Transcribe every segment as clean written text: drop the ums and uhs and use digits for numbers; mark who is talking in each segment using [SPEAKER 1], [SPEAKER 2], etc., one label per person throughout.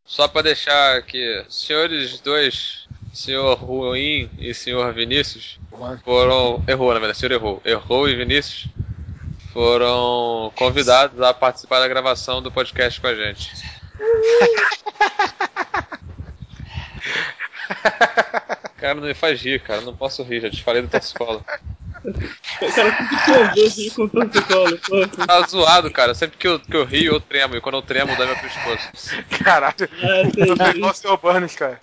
[SPEAKER 1] Só pra deixar aqui, senhores dois, senhor Ruim e senhor Vinícius, foram... Errou, na verdade, o senhor errou. Errou e Vinícius foram convidados a participar da gravação do podcast com a gente. Cara, não me faz rir, cara. Não posso rir, já te falei do torcicolo.
[SPEAKER 2] Cara, o que tem a ver rir com torcicolo?
[SPEAKER 1] Tá zoado, cara. Sempre que eu rio, eu tremo. E quando eu tremo, dá meu pescoço.
[SPEAKER 3] Caralho. É igual o seu Burns, cara.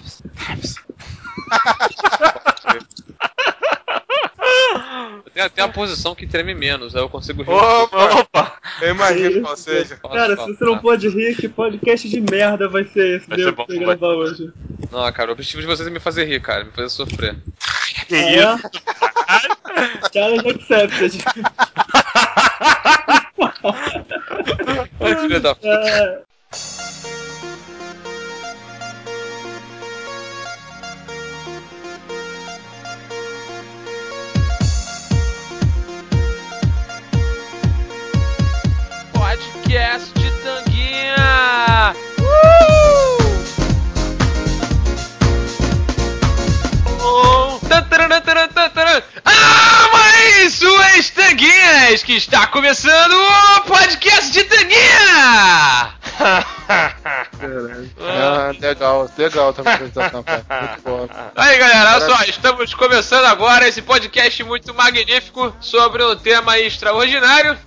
[SPEAKER 1] Tem a posição que treme menos, aí eu consigo rir.
[SPEAKER 3] Opa! Eu imagino qual seja.
[SPEAKER 2] Cara, se você não pode rir, que podcast de merda vai ser esse?
[SPEAKER 1] Vai ser bom,
[SPEAKER 2] que você gravar hoje?
[SPEAKER 1] Não, cara, o objetivo de vocês é me fazer rir, cara. Me fazer sofrer.
[SPEAKER 3] Que isso?
[SPEAKER 2] Challenge accepted.
[SPEAKER 1] Filho da puta. Podcast de Tanguinha! Mas suas Tanguinhas, que está começando o podcast de Tanguinha!
[SPEAKER 3] Legal tua apresentação, cara. Muito boa.
[SPEAKER 1] Aí, galera, olha só, estamos começando agora esse podcast muito magnífico sobre um tema extraordinário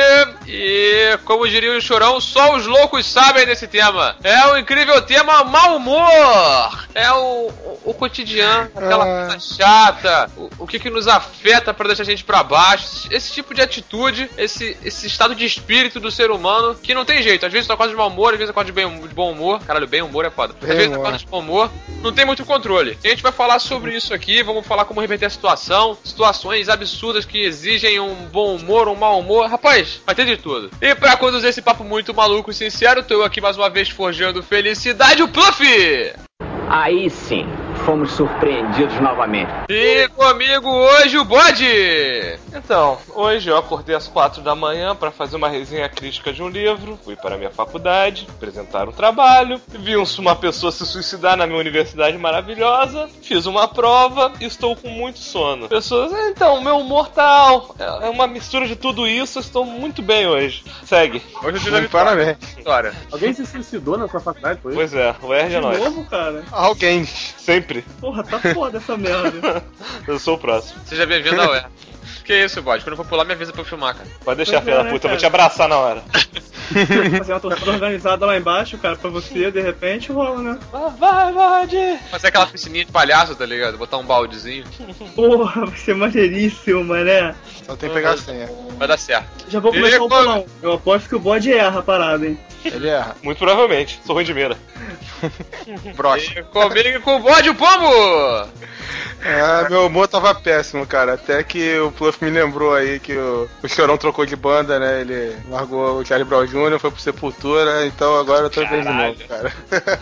[SPEAKER 1] e como diria o Chorão, só os loucos sabem desse tema. É o incrível tema mau humor. É o cotidiano, aquela coisa chata, o que nos afeta pra deixar a gente pra baixo, esse tipo de atitude, esse estado de espírito do ser humano que não tem jeito. Às vezes tu acorda de mau humor, às vezes tu acorda de bom humor. Caralho, bem humor é foda. Às vezes tu acorda de bom humor, não tem muito controle. E a gente vai falar sobre isso aqui, vamos falar como reverter a situação, situações absurdas que exigem um bom humor, um mau humor. Rapaz, vai ter de tudo. E pra conduzir esse papo muito maluco e sincero, tô eu aqui mais uma vez forjando felicidade, o Pluff!
[SPEAKER 4] Aí sim, fomos surpreendidos novamente.
[SPEAKER 1] E comigo hoje o Bode!
[SPEAKER 5] Então, hoje eu acordei às 4 da manhã para fazer uma resenha crítica de um livro, fui para a minha faculdade, apresentar um trabalho, vi uma pessoa se suicidar na minha universidade maravilhosa, fiz uma prova e estou com muito sono. Pessoas, então, meu humor tal, é uma mistura de tudo isso, eu estou muito bem hoje. Segue.
[SPEAKER 1] Hoje é o dia da vitória.
[SPEAKER 3] Parabéns.
[SPEAKER 1] Vitória.
[SPEAKER 6] Alguém se suicidou na sua faculdade, foi?
[SPEAKER 5] Pois é, o R é
[SPEAKER 2] De
[SPEAKER 5] nóis.
[SPEAKER 2] novo, cara?
[SPEAKER 3] Alguém.
[SPEAKER 5] Sempre.
[SPEAKER 2] Porra, tá foda essa merda.
[SPEAKER 5] Eu sou o próximo.
[SPEAKER 1] Seja bem-vindo ao E. Que isso, Bode? Quando eu for pular, me avisa pra eu filmar, cara.
[SPEAKER 5] Pode deixar,
[SPEAKER 2] Pois é,
[SPEAKER 5] filha da
[SPEAKER 2] né,
[SPEAKER 5] puta, eu vou
[SPEAKER 2] cara?
[SPEAKER 5] te abraçar na hora.
[SPEAKER 2] Fazer uma torcida organizada lá embaixo, cara, pra você, de repente rola, né?
[SPEAKER 5] Vai, Bode!
[SPEAKER 1] Fazer aquela piscininha de palhaço, tá ligado? Botar um baldezinho.
[SPEAKER 2] Porra, vai ser maneiríssimo, mané.
[SPEAKER 3] Só tem que pegar a senha.
[SPEAKER 1] Vai dar certo.
[SPEAKER 2] Já vou começar o bolão. Eu aposto que o bode erra a parada, hein?
[SPEAKER 3] Ele erra.
[SPEAKER 5] Muito provavelmente, sou ruim de mira.
[SPEAKER 3] Próximo.
[SPEAKER 1] E comigo e com o Bode, o pombo!
[SPEAKER 3] Meu humor tava péssimo, cara. Até que o Pluff me lembrou aí que o Chorão trocou de banda, né? Ele largou o Charlie Brown Jr., foi pro Sepultura, então agora eu tô bem de novo, cara.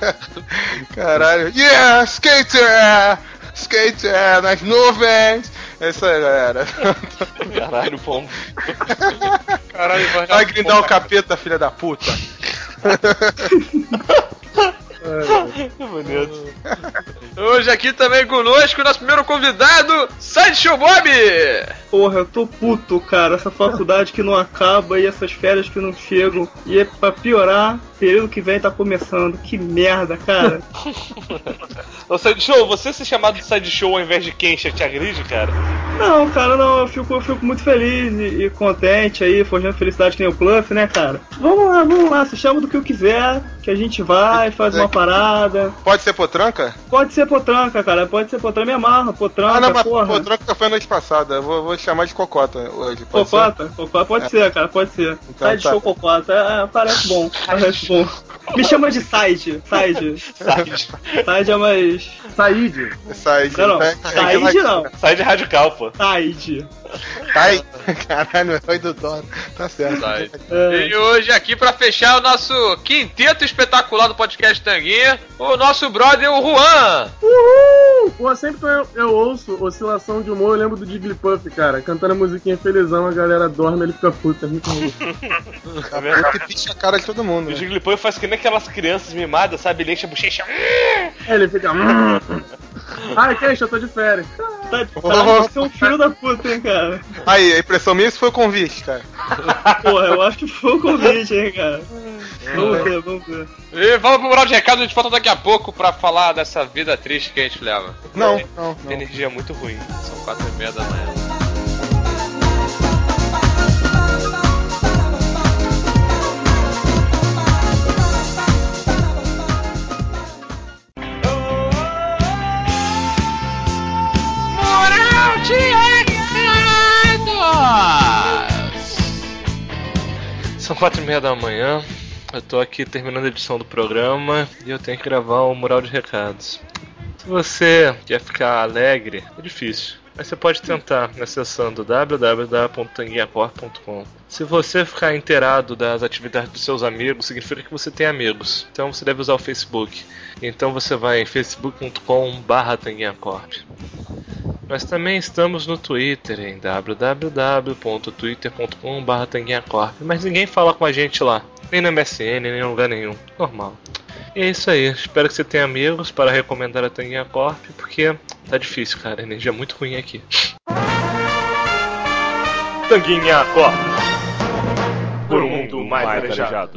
[SPEAKER 3] Caralho. Yeah, skater! Skater nas nuvens! É isso aí, galera.
[SPEAKER 5] Caralho, pombo.
[SPEAKER 1] Caralho,
[SPEAKER 3] Vai grindar o capeta, filha da puta.
[SPEAKER 5] Que bonito.
[SPEAKER 1] Hoje aqui também conosco, nosso primeiro convidado, Sideshow Bob!
[SPEAKER 2] Porra, eu tô puto, cara. Essa faculdade que não acaba e essas férias que não chegam. E é pra piorar, período que vem tá começando. Que merda, cara.
[SPEAKER 5] Ô, Sideshow, você ser chamado de Sideshow ao invés de Kensha te agride, cara?
[SPEAKER 2] Não, cara, não. Eu fico muito feliz e contente aí, forjando felicidade que nem o Pluff, né, cara? Vamos lá. Se chama do que eu quiser, que a gente vai, faz uma parada.
[SPEAKER 3] Pode ser potranca?
[SPEAKER 2] Pode ser potranca, cara. Pode ser potranca. Me amarra, potranca,
[SPEAKER 3] Não, mas
[SPEAKER 2] porra.
[SPEAKER 3] potranca foi a noite passada. Eu vou chamar de cocota hoje. Pode ser?
[SPEAKER 2] Cocota? Pode ser, cara, pode ser.
[SPEAKER 3] Então,
[SPEAKER 2] Side
[SPEAKER 3] tá.
[SPEAKER 2] show cocota, parece bom, parece bom. Me chama de Side. Side é mais...
[SPEAKER 6] Saíde.
[SPEAKER 3] Side.
[SPEAKER 2] Não, Side não.
[SPEAKER 5] Sai de radical, pô.
[SPEAKER 2] Side.
[SPEAKER 3] Ai, caralho, herói do Thor. Tá certo.
[SPEAKER 1] E hoje aqui pra fechar o nosso quinteto espetacular do podcast Tanguinha, o nosso brother, o Juan.
[SPEAKER 6] Uhul! Pô, sempre que eu ouço oscilação de humor, eu lembro do Jigglypuff, cara. cara. Cantando a musiquinha felizão, a galera dorme, ele fica puto. É muito ruim.
[SPEAKER 3] Puta e picha a cara de todo mundo.
[SPEAKER 5] O
[SPEAKER 3] Né?
[SPEAKER 5] Jigglypuff faz que nem aquelas crianças mimadas, sabe? Ele enche a bochecha.
[SPEAKER 6] Ele fica... Ai, queixa, eu tô de férias.
[SPEAKER 2] Você é um filho da puta, hein, cara.
[SPEAKER 3] Aí, a impressão minha, isso foi o convite, cara.
[SPEAKER 2] Porra, eu acho que foi o convite, hein, cara. Vamos ver.
[SPEAKER 1] E vamos pro mural de recado, a gente volta daqui a pouco pra falar dessa vida triste que a gente leva.
[SPEAKER 3] Não.
[SPEAKER 5] Energia muito ruim.
[SPEAKER 1] São 4h30 da manhã. Mural de recados!
[SPEAKER 5] São 4h30 da manhã. Eu tô aqui terminando a edição do programa e eu tenho que gravar um mural de recados. Se você quer ficar alegre, é difícil. Mas você pode tentar acessando www.tanguinhacorp.com. Se você ficar inteirado das atividades dos seus amigos, significa que você tem amigos. Então você deve usar o Facebook. Então você vai em facebook.com/tanguinhacorp. Nós também estamos no Twitter em www.twitter.com/tanguinhacorp. Mas ninguém fala com a gente lá. Nem no MSN, nem em lugar nenhum. Normal. E é isso aí. Espero que você tenha amigos para recomendar a Tanguinha Corp, porque tá difícil, cara. A energia é muito ruim aqui. Tanguinha Corp. Por um mundo mais arejado.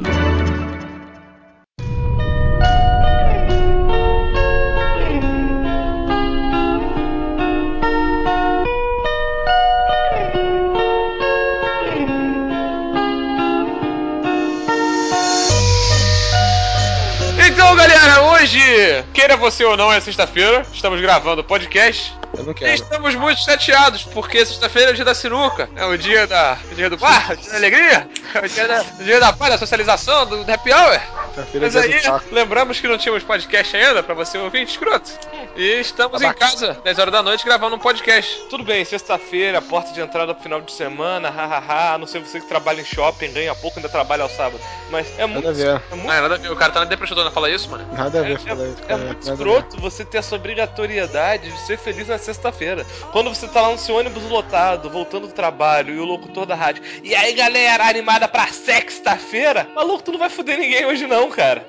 [SPEAKER 1] Então, galera, hoje, queira você ou não, é sexta-feira. Estamos gravando o podcast.
[SPEAKER 3] Eu não
[SPEAKER 1] E
[SPEAKER 3] quero.
[SPEAKER 1] estamos muito chateados, porque sexta-feira é o dia da sinuca. É o dia do bar, o dia da alegria. É o dia da paz, da socialização, do happy hour. Mas aí, lembramos que não tínhamos podcast ainda, pra você ouvir, escroto. E estamos em casa, 10 horas da noite, gravando um podcast.
[SPEAKER 5] Tudo bem, sexta-feira, porta de entrada pro final de semana, hahaha. Não sei você que trabalha em shopping, ganha pouco, ainda trabalha ao sábado. Mas é muito.
[SPEAKER 3] Nada a ver.
[SPEAKER 5] É muito,
[SPEAKER 1] Nada a ver, o cara tá na depressão, não fala isso, mano.
[SPEAKER 3] Nada a ver falar isso,
[SPEAKER 5] é
[SPEAKER 3] cara.
[SPEAKER 5] muito
[SPEAKER 3] Nada a ver.
[SPEAKER 5] escroto você ter essa obrigatoriedade de ser feliz na sexta-feira. Quando você tá lá no seu ônibus lotado, voltando do trabalho, e o locutor da rádio. E aí, galera, animada pra sexta-feira? Maluco, tu não vai foder ninguém hoje não, cara.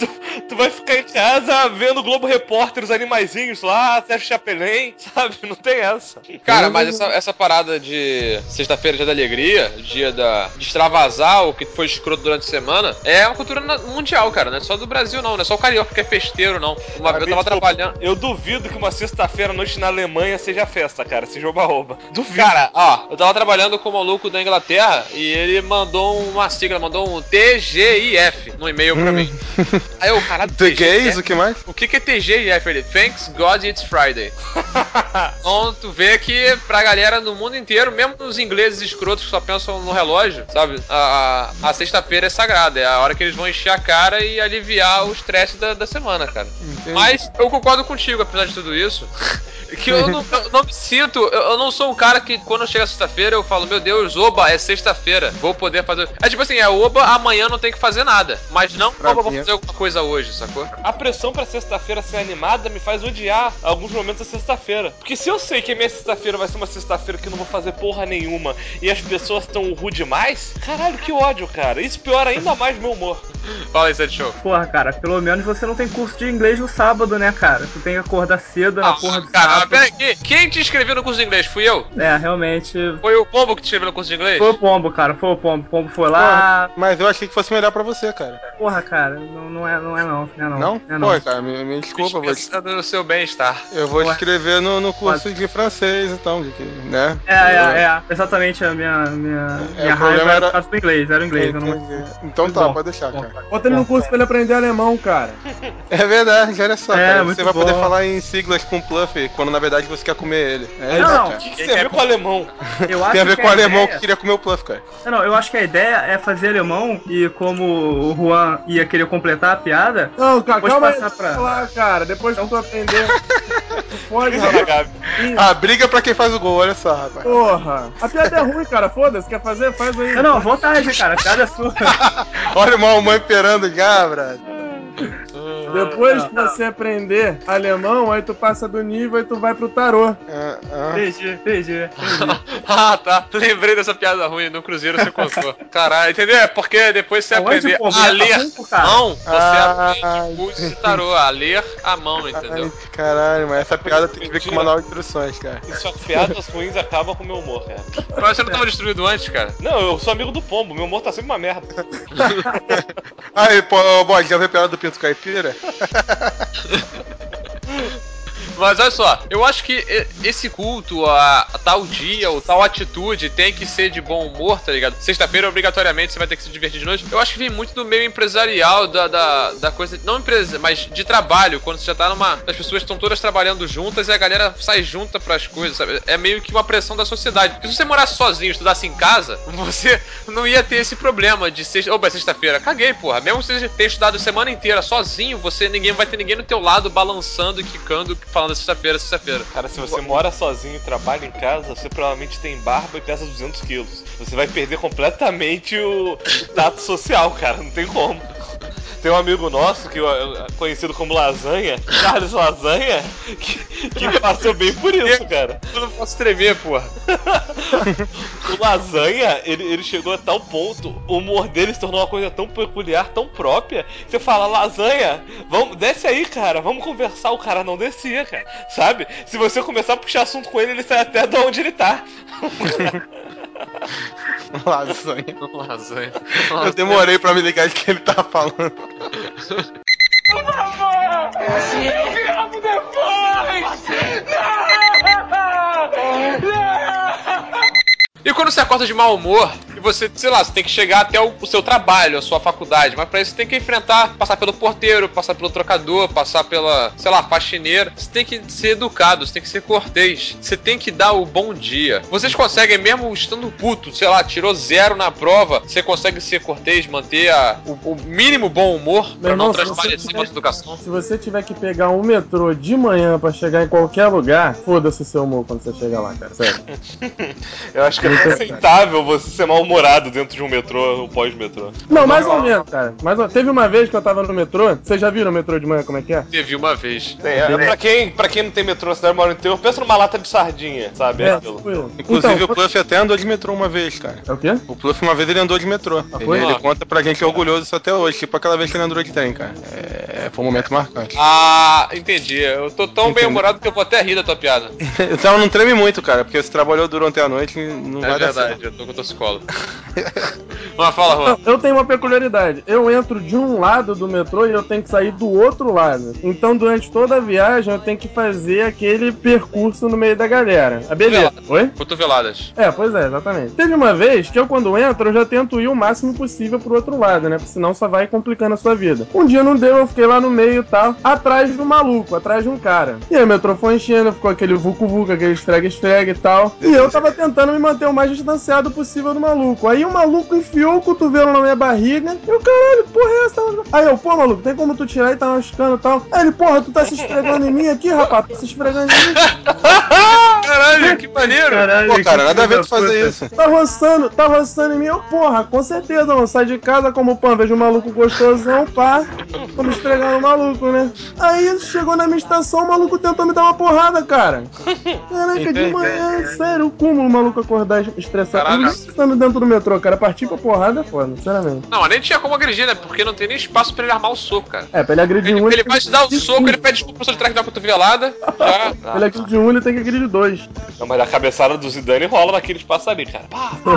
[SPEAKER 5] Tu vai ficar em casa vendo o Globo Repórter, os animaizinhos lá, Sérgio Chapelin, sabe? Não tem essa.
[SPEAKER 1] Cara, mas essa parada de sexta-feira, dia da alegria, dia de extravasar o que foi escroto durante a semana, é uma cultura mundial, cara. Não é só do Brasil, não. Não é só o carioca que é festeiro, não. Uma vez eu tava trabalhando.
[SPEAKER 5] Eu duvido que uma sexta-feira à noite na Alemanha seja festa, cara. Seja oba-oba. Duvido.
[SPEAKER 1] Cara, ó, eu tava trabalhando com um maluco da Inglaterra e ele mandou uma sigla, mandou um TGIF no e-mail pra mim. Aí eu, caralho,
[SPEAKER 3] The gays, o que mais?
[SPEAKER 1] O que é TGIF? Ele, Thanks God It's Friday. Então tu vê que pra galera no mundo inteiro, mesmo os ingleses escrotos que só pensam no relógio, sabe? A sexta-feira é sagrada, é a hora que eles vão encher a cara e aliviar o estresse da semana, cara.
[SPEAKER 3] Entendi.
[SPEAKER 1] Mas eu concordo contigo, apesar de tudo isso. Que eu não me sinto, eu não sou um cara que quando chega sexta-feira eu falo, meu Deus, oba, é sexta-feira, vou poder fazer. É tipo assim, é oba, amanhã não tem que fazer nada. Mas não, oba, vou fazer alguma coisa hoje, sacou?
[SPEAKER 5] A pressão pra sexta-feira ser animada me faz odiar alguns momentos da sexta-feira. Porque se eu sei que a minha sexta-feira vai ser uma sexta-feira que eu não vou fazer porra nenhuma e as pessoas estão rude demais, caralho, que ódio, cara. Isso piora ainda mais meu humor.
[SPEAKER 1] Fala aí, Sede Show.
[SPEAKER 2] Porra, cara, pelo menos você não tem curso de inglês no sábado, né, cara? Tu tem que acordar cedo na porra do
[SPEAKER 1] cara,
[SPEAKER 2] sábado.
[SPEAKER 1] peraí, quem te inscreveu no curso de inglês? Fui eu?
[SPEAKER 2] É, realmente.
[SPEAKER 1] Foi o Pombo que te inscreveu no curso de inglês?
[SPEAKER 2] Foi o Pombo, cara, foi o Pombo. O Pombo foi lá.
[SPEAKER 3] Porra, mas eu achei que fosse melhor pra você, cara.
[SPEAKER 2] Porra, cara, não é não.
[SPEAKER 3] Não?
[SPEAKER 2] É
[SPEAKER 3] Pô, cara, me desculpa, eu vou te...
[SPEAKER 1] Pensando no seu bem-estar.
[SPEAKER 3] Eu vou
[SPEAKER 2] Ué.
[SPEAKER 3] escrever no curso de francês, então, né?
[SPEAKER 2] É, exatamente a minha
[SPEAKER 3] o
[SPEAKER 2] raiva
[SPEAKER 3] problema
[SPEAKER 2] era
[SPEAKER 3] era-
[SPEAKER 2] por causa do inglês, era o inglês. Eu não...
[SPEAKER 3] Entendi. Então
[SPEAKER 2] Muito
[SPEAKER 3] tá,
[SPEAKER 2] bom.
[SPEAKER 3] pode deixar,
[SPEAKER 2] Bom.
[SPEAKER 3] cara.
[SPEAKER 6] Bota ele no curso pra ele aprender alemão, cara.
[SPEAKER 3] É verdade, olha só,
[SPEAKER 2] É,
[SPEAKER 3] cara.
[SPEAKER 2] muito
[SPEAKER 3] Você vai poder
[SPEAKER 2] bom.
[SPEAKER 3] falar em siglas com o Pluff, quando na verdade você quer comer ele. É isso,
[SPEAKER 2] Não,
[SPEAKER 5] O
[SPEAKER 3] cara.
[SPEAKER 5] que tem a ver com o alemão?
[SPEAKER 2] Eu acho
[SPEAKER 3] Tem a ver
[SPEAKER 2] que
[SPEAKER 3] com o alemão
[SPEAKER 2] ideia-
[SPEAKER 3] que queria comer o Pluff, cara.
[SPEAKER 2] Não, eu acho que a ideia é fazer alemão e como o Juan ia querer completar a piada,
[SPEAKER 6] Não, cara,
[SPEAKER 2] Depois
[SPEAKER 6] calma aí.
[SPEAKER 2] passar pra-
[SPEAKER 6] Lá, cara. Depois que tu aprender. Tu pode,
[SPEAKER 5] Isso,
[SPEAKER 6] rapaz.
[SPEAKER 5] Gabi.
[SPEAKER 3] Ah, briga pra quem faz o gol, olha só, rapaz.
[SPEAKER 6] Porra. A piada é ruim, cara. Foda-se. Quer fazer? Faz aí.
[SPEAKER 2] Não, vontade, cara, a piada é sua.
[SPEAKER 3] Olha o mal mãe imperando já, brother.
[SPEAKER 7] Depois que você aprender alemão, aí tu passa do nível e tu vai pro tarô.
[SPEAKER 2] Entendi.
[SPEAKER 1] Ah, tá. Lembrei dessa piada ruim. No Cruzeiro você contou. Caralho, entendeu? É porque depois você aprender a ler a mão, você aprende o de tarô. A ler a mão, entendeu?
[SPEAKER 3] Ai, caralho, mas essa piada tem que ver com o manual de instruções, cara.
[SPEAKER 5] E suas piadas ruins acabam com o meu humor, cara.
[SPEAKER 1] Mas você não tava destruído antes, cara?
[SPEAKER 5] Não, eu sou amigo do Pombo, meu humor tá sempre uma merda.
[SPEAKER 3] Aí, pô, bode, já viu a piada do Pinto Caipira?
[SPEAKER 1] Mas olha só, eu acho que esse culto a tal dia ou tal atitude tem que ser de bom humor, tá ligado? Sexta-feira, obrigatoriamente, você vai ter que se divertir de noite. Eu acho que vem muito do meio empresarial, da coisa, não empresa, mas de trabalho, quando você já tá as pessoas estão todas trabalhando juntas e a galera sai junta pras coisas, sabe? É meio que uma pressão da sociedade. Porque se você morasse sozinho, estudasse em casa, você não ia ter esse problema de sexta-feira. Caguei, porra. Mesmo se você ter estudado a semana inteira sozinho, ninguém vai ter ninguém do teu lado balançando, quicando, falando sexta-feira.
[SPEAKER 5] Cara, se você mora sozinho e trabalha em casa, você provavelmente tem barba e pesa 200 quilos. Você vai perder completamente o tato social, cara. Não tem como. Tem um amigo nosso, que conhecido como Lasanha, Charles Lasanha, que passou bem por isso, cara.
[SPEAKER 1] Eu não posso tremer, porra.
[SPEAKER 5] O Lasanha, ele chegou a tal ponto, o humor dele se tornou uma coisa tão peculiar, tão própria, que você fala, Lasanha, desce aí, cara, vamos conversar. O cara não descia, cara, sabe? Se você começar a puxar assunto com ele, ele sai até de onde ele tá.
[SPEAKER 3] Lasanha. Eu demorei pra me ligar de que ele tava falando.
[SPEAKER 8] Por favor! Eu gravo depois! Não!
[SPEAKER 1] E quando você acorda de mau humor, e você, sei lá, você tem que chegar até o seu trabalho, a sua faculdade, mas pra isso você tem que enfrentar, passar pelo porteiro, passar pelo trocador, passar pela, sei lá, faxineira. Você tem que ser educado, você tem que ser cortês, você tem que dar o bom dia. Vocês conseguem, mesmo estando puto, sei lá, tirou 0 na prova, você consegue ser cortês, manter o mínimo bom humor pra não transparecer contra a educação?
[SPEAKER 7] Se você tiver que pegar um metrô de manhã pra chegar em qualquer lugar, foda-se o seu humor quando você chegar lá, cara, sério.
[SPEAKER 5] Eu acho que é aceitável você ser mal-humorado dentro de um metrô ou pós-metrô.
[SPEAKER 7] Não, mais ou menos, cara. Teve uma vez que eu tava no metrô. Vocês já viram o metrô de manhã, como é que é?
[SPEAKER 1] Teve uma vez.
[SPEAKER 5] Pra quem não tem metrô na cidade mora no interior, pensa numa lata de sardinha, sabe?
[SPEAKER 3] Inclusive, o Pluff até andou de metrô uma vez, cara.
[SPEAKER 7] É o quê?
[SPEAKER 3] O Pluff uma vez ele andou de metrô. Ele conta pra gente que é orgulhoso isso até hoje. Tipo aquela vez que ele andou de trem, cara. Foi um momento marcante.
[SPEAKER 1] Ah, entendi. Eu tô tão bem-humorado que eu vou até rir da tua piada.
[SPEAKER 3] Então não treme muito, cara, porque você trabalhou durante a noite não vai dar certo.
[SPEAKER 1] Eu tô com psicólogo. Mas fala, Juan.
[SPEAKER 7] Eu tenho uma peculiaridade. Eu entro de um lado do metrô e eu tenho que sair do outro lado. Então, durante toda a viagem, eu tenho que fazer aquele percurso no meio da galera. A beleza. Oi?
[SPEAKER 1] Cotoveladas.
[SPEAKER 7] Pois é, exatamente. Teve uma vez que eu, quando entro, eu já tento ir o máximo possível pro outro lado, né? Porque senão só vai complicando a sua vida. Um dia não deu, eu fiquei lá no meio e tal, atrás do maluco, atrás de um cara. E aí o metrô foi enchendo, ficou aquele vucu-vucu, aquele esfrega-esfrega e tal. E eu tava tentando me manter o mais distanciado possível do maluco. Aí o maluco enfiou o cotovelo na minha barriga. E eu, caralho, porra é essa? Aí eu, pô, maluco, tem como tu tirar e tá machucando e tal? Aí ele, porra, tu tá se esfregando em mim aqui, rapaz? Tá se esfregando em mim?
[SPEAKER 1] Caralho, que maneiro!
[SPEAKER 3] Caralho, pô, cara, nada a ver tu fazer isso.
[SPEAKER 7] Tá roçando em mim? Eu, porra, com certeza, mano. Sai de casa como pão, vejo um maluco gostosão, pá. Vamos esfregar no maluco, né? Aí chegou na minha estação, o maluco tentou me dar uma porrada, cara. Caraca, de manhã, sério, como o maluco acordar estressado?
[SPEAKER 1] Caralho.
[SPEAKER 7] Estando dentro do metrô, cara, partir pra porrada é foda, sinceramente.
[SPEAKER 1] Não, mas nem tinha como agredir, né? Porque não tem nem espaço pra ele armar o soco, cara.
[SPEAKER 7] Pra ele agredir um...
[SPEAKER 1] Ele vai te dar o soco, ele pede desculpa pro professor de trás da cotovelada, já...
[SPEAKER 7] Pra ele agredir um, ele tem que agredir 2.
[SPEAKER 5] Não, mas a cabeçada do Zidane rola naquele espaço ali, cara.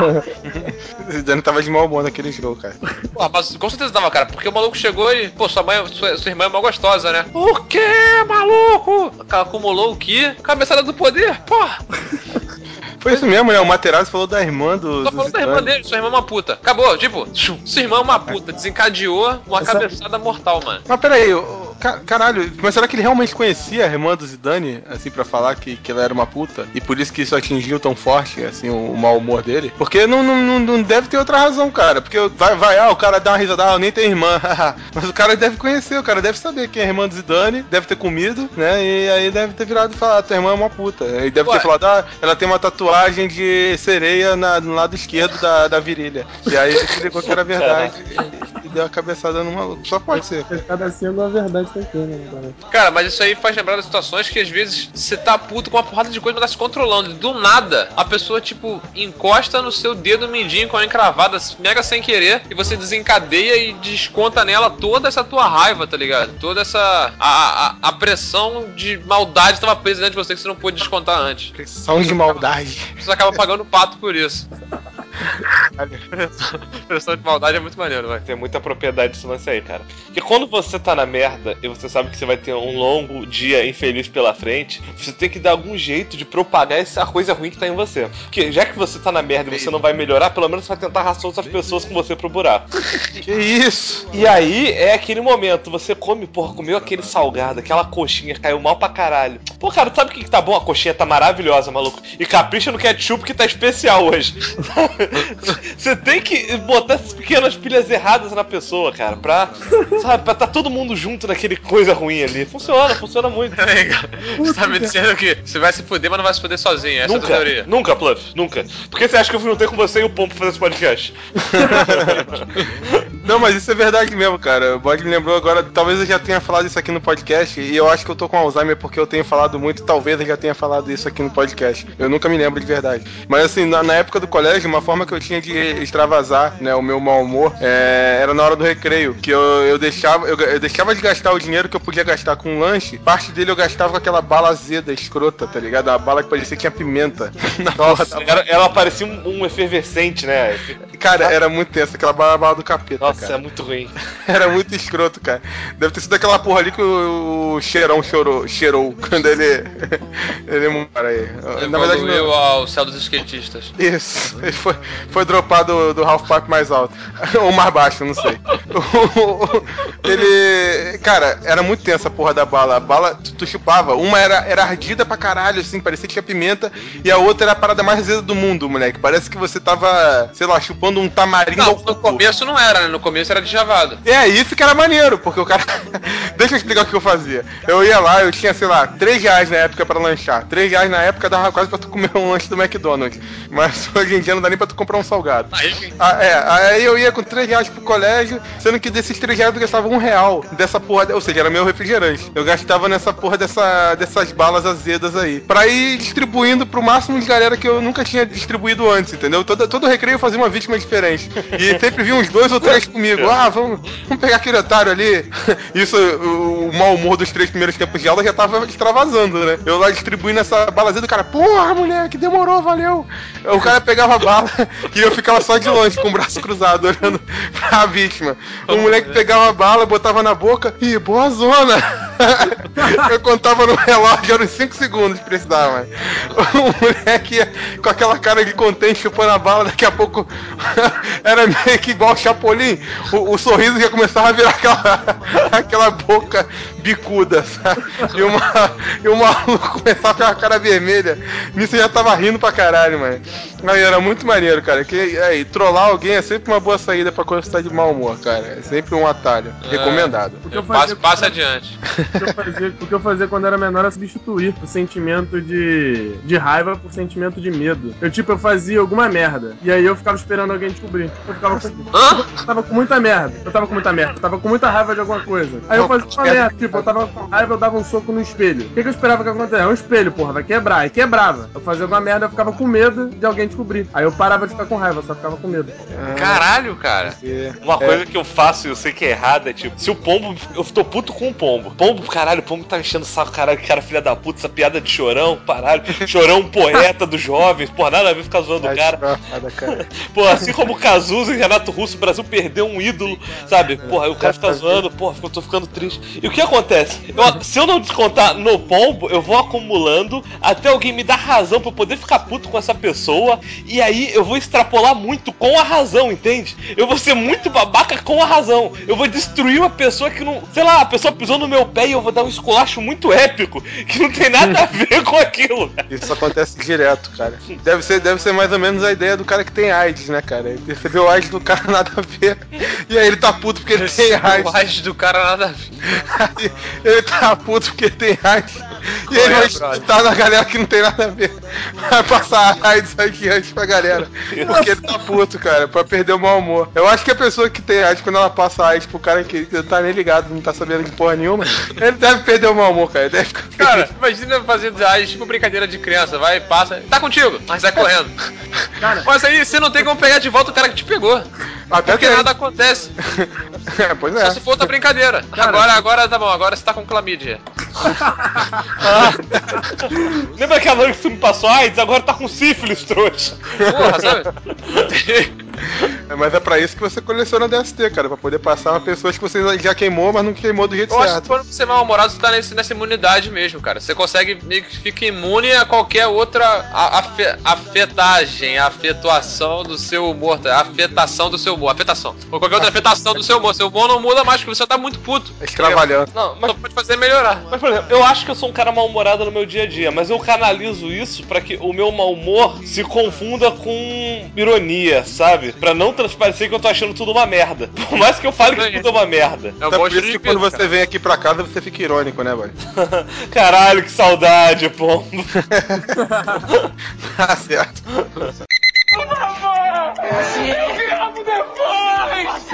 [SPEAKER 3] O Zidane tava de mau humor naquele jogo, cara.
[SPEAKER 1] Pô, mas com certeza tava, cara, porque o maluco chegou e, pô, sua irmã é mó gostosa, né? O quê, maluco? Acumulou o quê? Cabeçada do poder? Porra!
[SPEAKER 3] Foi isso mesmo, né? O Materazzi falou da irmã do...
[SPEAKER 1] Tô falando da irmã dele, sua irmã é uma puta. Acabou, tipo, sua irmã é uma puta. Desencadeou uma cabeçada mortal, mano.
[SPEAKER 3] Mas peraí, caralho, mas será que ele realmente conhecia a irmã do Zidane, assim, pra falar que ela era uma puta? E por isso que isso atingiu tão forte, assim, o mau humor dele? Porque não deve ter outra razão, cara. Porque o cara dá uma risada, eu nem tenho irmã. Mas o cara deve conhecer, o cara deve saber quem é a irmã do Zidane, deve ter comido, né? E aí deve ter virado e falar, tua irmã é uma puta. E deve ter falado, ela tem uma tatuagem de sereia no lado esquerdo da virilha. E aí ele ligou que era verdade. deu a cabeçada no maluco. Só pode ser.
[SPEAKER 7] Cada cena, a verdade tem que, né, cara?
[SPEAKER 1] Cara, mas isso aí faz lembrar das situações que às vezes você tá puto com uma porrada de coisa, mas tá se controlando. Do nada, a pessoa, tipo, encosta no seu dedo mindinho com a encravada, mega sem querer, e você desencadeia e desconta nela toda essa tua raiva, tá ligado? Toda essa... A pressão de maldade tava presa dentro de você que você não pôde descontar antes.
[SPEAKER 3] Pressão de maldade.
[SPEAKER 1] Você acaba pagando pato por isso. Pressão de maldade é muito maneiro, vai.
[SPEAKER 5] Tem muita propriedade esse lance aí, cara. Porque quando você tá na merda e você sabe que você vai ter um longo dia infeliz pela frente, você tem que dar algum jeito de propagar essa coisa ruim que tá em você. Porque já que você tá na merda e você não vai melhorar, pelo menos você vai tentar arrastar outras pessoas com você pro buraco.
[SPEAKER 3] Que isso?
[SPEAKER 5] E aí é aquele momento, você come, porra, comeu aquele salgado, aquela coxinha, caiu mal pra caralho. Pô, cara, sabe o que tá bom? A coxinha tá maravilhosa, maluco. E capricha no ketchup que tá especial hoje. Você tem que botar essas pequenas pilhas erradas na pessoa, cara, pra tá todo mundo junto naquele coisa ruim ali. Funciona muito.
[SPEAKER 1] Você tá me dizendo que você vai se fuder, mas não vai se fuder sozinho. Essa
[SPEAKER 5] Nunca,
[SPEAKER 1] é a teoria.
[SPEAKER 5] nunca, Pluff, nunca. Por que você acha que eu fui juntar com você e o Pombo pra fazer esse podcast?
[SPEAKER 3] Não, mas isso é verdade mesmo, cara. O Bode me lembrou agora, talvez eu já tenha falado isso aqui no podcast, e eu acho que eu tô com Alzheimer porque eu tenho falado muito, talvez eu já tenha falado isso aqui no podcast. Eu nunca me lembro de verdade. Mas assim, na época do colégio, uma forma que eu tinha de extravasar, né, o meu mau humor, era na hora do recreio, que eu deixava de gastar o dinheiro que eu podia gastar com um lanche, parte dele eu gastava com aquela bala azeda, escrota, tá ligado? A bala que parecia que tinha pimenta.
[SPEAKER 5] Nossa, ela parecia um efervescente, né?
[SPEAKER 3] Cara, era muito tenso, aquela bala do capeta.
[SPEAKER 5] Nossa,
[SPEAKER 3] cara.
[SPEAKER 5] é muito ruim.
[SPEAKER 3] Era muito escroto, cara. Deve ter sido aquela porra ali que o Cheirão cheirou quando ele mora aí.
[SPEAKER 1] Na verdade, não... ao céu dos skatistas.
[SPEAKER 3] Isso. Ele foi dropado do half pipe mais alto. Ou mais baixo, não sei. Ele... Cara, era muito tensa a porra da bala. A bala, tu chupava. Uma era ardida pra caralho, assim, parecia que tinha pimenta. E a outra era a parada mais azeda do mundo, moleque. Parece que você tava, sei lá, chupando um tamarindo ao
[SPEAKER 1] no começo não era, né? No começo era de javado.
[SPEAKER 3] É, isso que era maneiro, porque o cara... Deixa eu explicar o que eu fazia. Eu ia lá, eu tinha, sei lá, R$3 na época pra lanchar. R$3 na época dava quase pra tu comer um lanche do McDonald's. Mas hoje em dia não dá nem pra tu comprar um salgado. Aí eu ia com R$3 pro colégio, sendo que desses R$3 eu gastava R$1 dessa porra, ou seja, era meu refrigerante. Eu gastava nessa porra dessas balas azedas aí. Pra ir distribuindo pro máximo de galera que eu nunca tinha distribuído antes, entendeu? Todo recreio eu fazia uma vítima diferente. E sempre vinha uns 2 ou 3 comigo. Ah, vamos pegar aquele otário ali. Isso, o mau humor dos 3 primeiros tempos de aula já tava extravasando, né? Eu lá distribuindo essa balazinha do cara, porra, moleque, demorou, valeu. O cara pegava a bala e eu ficava só de longe, com o braço cruzado, olhando pra vítima. O moleque pegava a bala, botava na boca e boa zona. Eu contava no relógio, eram 5 segundos que precisava. O moleque ia com aquela cara de contente, chupando a bala, daqui a pouco era meio que igual o Chapolin. O sorriso já começava a virar aquela boca bicuda, sabe? E o maluco começava a ficar com a cara vermelha. Nisso eu já tava rindo pra caralho, mano. Aí era muito maneiro, cara. Trollar alguém é sempre uma boa saída pra quando você tá de mau humor, cara. É sempre um atalho. Recomendado.
[SPEAKER 1] Passa adiante.
[SPEAKER 7] O que eu fazia quando era menor era substituir o sentimento de raiva por sentimento de medo. Eu fazia alguma merda. E aí eu ficava esperando alguém descobrir. Eu tava com muita merda. Eu tava com muita raiva de alguma coisa. Aí eu fazia uma merda. Eu tava com raiva, eu dava um soco no espelho. O que eu esperava que acontecesse? É um espelho, porra, vai quebrar. E quebrava. Eu fazia alguma merda, eu ficava com medo de alguém descobrir. Aí eu parava de ficar com raiva, só ficava com medo.
[SPEAKER 1] Caralho, cara.
[SPEAKER 5] Uma coisa que eu faço e eu sei que é errada é tipo, se o pombo. Eu tô puto com o pombo. Caralho, o pombo tá enchendo o saco, caralho, que cara filha da puta, essa piada de Chorão, caralho. Chorão, poeta dos jovens, porra, nada a ver ficar zoando o cara. Pô, assim como o Cazuza e Renato Russo, o Brasil perdeu um ídolo, sabe? Porra, o cara fica zoando, porra, eu tô ficando triste. E o que acontece? Se eu não descontar no pombo, eu vou acumulando até alguém me dar razão pra eu poder ficar puto com essa pessoa. E aí eu vou extrapolar muito com a razão, entende? Eu vou ser muito babaca com a razão. Eu vou destruir uma pessoa que não... Sei lá, a pessoa pisou no meu pé e eu vou dar um esculacho muito épico que não tem nada a ver com aquilo.
[SPEAKER 3] Isso acontece direto, cara. Deve ser mais ou menos a ideia do cara que tem AIDS, né, cara? Ele percebeu o AIDS do cara nada a ver. E aí ele tá puto porque ele tem AIDS.
[SPEAKER 1] O AIDS do cara nada a ver.
[SPEAKER 3] Ele tá puto porque ele tem AIDS. E ele vai estar na galera que não tem nada a ver. Vai passar AIDS adiante pra galera. Porque ele tá puto, cara, pra perder o mau humor. Eu acho que a pessoa que tem AIDS, quando ela passa AIDS pro cara que não tá nem ligado, não tá sabendo de porra nenhuma, ele deve perder o mau humor, cara. Ele deve ficar feliz.
[SPEAKER 1] Cara, imagina fazer AIDS tipo brincadeira de criança. Vai, passa, tá contigo, mas sai correndo.
[SPEAKER 7] Cara,
[SPEAKER 1] Mas aí você não tem como pegar de volta o cara que te pegou.
[SPEAKER 3] Até
[SPEAKER 1] Porque
[SPEAKER 3] tem.
[SPEAKER 1] nada acontece.
[SPEAKER 3] Pois
[SPEAKER 1] Só
[SPEAKER 3] é.
[SPEAKER 1] se for outra brincadeira.
[SPEAKER 7] Cara,
[SPEAKER 1] Agora tá bom, agora você tá com clamídia.
[SPEAKER 5] Lembra aquela hora que tu me passou AIDS? Agora tá com sífilis, trouxa.
[SPEAKER 1] Porra, sabe?
[SPEAKER 3] Mas é pra isso que você coleciona DST, cara, pra poder passar pessoas que você já queimou, mas não queimou do jeito
[SPEAKER 1] Eu acho que
[SPEAKER 3] certo.
[SPEAKER 1] quando você é mal-humorado, você tá nessa imunidade mesmo, cara. Você consegue meio que fica imune a qualquer outra afetação do seu humor, tá? Afetação do seu humor, afetação. Ou qualquer outra afetação do seu humor. Seu humor não muda mais porque você tá muito puto.
[SPEAKER 3] É extravagante.
[SPEAKER 5] Não, mas
[SPEAKER 1] Só pode fazer melhorar.
[SPEAKER 5] Mas, por exemplo, eu acho que eu sou um cara mal-humorado no meu dia a dia, mas eu canalizo isso pra que o meu mau humor se confunda com ironia, sabe? Pra não transparecer que eu tô achando tudo uma merda. Por mais que eu fale que tudo é uma merda.
[SPEAKER 1] É um
[SPEAKER 3] Então,
[SPEAKER 1] bom
[SPEAKER 3] por
[SPEAKER 1] estilo
[SPEAKER 3] isso
[SPEAKER 1] de
[SPEAKER 3] que quando
[SPEAKER 1] vida,
[SPEAKER 3] você
[SPEAKER 1] cara.
[SPEAKER 3] vem aqui pra casa, você fica irônico, né, velho?
[SPEAKER 5] Caralho, que saudade, pombo.
[SPEAKER 3] Tá certo.
[SPEAKER 8] Por favor! Eu me amo depois!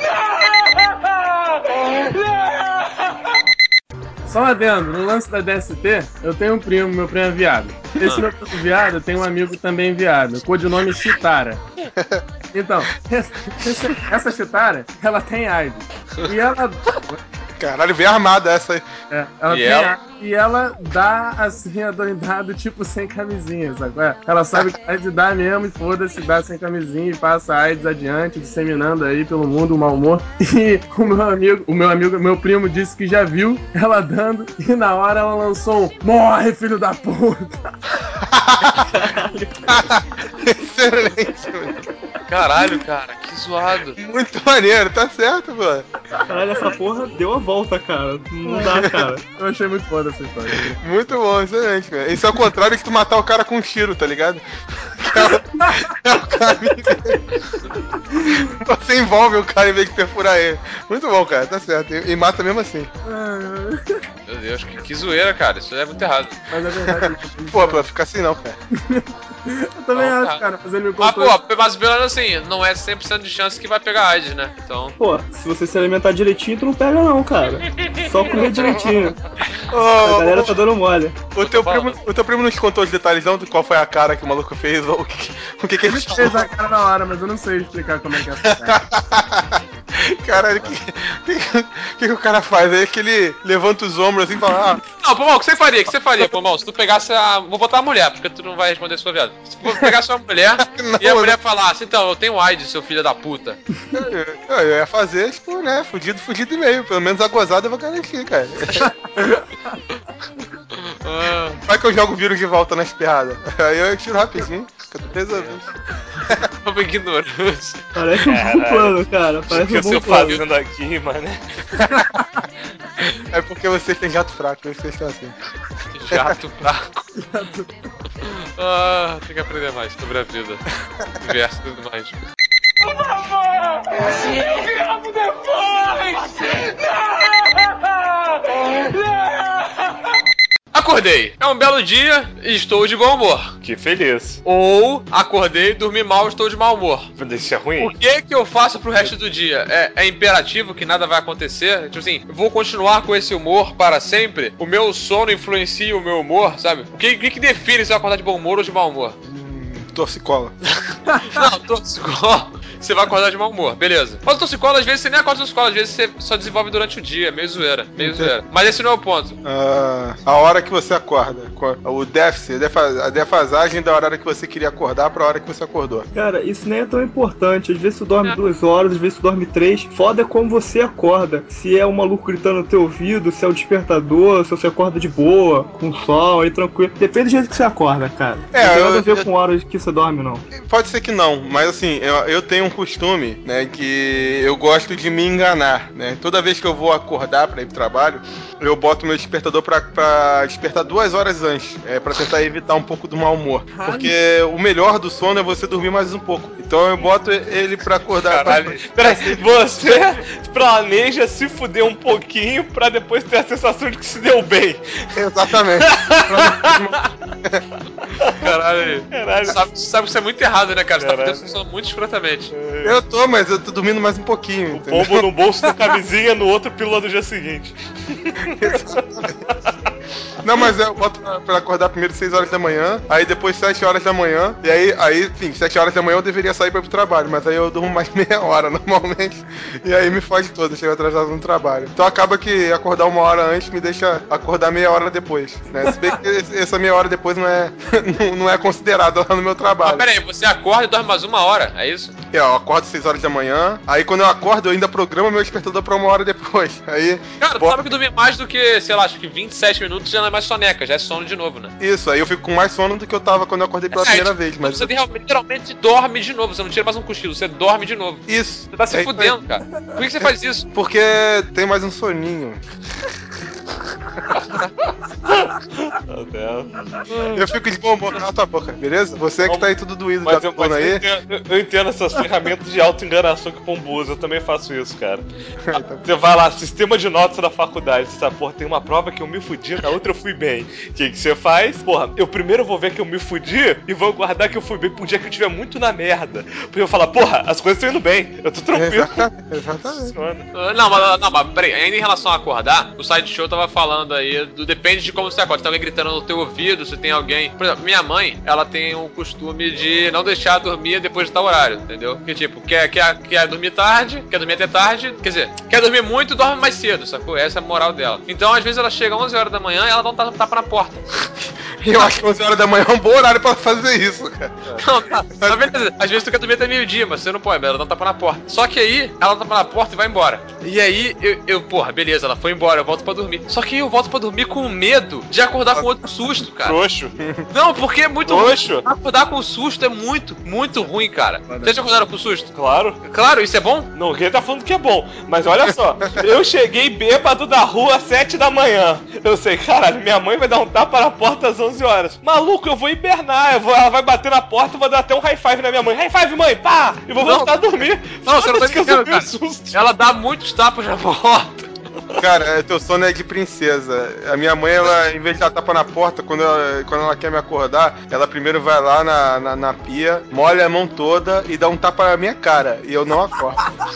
[SPEAKER 8] Não!
[SPEAKER 7] só um adendo, no lance da DST, eu tenho um primo, meu primo é viado. Esse meu primo viado tem um amigo também viado, codinome Chitara. Então, essa Chitara, ela tem AIDS. E ela...
[SPEAKER 3] Caralho, bem armada essa aí.
[SPEAKER 7] Ela
[SPEAKER 1] E
[SPEAKER 7] tem
[SPEAKER 1] ela?
[SPEAKER 7] AIDS e ela dá assim, adoidado, tipo, sem camisinha, sabe? Ela sabe que AIDS dá mesmo e foda-se, dá sem camisinha e passa AIDS adiante, disseminando aí pelo mundo o mau humor. E meu primo disse que já viu ela dando e na hora ela lançou um "Morre, filho da puta!"
[SPEAKER 3] Excelente, mano.
[SPEAKER 1] Caralho, cara, que zoado.
[SPEAKER 3] Muito maneiro, tá certo, mano.
[SPEAKER 2] Caralho, essa porra deu a volta, cara. Não dá, cara.
[SPEAKER 7] Eu achei muito foda essa história.
[SPEAKER 3] Muito bom, excelente, cara. Isso é o contrário de tu matar o cara com um tiro, tá ligado? É o caminho. Você envolve o cara em vez de perfurar ele. Muito bom, cara, tá certo. E mata mesmo assim.
[SPEAKER 1] Meu Deus, que zoeira, cara. Isso é muito errado.
[SPEAKER 7] Mas é verdade.
[SPEAKER 3] Pô, pra ficar assim não, cara.
[SPEAKER 7] Eu também
[SPEAKER 1] Não,
[SPEAKER 7] acho, cara, mas ele me
[SPEAKER 1] Ah,
[SPEAKER 7] contou.
[SPEAKER 1] pô, mas pelo menos assim, não é 100% de chance que vai pegar AIDS, né? Então.
[SPEAKER 2] Pô, se você se alimentar direitinho, tu não pega não, cara. Só comer direitinho. A
[SPEAKER 3] Ô,
[SPEAKER 2] galera tá dando mole.
[SPEAKER 3] o teu primo não te contou os detalhes não de qual foi a cara que o maluco fez ou o que ele
[SPEAKER 7] Ele
[SPEAKER 3] falou.
[SPEAKER 7] fez a cara na hora, mas eu não sei explicar como é que é essa cara.
[SPEAKER 3] Caralho, o que o cara faz? Aí que ele levanta os ombros assim e fala,
[SPEAKER 1] Não, Pomão, o que você faria? O que você faria, Pomão? Se tu pegasse a. Vou botar a mulher, porque tu não vai responder se for viado. Se tu pegasse uma mulher e a mulher falasse, então, eu tenho AIDS, seu filho da puta.
[SPEAKER 3] eu ia fazer, tipo, né, fudido e meio. Pelo menos a gozada eu vou garantir, cara. Vai que eu jogo o vírus de volta na espirrada. Aí eu tiro rapidinho, fica tudo resolvido.
[SPEAKER 1] Uma ignorância.
[SPEAKER 2] Parece um bom plano, cara.
[SPEAKER 5] O
[SPEAKER 2] Parece
[SPEAKER 5] que
[SPEAKER 2] um
[SPEAKER 5] eu
[SPEAKER 2] bom
[SPEAKER 5] estou
[SPEAKER 2] plano.
[SPEAKER 5] fazendo aqui, mano?
[SPEAKER 3] É porque vocês têm jato fraco, por isso que vocês estão assim.
[SPEAKER 1] Jato fraco. Tem que aprender mais sobre a vida. Universo e tudo mais.
[SPEAKER 8] Por favor! Eu me amo depois! Não!
[SPEAKER 1] Acordei. É um belo dia e estou de bom humor.
[SPEAKER 5] Que feliz.
[SPEAKER 1] Ou acordei, dormi mal e estou de mau humor.
[SPEAKER 5] Isso é ruim?
[SPEAKER 1] O que eu faço pro resto do dia? É imperativo que nada vai acontecer? Tipo assim, eu vou continuar com esse humor para sempre? O meu sono influencia o meu humor, sabe? O que define se eu acordar de bom humor ou de mau humor?
[SPEAKER 3] Torcicola.
[SPEAKER 1] Não, torcicola. Você vai acordar de mau humor, beleza. Mas torcicola, às vezes você nem acorda torcicola, às vezes você só desenvolve durante o dia, meio zoeira. Mas esse não é o ponto.
[SPEAKER 3] A hora que você acorda. O déficit, a defasagem da hora que você queria acordar pra hora que você acordou.
[SPEAKER 2] Cara, isso nem é tão importante. Às vezes tu dorme 2 horas, às vezes tu dorme 3. Foda é como você acorda. Se é um maluco gritando no teu ouvido, se é o despertador, se você acorda de boa, com sol, aí tranquilo. Depende do jeito que você acorda, cara. Não tem nada a ver com horas que você dorme, não.
[SPEAKER 3] Pode ser que não, mas assim, eu tenho costume, né, que eu gosto de me enganar, né? Toda vez que eu vou acordar pra ir pro trabalho, eu boto meu despertador pra despertar 2 horas antes, pra tentar evitar um pouco do mau humor. Porque o melhor do sono é você dormir mais um pouco. Então eu boto ele pra acordar.
[SPEAKER 5] Caralho. Peraí, você planeja se fuder um pouquinho pra depois ter a sensação de que se deu bem.
[SPEAKER 3] Exatamente.
[SPEAKER 1] Caralho. Sabe que isso é muito errado, né, cara? Você tá fazendo função muito escrotamente.
[SPEAKER 3] Mas eu tô dormindo mais um pouquinho.
[SPEAKER 5] O pombo no bolso da camisinha, no outro pílula do dia seguinte.
[SPEAKER 3] Não, mas eu boto pra acordar primeiro 6 horas da manhã, aí depois 7 horas da manhã, e aí, enfim, 7 horas da manhã eu deveria sair pra ir pro trabalho, mas aí eu durmo mais meia hora normalmente, e aí me fode todo, eu chego atrasado no trabalho. Então acaba que acordar 1 hora antes me deixa acordar meia hora depois, né? Se bem que essa meia hora depois não é considerada lá no meu trabalho.
[SPEAKER 1] Mas peraí, você acorda e dorme mais 1 hora, é isso?
[SPEAKER 3] Eu acordo 6 horas da manhã, aí quando eu acordo eu ainda programo meu despertador pra 1 hora depois. Aí,
[SPEAKER 1] cara, tu sabe que dormir mais do que, sei lá, acho que 27 minutos já não é mais soneca, já é sono de novo, né?
[SPEAKER 3] Isso, aí eu fico com mais sono do que eu tava quando eu acordei pela primeira vez. Mas
[SPEAKER 1] você literalmente dorme de novo, você não tira mais um cochilo, você dorme de novo.
[SPEAKER 3] Isso.
[SPEAKER 1] Você tá se fudendo, cara. Por que você faz isso?
[SPEAKER 3] Porque tem mais um soninho.
[SPEAKER 5] Meu Deus.
[SPEAKER 3] Eu fico de bom humor, cala tua boca, beleza? Você que tá aí tudo doído da porra aí.
[SPEAKER 5] Eu entendo essas ferramentas de auto-enganação que o pombo usa, eu também faço isso, cara. Você vai lá, sistema de notas da faculdade, você sabe, porra, tem uma prova que eu me fudi, na outra eu fui bem. O que você faz? Porra, eu primeiro vou ver que eu me fudi e vou guardar que eu fui bem pro dia que eu tiver muito na merda. Porque eu falar, porra, as coisas estão indo bem, eu tô tranquilo.
[SPEAKER 3] Exatamente.
[SPEAKER 1] Não, mas peraí, ainda em relação a acordar, o Sideshow tava falando aí, depende de como você acorda. Se tem alguém gritando no teu ouvido, se tem alguém... Por exemplo, minha mãe, ela tem um costume de não deixar dormir depois de tal horário, entendeu? Que tipo, quer dormir tarde, quer dormir até tarde, quer dizer, quer dormir muito e dorme mais cedo, sacou? Essa é a moral dela. Então, às vezes ela chega às 11 horas da manhã e ela dá um tapa na porta.
[SPEAKER 3] Eu acho que 11 horas da manhã é um bom horário pra fazer isso, cara.
[SPEAKER 1] Não, tá beleza. Às vezes tu quer dormir até meio-dia, mas você não pode, ela dá um tapa na porta. Só que aí, ela dá um tapa na porta e vai embora. E aí, porra, beleza, ela foi embora, eu volto pra dormir. Só que eu volto pra dormir com medo de acordar com outro susto, cara.
[SPEAKER 5] Frouxo.
[SPEAKER 1] Não, porque é muito
[SPEAKER 5] Frouxo.
[SPEAKER 1] ruim. Acordar com susto é muito, muito ruim, cara. Vocês já acordaram com susto?
[SPEAKER 5] Claro.
[SPEAKER 1] Claro, isso é bom?
[SPEAKER 5] Não, quem tá falando que é bom. Mas olha só, eu cheguei bêbado da rua às 7 da manhã. Eu sei, caralho, minha mãe vai dar um tapa na porta às 11 horas. Maluco, eu vou hibernar. Ela vai bater na porta e vou dar até um high five na minha mãe. High five, mãe, pá! E vou voltar a dormir.
[SPEAKER 1] Não, você não tá entendendo, cara.
[SPEAKER 5] Susto.
[SPEAKER 1] Ela dá muitos tapas na porta.
[SPEAKER 3] Cara, teu sono é de princesa. A minha mãe, ela, em vez de dar tapa na porta, quando ela quer me acordar, ela primeiro vai lá na pia, molha a mão toda e dá um tapa na minha cara. E eu não acordo.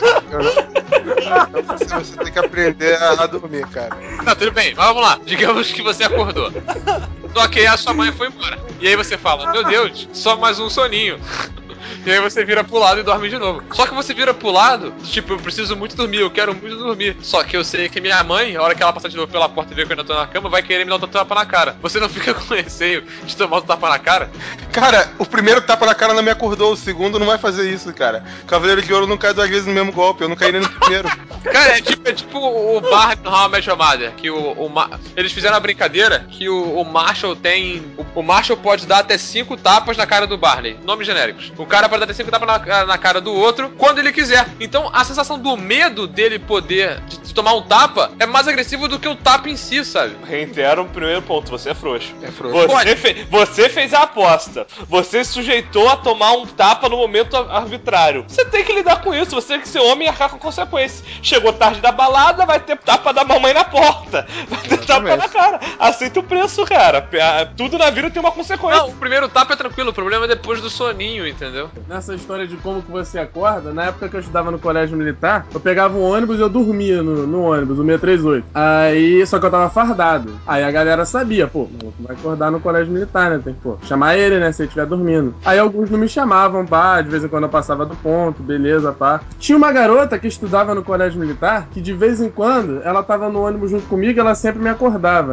[SPEAKER 3] Você tem que aprender a dormir, cara.
[SPEAKER 1] Tá, tudo bem, mas vamos lá. Digamos que você acordou. Só que aí a sua mãe foi embora. E aí você fala, meu Deus, só mais um soninho. E aí você vira pro lado e dorme de novo. Só que você vira pro lado, tipo, eu preciso muito dormir, eu quero muito dormir. Só que eu sei que minha mãe, a hora que ela passar de novo pela porta e ver que eu ainda tô na cama, vai querer me dar outro tapa na cara. Você não fica com receio de tomar outro tapa na cara?
[SPEAKER 3] Cara, o primeiro tapa na cara não me acordou, o segundo não vai fazer isso, cara. Cavaleiro de Ouro não cai 2 vezes no mesmo golpe, eu não caí nem no primeiro.
[SPEAKER 1] Cara, é tipo o Barney no How I Met Your Mother, que eles fizeram a brincadeira que o Marshall tem... O Marshall pode dar até 5 tapas na cara do Barney, nomes genéricos. O cara pode dar até 5 tapas na cara do outro quando ele quiser. Então a sensação do medo dele poder de tomar um tapa é mais agressivo do que o tapa em si, sabe?
[SPEAKER 5] Reitero o primeiro ponto, você é frouxo.
[SPEAKER 3] É frouxo.
[SPEAKER 5] Você fez a aposta. Você se sujeitou a tomar um tapa no momento arbitrário. Você tem que lidar com isso, você tem que ser homem e arcar com consequências. Chegou tarde da balada, vai ter tapa da mamãe na porta. Vai ter tapa na cara. Aceita o preço, cara. Tudo na vida tem uma consequência.
[SPEAKER 1] Não, o primeiro tapa é tranquilo, o problema é depois do soninho, entendeu?
[SPEAKER 7] Nessa história de como que você acorda, na época que eu estudava no colégio militar, eu pegava um ônibus e eu dormia no ônibus, o 638. Aí, só que eu tava fardado. Aí a galera sabia, pô, vai acordar no colégio militar, né? Tem que, pô, chamar ele, né, se ele estiver dormindo. Aí alguns não me chamavam, pá, de vez em quando eu passava do ponto, beleza, pá. Tinha uma garota que estudava no colégio militar, que de vez em quando, ela tava no ônibus junto comigo e ela sempre me acordava. Ela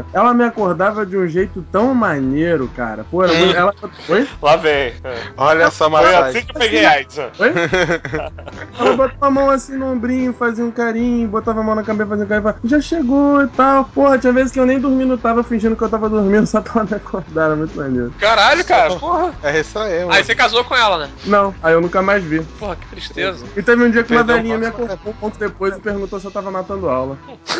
[SPEAKER 7] me acordava de um jeito tão maneiro, cara. Pô, ela... Oi?
[SPEAKER 5] Lá vem.
[SPEAKER 3] Olha essa
[SPEAKER 5] Foi
[SPEAKER 3] massagem.
[SPEAKER 5] assim que eu peguei AIDS.
[SPEAKER 7] Oi? Ela botava a mão assim no ombrinho, fazia um carinho, botava a mão na cabeça, fazia um carinho. Já chegou e tal. Porra, tinha vezes que eu nem dormindo tava, fingindo que eu tava dormindo, só pra me acordar. Era muito maneiro.
[SPEAKER 1] Caralho, cara, porra.
[SPEAKER 3] É isso aí, mano.
[SPEAKER 1] Aí você casou com ela, né?
[SPEAKER 7] Não, aí eu nunca mais vi.
[SPEAKER 1] Porra, que tristeza.
[SPEAKER 7] E teve um dia que uma
[SPEAKER 3] Perdeu
[SPEAKER 7] velhinha
[SPEAKER 3] um
[SPEAKER 7] me
[SPEAKER 3] passo,
[SPEAKER 7] acordou um pouco depois e perguntou se eu tava matando aula.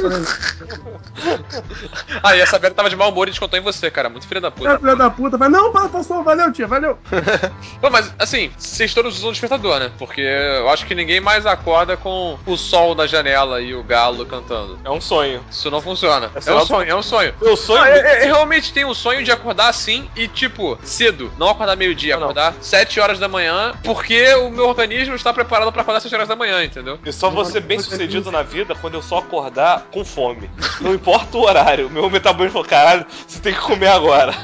[SPEAKER 1] Aí essa velha tava de mau humor e descontou em você, cara. Muito filha da puta.
[SPEAKER 7] Filha da puta, vai, não, passou, valeu, tia, valeu.
[SPEAKER 1] Pô, mas assim, vocês todos usam despertador, né? Porque eu acho que ninguém mais acorda com o sol na janela e o galo cantando.
[SPEAKER 5] É um sonho.
[SPEAKER 1] Isso não funciona.
[SPEAKER 5] É
[SPEAKER 1] É um sonho, é um sonho.
[SPEAKER 5] Eu sonho
[SPEAKER 1] Não,
[SPEAKER 5] muito.
[SPEAKER 1] eu realmente tenho um sonho de acordar assim e, tipo, cedo. Não acordar meio-dia,
[SPEAKER 5] Não.
[SPEAKER 1] acordar 7 horas da manhã, porque o meu organismo está preparado pra acordar 7 horas da manhã, entendeu?
[SPEAKER 5] Eu só vou ser bem sucedido na vida quando eu só acordar com fome. Não importa o horário. Meu metabolismo falou, caralho, você tem que comer agora.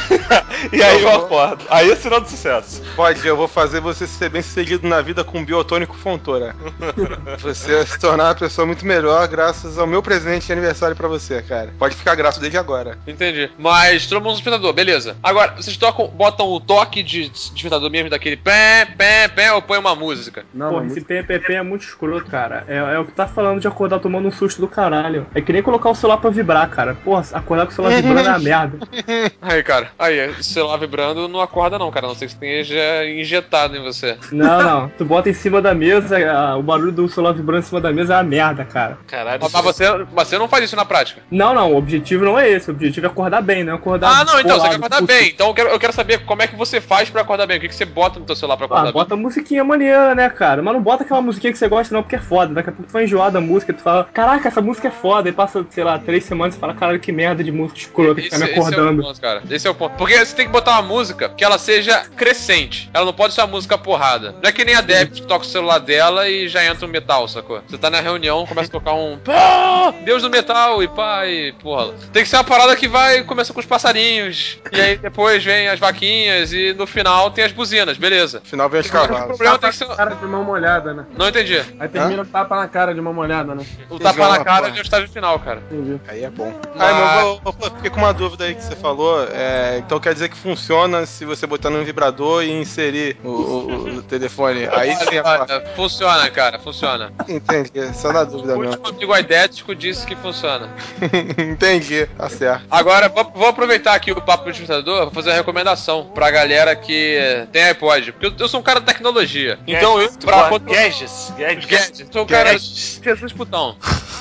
[SPEAKER 5] E aí eu acordo. Aí é sinal de sucesso.
[SPEAKER 3] Pode, eu vou fazer você ser bem sucedido na vida com biotônico Fontoura. Você vai se tornar uma pessoa muito melhor graças ao meu presente de aniversário pra você, cara. Pode ficar grato desde agora.
[SPEAKER 1] Entendi. Mas todo mundo usa despertador, beleza. Agora, vocês botam o toque de despertador mesmo daquele pé, pé, pé, ou põe uma música?
[SPEAKER 7] Não,
[SPEAKER 2] Porra,
[SPEAKER 7] mano,
[SPEAKER 2] esse PPP é muito escroto, cara. É o que tá falando de acordar tomando um susto do caralho. É que nem colocar o celular pra vibrar, cara. Porra, acordar com o celular vibrando é uma merda.
[SPEAKER 1] Aí, cara, celular vibrando não acorda não, cara. A não ser que esteja injetado em você.
[SPEAKER 2] Não. Tu bota em cima da mesa, o barulho do celular vibrando em cima da mesa é uma merda, cara.
[SPEAKER 5] Caralho.
[SPEAKER 1] Mas você não faz isso na prática.
[SPEAKER 2] Não, o objetivo não é esse. O objetivo é acordar bem, não é acordar...
[SPEAKER 1] Ah, não, então, você quer
[SPEAKER 2] bolado,
[SPEAKER 1] acordar
[SPEAKER 2] puto.
[SPEAKER 1] bem. Então eu quero saber como é que você faz pra acordar bem. O que você bota no teu celular pra acordar bem?
[SPEAKER 2] Bota musiquinha maneira, né, cara? Mas não bota aquela musiquinha que você gosta não, porque é foda. Daqui a pouco tu vai enjoar da música e tu fala, caraca, essa música é foda. E passa, sei lá, 3 semanas e fala, caralho, que merda de música escrota que tá me acordando.
[SPEAKER 1] Esse é o ponto, cara. Esse é o ponto. Porque você tem que botar uma música que ela seja crescente. Ela não pode ser uma música porrada. Não é que nem a Deb que toca o celular dela e já entra um metal, sacou? Você tá na reunião, começa a tocar um Deus do metal e pá, e porra. Tem que ser uma parada que vai, começa com os passarinhos. E aí depois vem as vaquinhas e no final tem as buzinas, beleza.
[SPEAKER 3] No final vem os
[SPEAKER 1] O
[SPEAKER 3] cavalos.
[SPEAKER 1] problema tem que ser.
[SPEAKER 7] Cara de mão molhada, né?
[SPEAKER 1] Não entendi.
[SPEAKER 7] Aí termina o tapa na cara de mão molhada, né?
[SPEAKER 1] O tapa na cara
[SPEAKER 3] porra.
[SPEAKER 1] é o estágio final, cara.
[SPEAKER 7] Entendi.
[SPEAKER 3] Aí é bom.
[SPEAKER 1] Mas-
[SPEAKER 3] Mas eu fiquei com uma dúvida aí que você falou. Então quer dizer que funciona se você botar no vibrador e inserir o telefone. Aí sim
[SPEAKER 1] Funciona, cara, funciona.
[SPEAKER 3] entendi. Só na dúvida
[SPEAKER 1] O
[SPEAKER 3] mesmo.
[SPEAKER 1] último amigo aidético disse que funciona.
[SPEAKER 3] Entendi, tá certo.
[SPEAKER 1] Agora, vou aproveitar aqui o papo do despertador pra fazer uma recomendação pra galera que tem iPod. Porque eu sou um cara da tecnologia. Então eu,
[SPEAKER 5] Gadgets.
[SPEAKER 1] Gadget, sou um cara Jesus putão.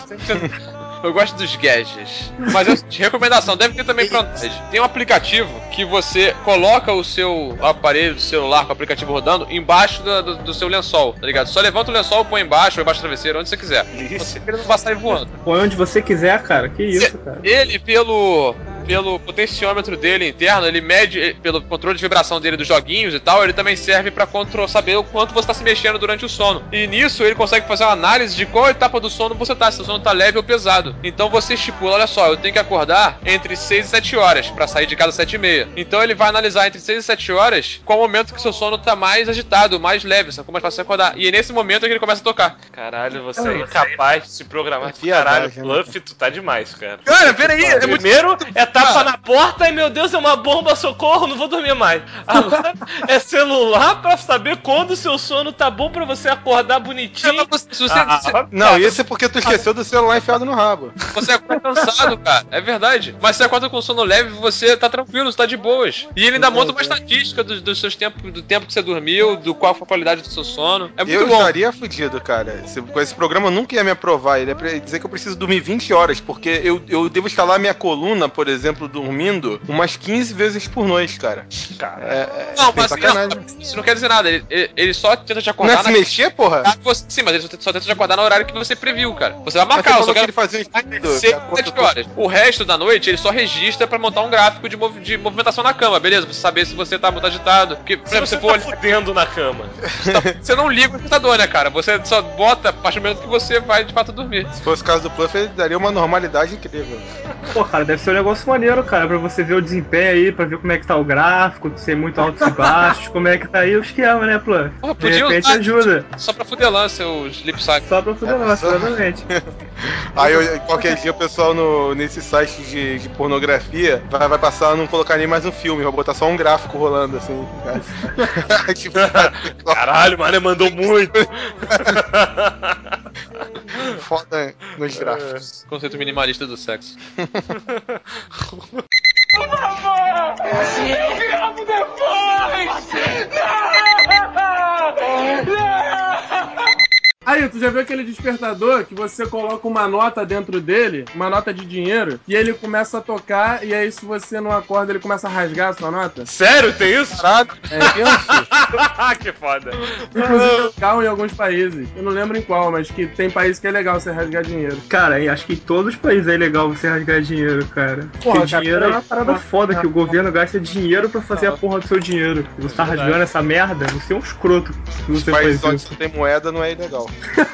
[SPEAKER 1] Eu gosto dos gadgets. Mas eu, de recomendação, deve ter também pra Android. Tem um aplicativo que você coloca o seu aparelho do celular com o aplicativo rodando embaixo do seu lençol, tá ligado? Só levanta o lençol, põe embaixo, ou embaixo do travesseiro, onde você quiser. Você não vai sair voando.
[SPEAKER 2] Põe onde você quiser, cara. Que isso, cara.
[SPEAKER 1] Ele, pelo potenciômetro dele interno, ele mede, pelo controle de vibração dele dos joguinhos e tal, ele também serve pra saber o quanto você tá se mexendo durante o sono. E nisso ele consegue fazer uma análise de qual etapa do sono você tá, se o sono tá leve ou pesado. Então você estipula, olha só, eu tenho que acordar entre 6 e 7 horas pra sair de casa às 7 e meia. Então ele vai analisar entre 6 e 7 horas qual o momento que seu sono tá mais agitado, mais leve, sacou? Mais fácil de acordar. E é nesse momento que ele começa a tocar.
[SPEAKER 5] Caralho, você é incapaz de se programar.
[SPEAKER 3] Viadagem,
[SPEAKER 5] Caralho, Fluff, tu tá demais, cara.
[SPEAKER 1] Cara, peraí, é muito...
[SPEAKER 5] Primeiro é tapa na porta e, meu Deus, é uma bomba, socorro, não vou dormir mais. Agora é celular pra saber quando o seu sono tá bom pra você acordar bonitinho.
[SPEAKER 3] Não, isso é porque tu esqueceu do celular enfiado no rabo.
[SPEAKER 1] Você acorda cansado, cara. É verdade. Mas você acorda com sono leve, você tá tranquilo, você tá de boas. E ele ainda monta uma estatística dos seus tempos, do tempo que você dormiu, do qual foi a qualidade do seu sono. É muito
[SPEAKER 3] Eu
[SPEAKER 1] bom.
[SPEAKER 3] estaria fudido, cara. Com esse programa eu nunca ia me aprovar. Ele ia dizer que eu preciso dormir 20 horas, porque eu devo escalar minha coluna, por exemplo, dormindo umas 15 vezes por noite, cara.
[SPEAKER 1] Não,
[SPEAKER 3] tem
[SPEAKER 1] mas
[SPEAKER 3] sacanagem.
[SPEAKER 1] isso não quer dizer nada. Ele só tenta te
[SPEAKER 3] Não
[SPEAKER 1] acordar
[SPEAKER 3] é se mexer, porra?
[SPEAKER 1] Sim, mas ele só tenta te acordar no horário que você previu, cara. Você vai
[SPEAKER 3] Mas
[SPEAKER 1] marcar,
[SPEAKER 3] você
[SPEAKER 1] eu só
[SPEAKER 3] falou que
[SPEAKER 1] quero
[SPEAKER 3] ele fazia um estudo.
[SPEAKER 1] 6, 7 horas. O resto da noite ele só registra pra montar um gráfico de movimentação na cama, beleza? Pra você saber se você tá muito agitado. Porque, por exemplo,
[SPEAKER 5] Você
[SPEAKER 1] você for
[SPEAKER 5] tá fudendo na cama.
[SPEAKER 1] você não liga o computador, né, cara? Você só bota a partir do momento que você vai de fato dormir.
[SPEAKER 3] Se fosse o caso do Pluff, ele daria uma normalidade incrível.
[SPEAKER 2] Pô, cara, deve ser um negócio maneiro, cara, pra você ver o desempenho aí, pra ver como é que tá o gráfico, ser muito altos e baixos, como é que tá aí o esquema, né, Plan?
[SPEAKER 1] Porra,
[SPEAKER 2] De
[SPEAKER 1] podia
[SPEAKER 2] repente
[SPEAKER 1] usar
[SPEAKER 2] ajuda.
[SPEAKER 1] só pra fuder lança os lip sync.
[SPEAKER 2] Só pra fuder nossa, exatamente.
[SPEAKER 3] Aí qualquer dia o pessoal nesse site de pornografia vai passar a não colocar nem mais um filme, vai botar só um gráfico rolando assim. Tipo,
[SPEAKER 5] Caralho, mano, mandou muito.
[SPEAKER 3] foda nos gráficos.
[SPEAKER 1] Conceito minimalista do sexo.
[SPEAKER 8] Por favor! Eu gravo depois! Não! Não!
[SPEAKER 7] Aí, tu já viu aquele despertador que você coloca uma nota dentro dele, uma nota de dinheiro, e ele começa a tocar, e aí se você não acorda, ele começa a rasgar a sua nota?
[SPEAKER 5] Sério, tem isso?
[SPEAKER 3] Caralho.
[SPEAKER 7] É tenso.
[SPEAKER 5] Que foda.
[SPEAKER 7] Inclusive é legal em alguns países. Eu não lembro em qual, mas que tem país que é legal você rasgar dinheiro.
[SPEAKER 2] Cara, e acho que em todos os países é legal você rasgar dinheiro, cara.
[SPEAKER 7] Porra,
[SPEAKER 2] Porque
[SPEAKER 7] cara,
[SPEAKER 2] dinheiro é uma
[SPEAKER 7] peraí.
[SPEAKER 2] parada foda, que o governo gasta dinheiro pra fazer a porra do seu dinheiro. E você tá rasgando essa merda, você é um escroto se
[SPEAKER 3] Os
[SPEAKER 2] você
[SPEAKER 3] países
[SPEAKER 2] faz
[SPEAKER 3] onde
[SPEAKER 2] isso.
[SPEAKER 3] só tem moeda não é ilegal.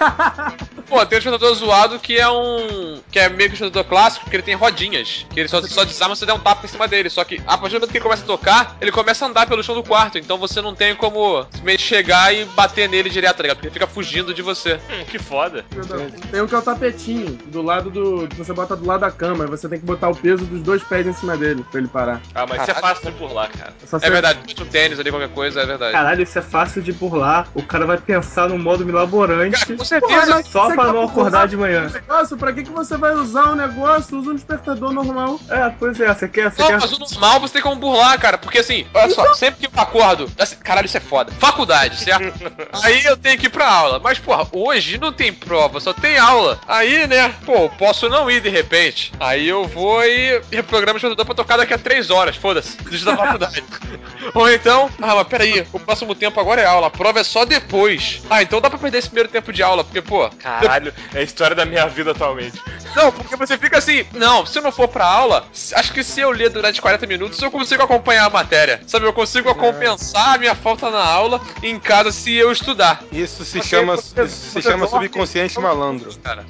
[SPEAKER 1] Pô, tem um despertador zoado que é que é meio que um despertador clássico, porque ele tem rodinhas. Que ele só desarma se você der um tapa em cima dele. Só que a partir do momento que ele começa a tocar, ele começa a andar pelo chão do quarto. Então você não tem como simplesmente chegar e bater nele direto, tá ligado? Porque ele fica fugindo de você.
[SPEAKER 5] Que foda.
[SPEAKER 7] Tem um que é o tapetinho, do lado você bota do lado da cama, e você tem que botar o peso dos 2 pés em cima dele, pra ele parar.
[SPEAKER 5] Ah, mas isso é fácil de burlar, cara.
[SPEAKER 7] Só
[SPEAKER 1] É
[SPEAKER 7] você-
[SPEAKER 1] verdade, um tênis ali, qualquer coisa, é verdade.
[SPEAKER 2] Caralho, isso é fácil de burlar. O cara vai pensar num modo milaborante
[SPEAKER 1] Cara, com certeza.
[SPEAKER 7] mas
[SPEAKER 2] só
[SPEAKER 7] você
[SPEAKER 2] pra
[SPEAKER 7] quer
[SPEAKER 2] não
[SPEAKER 7] burlar
[SPEAKER 2] acordar de manhã.
[SPEAKER 7] o negócio? Pra que você vai usar um negócio? Usa um despertador normal.
[SPEAKER 2] É, pois é, você quer.
[SPEAKER 1] Não, mas o normal você tem como burlar, cara. Porque assim, olha só, sempre que eu acordo. Assim, caralho, isso é foda. Faculdade, certo? Aí eu tenho que ir pra aula. Mas, porra, hoje não tem prova, só tem aula. Aí, né, pô, posso não ir de repente. Aí eu vou e reprogramo o despertador pra tocar daqui a 3 horas. Foda-se, desde da faculdade. Ou então, mas peraí, o próximo tempo agora é aula. A prova é só depois. Ah, então dá pra perder esse primeiro tempo de aula, porque, pô.
[SPEAKER 5] Caralho, é a história da minha vida atualmente.
[SPEAKER 1] Não, porque você fica assim, não, se eu não for pra aula, acho que se eu ler durante 40 minutos, eu consigo acompanhar a matéria. Sabe, eu consigo compensar a minha falta na aula em casa se eu estudar.
[SPEAKER 3] Isso se
[SPEAKER 7] Porque
[SPEAKER 3] chama
[SPEAKER 7] você dorme-
[SPEAKER 3] subconsciente malandro.
[SPEAKER 1] Cara.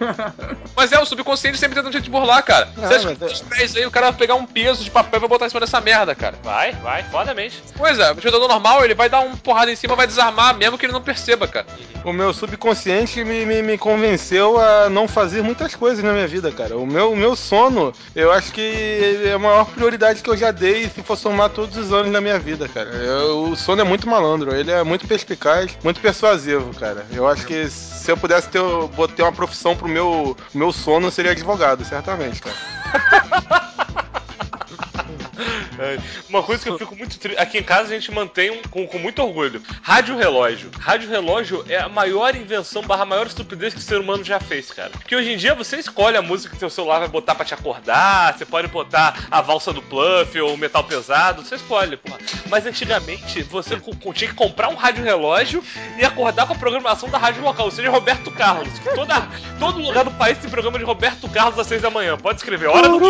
[SPEAKER 1] Mas o subconsciente sempre tenta um jeito de burlar, cara.
[SPEAKER 3] Não,
[SPEAKER 1] Você acha
[SPEAKER 3] mas
[SPEAKER 1] que os pés aí, o cara vai pegar um peso de papel e vai botar em cima dessa merda, cara.
[SPEAKER 5] Vai, fodamente.
[SPEAKER 1] Pois é, o jogador normal, ele vai dar uma porrada em cima, vai desarmar, mesmo que ele não perceba, cara.
[SPEAKER 3] O meu subconsciente me convenceu a não fazer muitas coisas na minha vida, cara. O meu sono, eu acho que é a maior prioridade que eu já dei se for somar todos os anos da minha vida, cara. O sono é muito malandro, ele é muito perspicaz, muito persuasivo, cara. Eu acho que se eu pudesse ter uma profissão pro meu sono, eu seria advogado, certamente, cara.
[SPEAKER 5] Uma coisa que eu fico muito triste. Aqui em casa a gente mantém com muito orgulho. Rádio relógio. Rádio relógio é a maior invenção / maior estupidez que o ser humano já fez, cara. Porque hoje em dia você escolhe a música que seu celular vai botar pra te acordar. Você pode botar a valsa do Pluff ou o metal pesado. Você escolhe, porra. Mas antigamente você tinha que comprar um rádio relógio e acordar com a programação da rádio local. Ou seja, Roberto Carlos. Que todo lugar do país tem programa de Roberto Carlos às 6 da manhã. Pode escrever. Hora do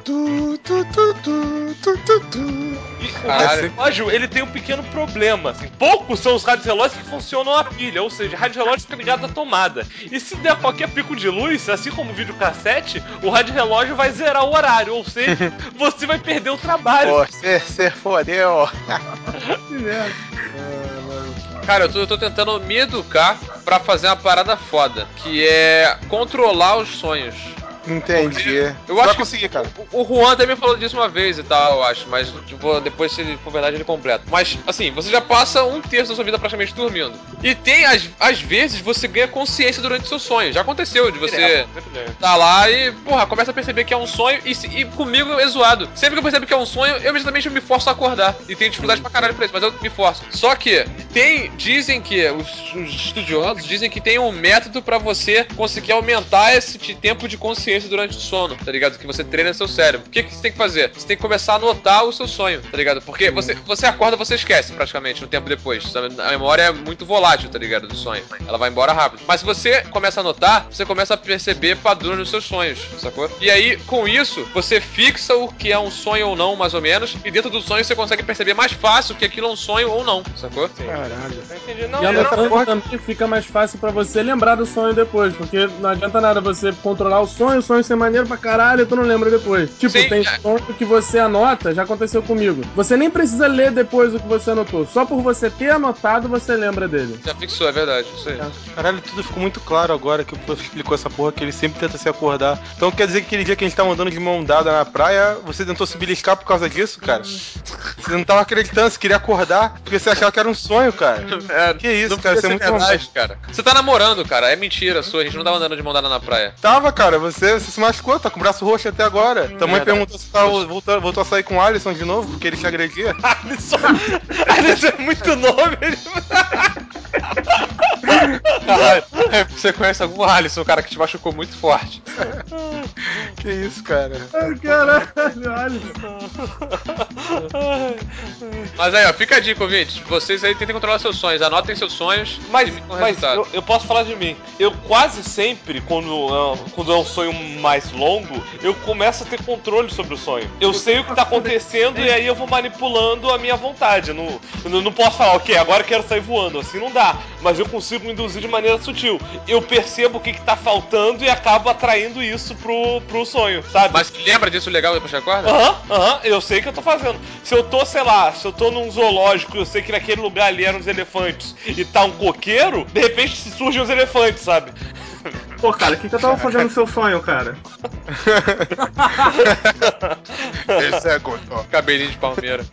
[SPEAKER 5] E o rádio relógio, ele tem um pequeno problema, assim. Poucos são os rádios relógios que funcionam a pilha, ou seja, rádio relógio fica ligado à tomada. E se der qualquer pico de luz, assim como o videocassete, o rádio relógio vai zerar o horário, ou seja, você vai perder o trabalho.
[SPEAKER 3] Você fodeu.
[SPEAKER 1] Cara, eu tô tentando me educar pra fazer uma parada foda, que é controlar os sonhos.
[SPEAKER 3] Entendi.
[SPEAKER 1] Eu
[SPEAKER 3] Vai
[SPEAKER 1] acho que
[SPEAKER 3] conseguir, cara.
[SPEAKER 1] o Juan também falou disso uma vez e tal, eu acho, mas depois, se for verdade, ele completa. Mas, assim, você já passa 1/3 da sua vida praticamente dormindo. E tem, às vezes, você ganha consciência durante o seu sonho. Já aconteceu de você tá lá e, porra, começa a perceber que é um sonho e comigo é zoado. Sempre que eu percebo que é um sonho, eu imediatamente me forço a acordar. E tenho dificuldade pra caralho pra isso, mas eu me forço. Só que dizem que, os estudiosos dizem que tem um método pra você conseguir aumentar esse tempo de consciência durante o sono, tá ligado? Que você treina seu cérebro. O que você tem que fazer? Você tem que começar a anotar o seu sonho, tá ligado? Porque você acorda, você esquece praticamente no tempo depois. Sabe? A memória é muito volátil, tá ligado? Do sonho. Ela vai embora rápido. Mas se você começa a anotar, você começa a perceber padrões nos seus sonhos, sacou? E aí, com isso, você fixa o que é um sonho ou não, mais ou menos, e dentro do sonho você consegue perceber mais fácil que aquilo é um sonho ou não, sacou?
[SPEAKER 7] Caralho.
[SPEAKER 5] Não entendi, não.
[SPEAKER 7] E anotando também fica mais fácil pra você lembrar do sonho depois, porque não adianta nada você controlar o sonho, o sonho ser maneiro pra caralho e tu não lembra depois. Tipo,
[SPEAKER 1] Sim,
[SPEAKER 7] tem sonho que você anota, já aconteceu comigo. Você nem precisa ler depois o que você anotou. Só por você ter anotado, você lembra dele.
[SPEAKER 1] Já fixou, é verdade, isso aí.
[SPEAKER 3] Caralho, tudo ficou muito claro agora que o prof explicou essa porra, que ele sempre tenta se acordar. Então quer dizer que aquele dia que a gente tava andando de mão dada na praia, você tentou se beliscar por causa disso, cara? Você não tava acreditando, você queria acordar, porque você achava que era um sonho, cara. Que isso, cara, você é muito
[SPEAKER 1] verdade, cara. Você tá namorando, cara, é mentira sua, a gente não tava andando de mão dada na praia.
[SPEAKER 3] Tava, cara, você se machucou, tá com o braço roxo até agora. Tua mãe perguntou se tava, voltou a sair com o Alisson de novo, porque ele te agredia.
[SPEAKER 5] Alisson é muito nome.
[SPEAKER 1] Caralho, você conhece algum Alisson, cara, que te machucou muito forte?
[SPEAKER 3] Que isso, cara.
[SPEAKER 7] Ai, caralho, Alisson.
[SPEAKER 1] Mas aí, ó, fica a dica, ouvintes. Vocês aí tentem controlar seus sonhos, anotem seus sonhos.
[SPEAKER 5] Mas eu posso falar de mim. Eu quase sempre, quando é um sonho mais longo, eu começo a ter controle sobre o sonho. Eu sei o que tá acontecendo e aí eu vou manipulando a minha vontade. Eu não posso falar, ok, agora eu quero sair voando. Assim não dá. Mas eu consigo me induzir de maneira sutil. Eu percebo o que tá faltando e acabo atraindo isso pro sonho, sabe?
[SPEAKER 1] Mas lembra disso legal depois que acorda?
[SPEAKER 5] Aham, eu sei o que eu tô fazendo. Se eu tô, sei lá, se eu tô num zoológico e eu sei que naquele lugar ali eram os elefantes e tá um coqueiro, de repente surgem os elefantes, sabe?
[SPEAKER 2] Pô, cara, o que eu tava fazendo no seu sonho, cara?
[SPEAKER 3] Esse é Gotó.
[SPEAKER 1] Cabelinho de palmeira.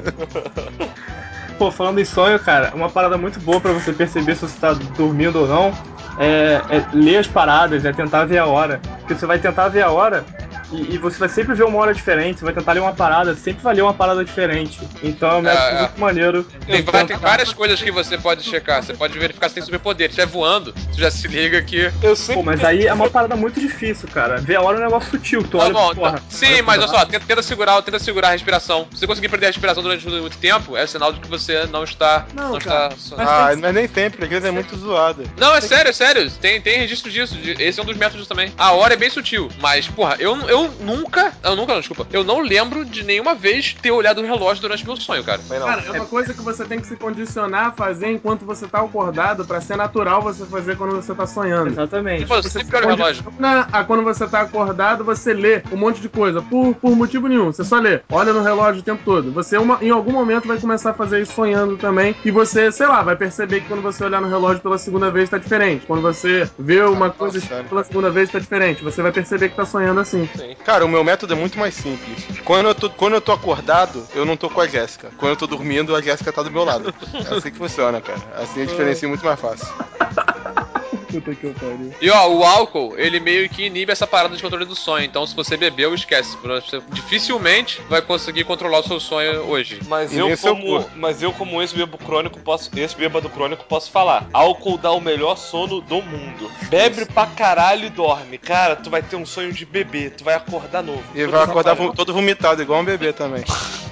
[SPEAKER 2] Pô, falando em sonho, cara, uma parada muito boa pra você perceber se você tá dormindo ou não é ler as paradas, é tentar ver a hora. Porque você vai tentar ver a hora e você vai sempre ver uma hora diferente, você vai tentar ler uma parada, sempre vai ler uma parada diferente. Então é um método muito maneiro.
[SPEAKER 1] Tem várias coisas que você pode checar. Você pode verificar se tem superpoder. Se estiver voando, você já se liga que.
[SPEAKER 5] Eu sempre.
[SPEAKER 2] Pô, mas aí é uma parada muito difícil, cara. Ver a hora é um negócio sutil. Tu
[SPEAKER 1] Tá
[SPEAKER 2] olha,
[SPEAKER 1] bom,
[SPEAKER 2] porra.
[SPEAKER 1] sim, mas olha só, tenta segurar a respiração. Se você conseguir perder a respiração durante muito tempo, é sinal de que você não está.
[SPEAKER 7] Não,
[SPEAKER 1] está.
[SPEAKER 3] Mas nem sempre, às vezes é muito zoado.
[SPEAKER 1] Não, é sério. Tem registro disso. Esse é um dos métodos também. A hora é bem sutil. Mas, porra, eu não lembro de nenhuma vez ter olhado o relógio durante meu sonho, cara.
[SPEAKER 7] Cara, é uma coisa que você tem que se condicionar a fazer enquanto você tá acordado pra ser natural você fazer quando você tá sonhando.
[SPEAKER 2] Exatamente.
[SPEAKER 1] Pô, eu sempre olho o relógio.
[SPEAKER 7] Quando você tá acordado, você lê um monte de coisa, por motivo nenhum. Você só lê, olha no relógio o tempo todo. Você em algum momento vai começar a fazer isso sonhando também. E você, sei lá, vai perceber que quando você olhar no relógio pela segunda vez tá diferente. Quando você vê uma coisa pela segunda vez tá diferente. Você vai perceber que tá sonhando assim.
[SPEAKER 3] Sim. Cara, o meu método é muito mais simples. Quando eu tô acordado, eu não tô com a Jéssica. Quando eu tô dormindo, a Jéssica tá do meu lado. É assim que funciona, cara. Assim a diferença é muito mais fácil.
[SPEAKER 7] Puta que eu pariu.
[SPEAKER 1] E ó, o álcool, ele meio que inibe essa parada de controle do sonho. Então, se você bebeu, esquece. Você dificilmente vai conseguir controlar o seu sonho hoje.
[SPEAKER 5] Mas eu, como ex-bêbado crônico, posso falar. Álcool dá o melhor sono do mundo. Bebe pra caralho e dorme. Cara, tu vai ter um sonho de bebê. Tu vai acordar novo.
[SPEAKER 3] E vai acordar todo vomitado, igual um bebê também.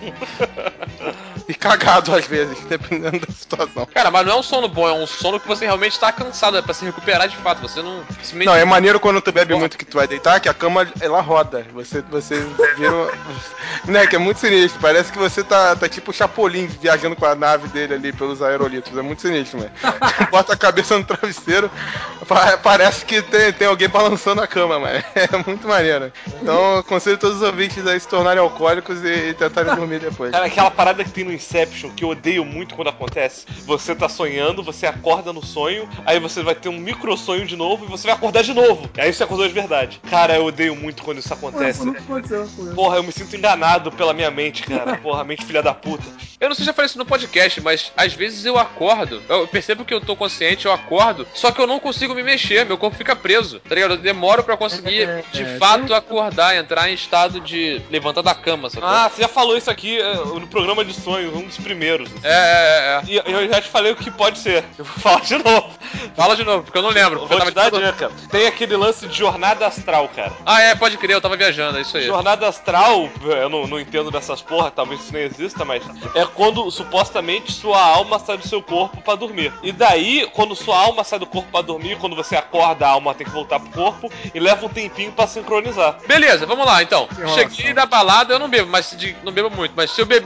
[SPEAKER 3] E cagado às vezes, dependendo da situação.
[SPEAKER 1] Cara, mas não é um sono bom, é um sono que você realmente tá cansado, é pra se recuperar de fato. Você não.
[SPEAKER 3] Não, é maneiro quando tu bebe muito que tu vai deitar, que a cama ela roda. Você vira. Né, que é muito sinistro. Parece que você tá tipo o Chapolin viajando com a nave dele ali pelos aerolitos. É muito sinistro, mano. Bota a cabeça no travesseiro, parece que tem alguém balançando a cama, mano. É muito maneiro. Então, eu aconselho todos os ouvintes aí se tornarem alcoólicos e tentarem dormir depois.
[SPEAKER 5] Cara, aquela parada que tem no Inception, que eu odeio muito quando acontece. Você tá sonhando, você acorda no sonho, aí você vai ter um micro sonho de novo e você vai acordar de novo. Aí você acordou de verdade. Cara, eu odeio muito quando isso acontece. Porra, eu me sinto enganado pela minha mente, cara. Porra, mente filha da puta.
[SPEAKER 1] Eu não sei se já falei isso no podcast, mas às vezes eu acordo, eu percebo que eu tô consciente, eu acordo, só que eu não consigo me mexer, meu corpo fica preso, tá ligado? Eu demoro pra conseguir, de fato, acordar, entrar em estado de levantar da cama, sacou?
[SPEAKER 5] Ah, você já falou isso aqui no programa de sonhos, um dos primeiros. E eu já te falei o que pode ser. Eu vou falar de novo.
[SPEAKER 1] Fala de novo, porque eu não lembro.
[SPEAKER 5] Eu vou te dar a dica. Tem aquele lance de jornada astral, cara.
[SPEAKER 1] Ah, pode crer, eu tava viajando, é isso aí.
[SPEAKER 5] Jornada astral, eu não entendo dessas porra, talvez isso nem exista, mas é quando supostamente sua alma sai do seu corpo pra dormir. E daí, quando sua alma sai do corpo pra dormir, quando você acorda, a alma tem que voltar pro corpo e leva um tempinho pra sincronizar.
[SPEAKER 1] Beleza, vamos lá então. Cheguei da balada, eu não bebo, não bebo muito, mas se eu beber, enchi minha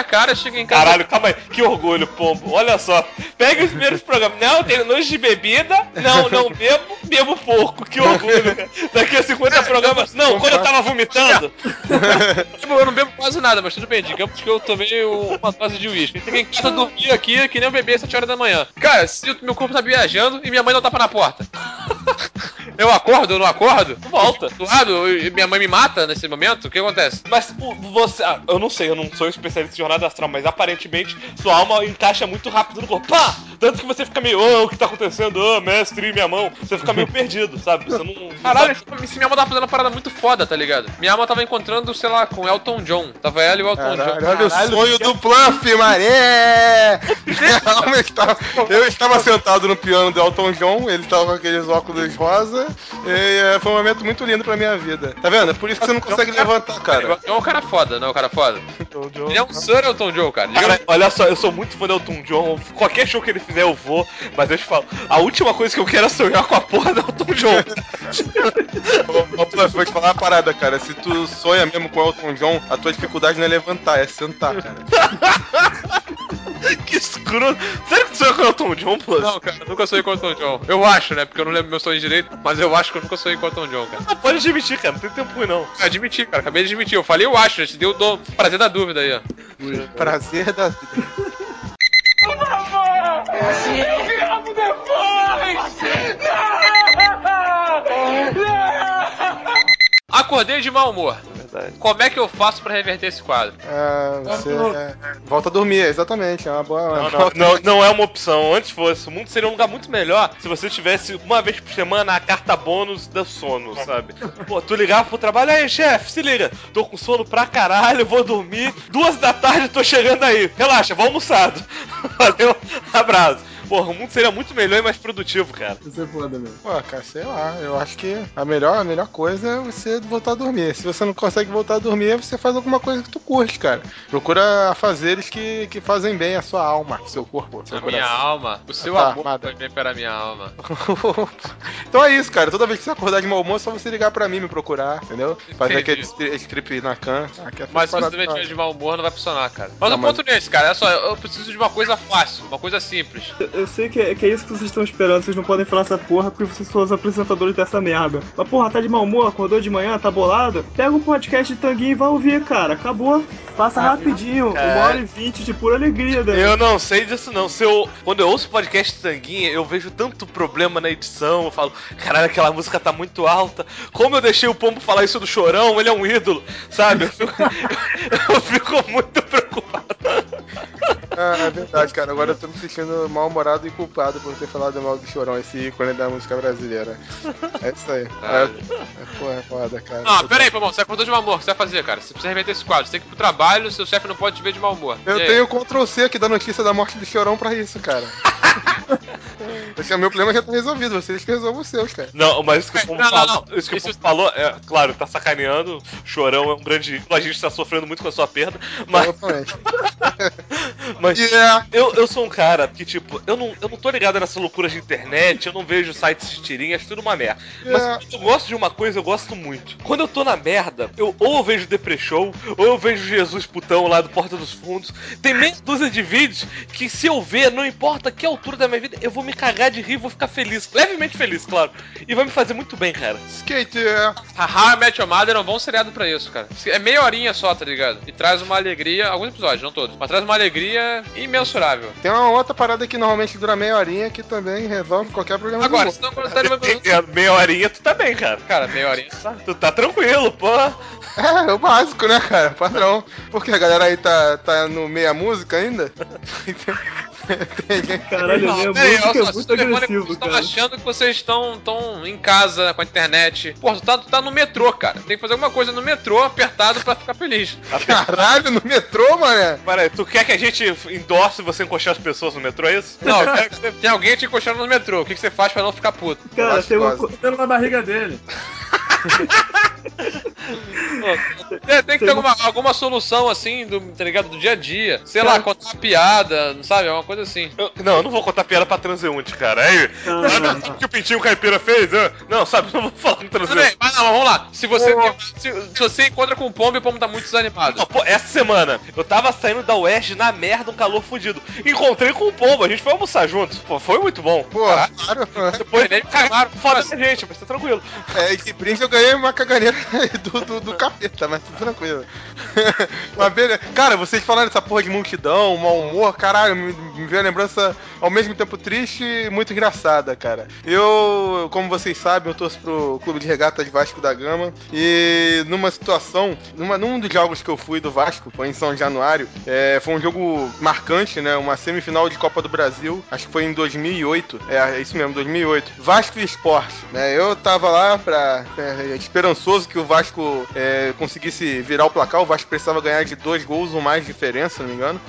[SPEAKER 1] cara, chega em casa.
[SPEAKER 5] Caralho, calma aí, que orgulho, pombo. Olha só, pega os primeiros programas. Não, tenho nojo de bebida. Não bebo pouco. Que orgulho, cara. Daqui a 50 programas. Não, quando eu tava vomitando.
[SPEAKER 1] Eu não bebo quase nada, mas tudo bem, digamos que eu tomei uma dose de uísque. Cheguei em casa, dormi aqui, que nem um bebê às 7 horas da manhã. Cara, se meu corpo tá viajando e minha mãe não tapa na porta. Eu acordo, eu não acordo?
[SPEAKER 5] Volta.
[SPEAKER 1] Do lado, e minha mãe me mata nesse momento? O que acontece?
[SPEAKER 5] Mas você. Eu não sei, eu não sou especialista em jornada astral, mas aparentemente sua alma encaixa muito rápido no corpo. Pá! Tanto que você fica meio, o que tá acontecendo? Mestre, minha mão. Você fica meio perdido, sabe? Você não.
[SPEAKER 1] Caralho, se minha alma tava fazendo uma parada muito foda, tá ligado? Minha alma tava encontrando, sei lá, com Elton John. Tava ela e o Elton John.
[SPEAKER 3] Olha o sonho do Pluff, mané! Eu estava sentado no piano do Elton John, ele tava com aqueles óculos rosa, e foi um momento muito lindo pra minha vida. Tá vendo? É por isso que você não consegue levantar, cara.
[SPEAKER 1] É um cara foda, não é um cara foda? Ele é um Sir Elton John, cara.
[SPEAKER 5] Cara, olha só, eu sou muito fã do Elton John. Qualquer show que ele fizer eu vou, mas eu te falo, a última coisa que eu quero é sonhar com a porra do Elton John.
[SPEAKER 3] Vou te falar uma parada, cara. Se tu sonha mesmo com o Elton John, a tua dificuldade não é levantar, é sentar, cara.
[SPEAKER 5] Que escroto. Sério que tu sonhou com o Elton John, pô?
[SPEAKER 1] Não, cara, eu nunca sonhei com o Elton John. Eu acho, né? Porque eu não lembro meu sonho direito, mas eu acho que eu nunca sonhei com o Elton John, cara.
[SPEAKER 5] Não, pode admitir, cara, não tem tempo ruim, não.
[SPEAKER 1] Eu admiti, cara, acabei de admitir. Eu falei, eu acho, já te deu o prazer da dúvida aí, ó.
[SPEAKER 3] Prazer da vida.
[SPEAKER 8] Por favor! Eu gravo depois! Não!
[SPEAKER 1] Acordei de mau humor.
[SPEAKER 5] Verdade.
[SPEAKER 1] Como é que eu faço pra reverter esse quadro?
[SPEAKER 3] Você volta a dormir, exatamente. É uma boa.
[SPEAKER 5] Não é uma opção. Antes fosse. O mundo seria um lugar muito melhor se você tivesse uma vez por semana a carta bônus do sono, sabe? Pô, tu ligava pro trabalho, aí, chefe, se liga, tô com sono pra caralho, vou dormir. 2 da tarde, tô chegando aí. Relaxa, vou almoçado. Valeu, abraço. Porra, o mundo seria muito melhor e mais produtivo, cara.
[SPEAKER 7] Isso é foda mesmo.
[SPEAKER 3] Pô, cara, sei lá, eu acho que a melhor coisa é você voltar a dormir. Se você não consegue voltar a dormir, você faz alguma coisa que tu curte, cara. Procura afazeres que fazem bem a sua alma, seu corpo, seu
[SPEAKER 1] A
[SPEAKER 3] coração.
[SPEAKER 1] minha alma. O seu
[SPEAKER 3] Tá,
[SPEAKER 1] amor
[SPEAKER 3] amada.
[SPEAKER 1] foi bem para a minha alma.
[SPEAKER 3] Então é isso, cara. Toda vez que você acordar de mau humor, é só você ligar pra mim, me procurar, entendeu? Fazer
[SPEAKER 1] Entendi.
[SPEAKER 3] aquele strip na can.
[SPEAKER 1] Mas se você estiver de mau humor, não vai funcionar, cara. Mas
[SPEAKER 3] Não,
[SPEAKER 1] o ponto nesse, cara, é só, eu preciso de uma coisa fácil, uma coisa simples.
[SPEAKER 2] Eu sei que é isso que vocês estão esperando, vocês não podem falar essa porra porque vocês são os apresentadores dessa merda. Mas porra, tá de mau humor, acordou de manhã, tá bolado? Pega um podcast de Tanguinho e vai ouvir, cara. Acabou. Passa rapidinho, 1h20 de pura alegria, né?
[SPEAKER 5] Eu não sei disso não. Quando eu ouço podcast Tanguinha, eu vejo tanto problema na edição. Eu falo, caralho, aquela música tá muito alta. Como eu deixei o Pombo falar isso do Chorão, ele é um ídolo, sabe? Eu fico muito preocupado.
[SPEAKER 3] É verdade, cara. Agora eu tô me sentindo mal-humorado e culpado por ter falado mal do Chorão, esse ícone da música brasileira. É isso aí. É foda, cara.
[SPEAKER 1] Não, pera aí, Pombo, você acordou de mau humor, o que você vai fazer, cara? Você precisa reverter esse quadro, você tem que ir pro trabalho, seu chefe não pode te ver de mau humor.
[SPEAKER 3] Eu tenho o Ctrl+C aqui da notícia da morte do Chorão pra isso, cara. O meu problema já tá resolvido, vocês que resolvam os seus, cara.
[SPEAKER 5] Não, mas isso que o Pombo
[SPEAKER 1] Não,
[SPEAKER 5] falou,
[SPEAKER 1] não.
[SPEAKER 5] isso que o Pombo falou, é claro, tá sacaneando. Chorão é um grande ídolo, a gente tá sofrendo muito com a sua perda, mas.
[SPEAKER 3] Exatamente.
[SPEAKER 5] Mas eu sou um cara que, tipo, eu não tô ligado nessa loucura de internet, eu não vejo sites de tirinhas, tudo uma merda. Mas quando eu gosto de uma coisa, eu gosto muito. Quando eu tô na merda, ou eu vejo Depre Show, ou eu vejo Jesus Putão lá do Porta dos Fundos. Tem meia dúzia de vídeos que, se eu ver, não importa que altura da minha vida, eu vou me cagar de rir, vou ficar feliz. Levemente feliz, claro. E vai me fazer muito bem, cara.
[SPEAKER 3] Skate!
[SPEAKER 1] How I Met Your Mother é um bom seriado pra isso, cara. É meia horinha só, tá ligado? E traz uma alegria, alguns episódios, não todos, mas traz uma alegria imensurável.
[SPEAKER 3] Tem uma outra parada que normalmente dura meia horinha que também resolve qualquer problema.
[SPEAKER 1] Agora, se não gostar de
[SPEAKER 5] Meia horinha tu tá bem, cara.
[SPEAKER 1] Cara, meia horinha.
[SPEAKER 5] Tu tá tranquilo, pô.
[SPEAKER 3] É o básico, né, cara? Padrão. Porque a galera aí tá no meia música ainda?
[SPEAKER 2] Caralho, minha música é muito agressivo,
[SPEAKER 1] Vocês estão
[SPEAKER 2] cara.
[SPEAKER 1] achando que vocês estão em casa com a internet. Pô, tu tá no metrô, cara. Tem que fazer alguma coisa no metrô apertado pra ficar feliz.
[SPEAKER 3] Caralho, no metrô, mané?
[SPEAKER 5] Peraí, tu quer que a gente endorse você encostar as pessoas no metrô, é isso?
[SPEAKER 1] Não, eu quero que tem alguém te encostando no metrô. O que você faz pra não ficar puto?
[SPEAKER 2] Cara, tem uma
[SPEAKER 3] Gostosa.
[SPEAKER 7] Pelo na barriga dele.
[SPEAKER 1] Tem que ter alguma solução assim, tá ligado? Do dia a dia. Sei lá, contar uma piada, sabe? É uma coisa assim.
[SPEAKER 5] Eu não vou contar piada pra transeunte, cara. Aí, sabe o que o Pintinho Caipira fez? Não, sabe, não vou falar com transeunte.
[SPEAKER 1] Mas não, vamos lá. Se você encontra com o pombo e o pombo tá muito desanimado.
[SPEAKER 5] Não, pô, essa semana eu tava saindo da Oeste na merda, um calor fudido. Encontrei com o pombo, a gente foi almoçar juntos. Pô, foi muito bom.
[SPEAKER 3] Pô, claro.
[SPEAKER 5] Depois nem cagaram, foda da gente, mas tá tranquilo.
[SPEAKER 3] De brinde eu ganhei uma caganeira do capeta, mas tudo tranquilo. Mas beleza. Cara, vocês falaram dessa porra de multidão, mau humor, caralho, me veio a lembrança ao mesmo tempo triste e muito engraçada, cara. Eu, como vocês sabem, eu torço pro Clube de Regatas Vasco da Gama e numa situação, num dos jogos que eu fui do Vasco, foi em São Januário, foi um jogo marcante, né, uma semifinal de Copa do Brasil, acho que foi em 2008, é isso mesmo, 2008, Vasco e Sport, né, eu tava lá esperançoso que o Vasco conseguisse virar o placar, o Vasco precisava ganhar de 2 gols ou mais de diferença, se não me engano,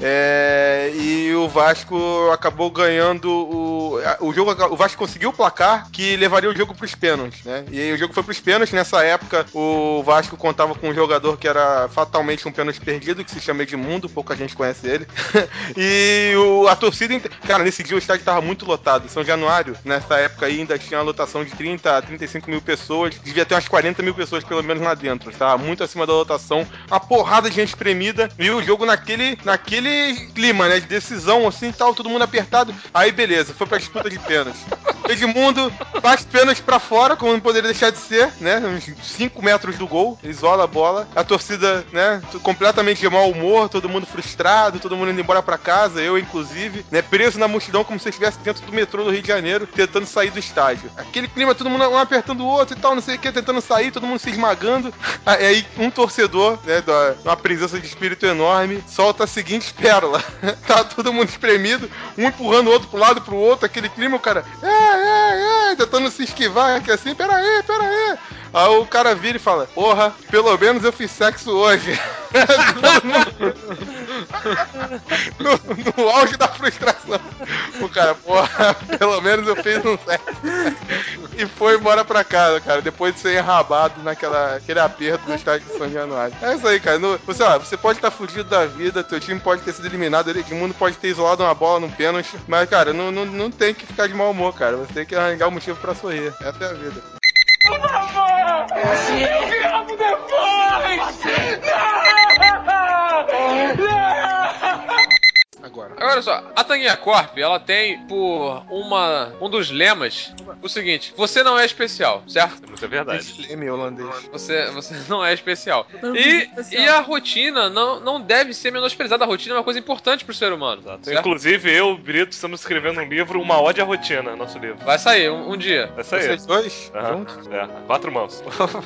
[SPEAKER 3] e o Vasco acabou ganhando o jogo, o Vasco conseguiu o placar que levaria o jogo pros pênaltis, né, e aí o jogo foi pros pênaltis, nessa época o Vasco contava com um jogador que era fatalmente um pênalti perdido, que se chama Edmundo, pouca gente conhece ele, e a torcida, cara, nesse dia o estádio tava muito lotado, São Januário, nessa época ainda tinha uma lotação de 30 a 35 mil pessoas, devia ter umas 40 mil pessoas pelo menos lá dentro, tava muito acima da lotação, uma porrada de gente espremida, e o jogo naquele clima, né, de decisão, assim, tal, todo mundo apertado, aí beleza, foi pra disputa de pênalti. Edmundo bate pênalti pra fora, como não poderia deixar de ser, né, uns 5 metros do gol, isola a bola, a torcida, né, completamente de mau humor, todo mundo frustrado, todo mundo indo embora pra casa, eu inclusive, né, preso na multidão como se eu estivesse dentro do metrô do Rio de Janeiro, tentando sair do estádio. Aquele clima, todo mundo um apertando o outro e tal, não sei o que, tentando sair, todo mundo se esmagando. Aí um torcedor, né, uma presença de espírito enorme, solta a seguinte pérola. Tá todo mundo espremido, um empurrando o outro pro lado, pro outro, aquele clima, o cara, tentando se esquivar, que assim, peraí. Aí o cara vira e fala, porra, pelo menos eu fiz sexo hoje. no auge da frustração. O cara, porra, pelo menos eu fiz um sexo. E foi embora pra casa, cara, depois de ser enrabado naquele aperto do estádio de São Januário. É isso aí, cara. Você pode estar fugido da vida, teu time pode ter sido eliminado, o mundo pode ter isolado uma bola num pênalti, mas, cara, não tem que ficar de mau humor, cara. Você tem que arranjar um motivo pra sorrir. Essa é a vida.
[SPEAKER 8] Por favor! Eu gravo depois! Não!
[SPEAKER 3] Agora.
[SPEAKER 1] Olha só, a Tanguinha Corp, ela tem por um dos lemas o seguinte: você não é especial, certo?
[SPEAKER 5] Isso é verdade.
[SPEAKER 3] Esse leme holandês.
[SPEAKER 1] Você não é especial.
[SPEAKER 7] Não é especial.
[SPEAKER 1] E a rotina não deve ser menosprezada. A rotina é uma coisa importante pro ser humano, certo?
[SPEAKER 5] Inclusive, eu e o Brito estamos escrevendo um livro, Uma Ode à Rotina, nosso livro.
[SPEAKER 1] Vai sair um dia.
[SPEAKER 5] Vai sair.
[SPEAKER 3] Vocês dois?
[SPEAKER 5] Aham.
[SPEAKER 3] Juntos?
[SPEAKER 5] 4 mãos.